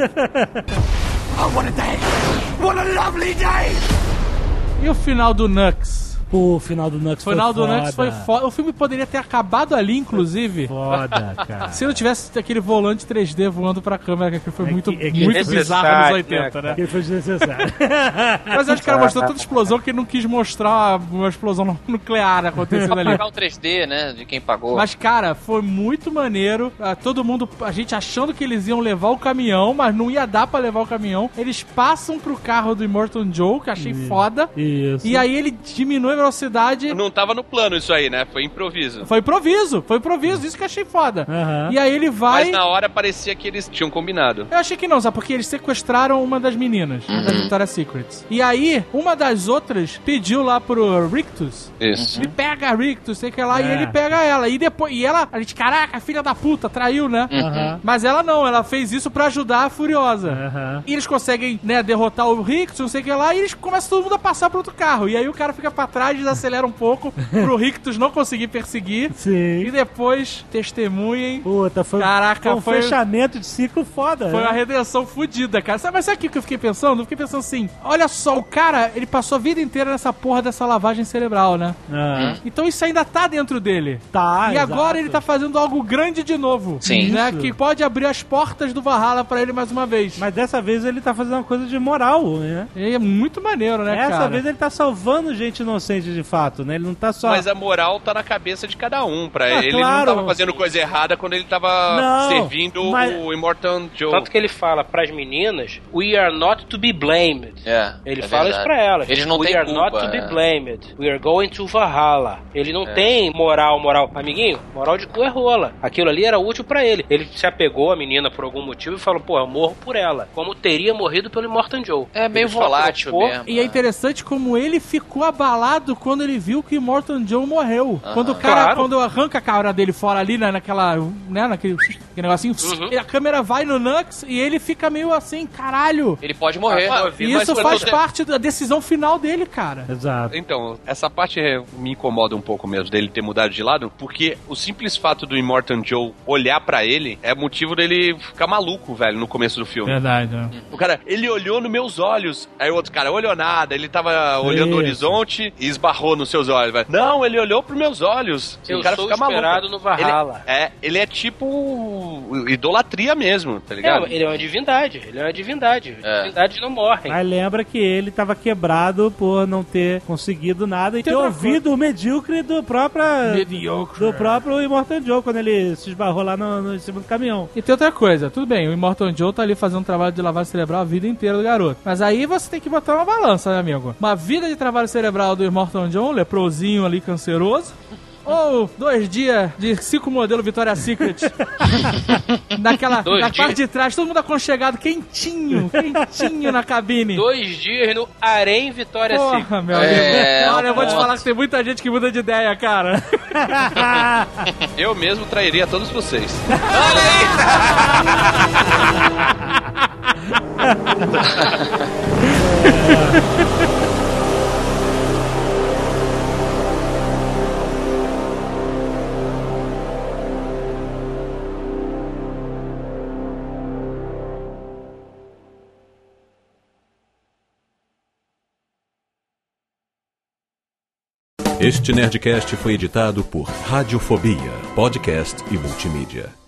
Oh, what a day! What a lovely day! E o final do Nux? Pô, o final do Nux foi foda. Foi foda. O filme poderia ter acabado ali, inclusive. Foda, cara. Se não tivesse aquele volante 3D voando pra câmera, que foi muito bizarro nos 80, né? Aquele foi desnecessário. Mas eu acho que ela mostrou tanta explosão que ele não quis mostrar uma explosão nuclear acontecendo ali. Pagar o 3D, né? De quem pagou. Mas, cara, foi muito maneiro. Todo mundo, a gente achando que eles iam levar o caminhão, mas não ia dar pra levar o caminhão. Eles passam pro carro do Immortan Joe, que achei foda. Isso. E aí ele diminui a velocidade. Não tava no plano isso aí, né? Foi improviso. Foi improviso, isso que eu achei foda. E aí ele vai... Mas na hora parecia que eles tinham combinado. Eu achei que não, sabe? Porque eles sequestraram uma das meninas, das Victoria's Secrets. E aí, uma das outras pediu lá pro Rictus. Isso. Me pega, Rictus, sei que lá, e ele pega ela. E depois, a gente, caraca, filha da puta, traiu, né? Mas ela não, ela fez isso pra ajudar a Furiosa. E eles conseguem, né, derrotar o Rictus, não sei que lá, e eles começam todo mundo a passar pro outro carro. E aí o cara fica pra trás desacelera um pouco pro Rictus não conseguir perseguir. Sim. E depois testemunhem. Puta, foi um fechamento de ciclo foda. Foi uma redenção fodida, cara. Mas sabe o que eu fiquei pensando? Eu fiquei pensando assim, olha só, o cara, ele passou a vida inteira nessa porra dessa lavagem cerebral, né? Então isso ainda tá dentro dele. Tá, e agora ele tá fazendo algo grande de novo. Sim. Né? Que pode abrir as portas do Valhalla pra ele mais uma vez. Mas dessa vez ele tá fazendo uma coisa de moral, né? E é muito maneiro, né, cara? Dessa vez ele tá salvando gente inocente de fato, né? Ele não tá só... Mas a moral tá na cabeça de cada um. Ele claro. não tava fazendo coisa errada quando ele tava servindo o Immortan Joe. Tanto que ele fala pras meninas, we are not to be blamed. Ele fala isso pra elas. Eles não têm We are culpa, not to be blamed. We are going to Valhalla. Ele não tem moral. Amiguinho, moral de cu é rola. Aquilo ali era útil pra ele. Ele se apegou à menina por algum motivo e falou, pô, eu morro por ela. Como teria morrido pelo Immortan Joe. É meio volátil mesmo. E é interessante como ele ficou abalado quando ele viu que Immortan Joe morreu. Quando o cara, quando arranca a cara dele fora ali, naquele negocinho, a câmera vai no Nux e ele fica meio assim, caralho. Ele pode morrer. Isso faz parte da decisão final dele, cara. Exato. Então, essa parte me incomoda um pouco mesmo, dele ter mudado de lado, porque o simples fato do Immortan Joe olhar pra ele é motivo dele ficar maluco, velho, no começo do filme. Verdade, né? O cara, ele olhou nos meus olhos. Aí o outro cara olhou nada, ele tava olhando o horizonte e esbarrou nos seus olhos, velho. Não, ele olhou pros meus olhos. Eu o cara sou fica esperado maluco. no Valhalla. Ele é tipo idolatria mesmo, tá ligado? Ele é uma divindade. Divindades não morrem. Mas lembra que ele tava quebrado por não ter conseguido nada e ter ouvido o medíocre do próprio Immortan Joe quando ele se esbarrou lá no em cima do caminhão. E tem outra coisa, tudo bem, o Immortan Joe tá ali fazendo um trabalho de lavagem cerebral a vida inteira do garoto. Mas aí você tem que botar uma balança, né, amigo? Uma vida de trabalho cerebral do Immortan Joe, um leprosinho ali canceroso. Ou 2 dias de 5 modelo Victoria's Secret. Na parte de trás, todo mundo aconchegado, quentinho na cabine. 2 dias no Arém Victoria's Secret. Porra, meu amigo. Olha, eu vou te falar que tem muita gente que muda de ideia, cara. Eu mesmo trairia todos vocês. Olha aí! Este Nerdcast foi editado por Radiofobia, podcast e multimídia.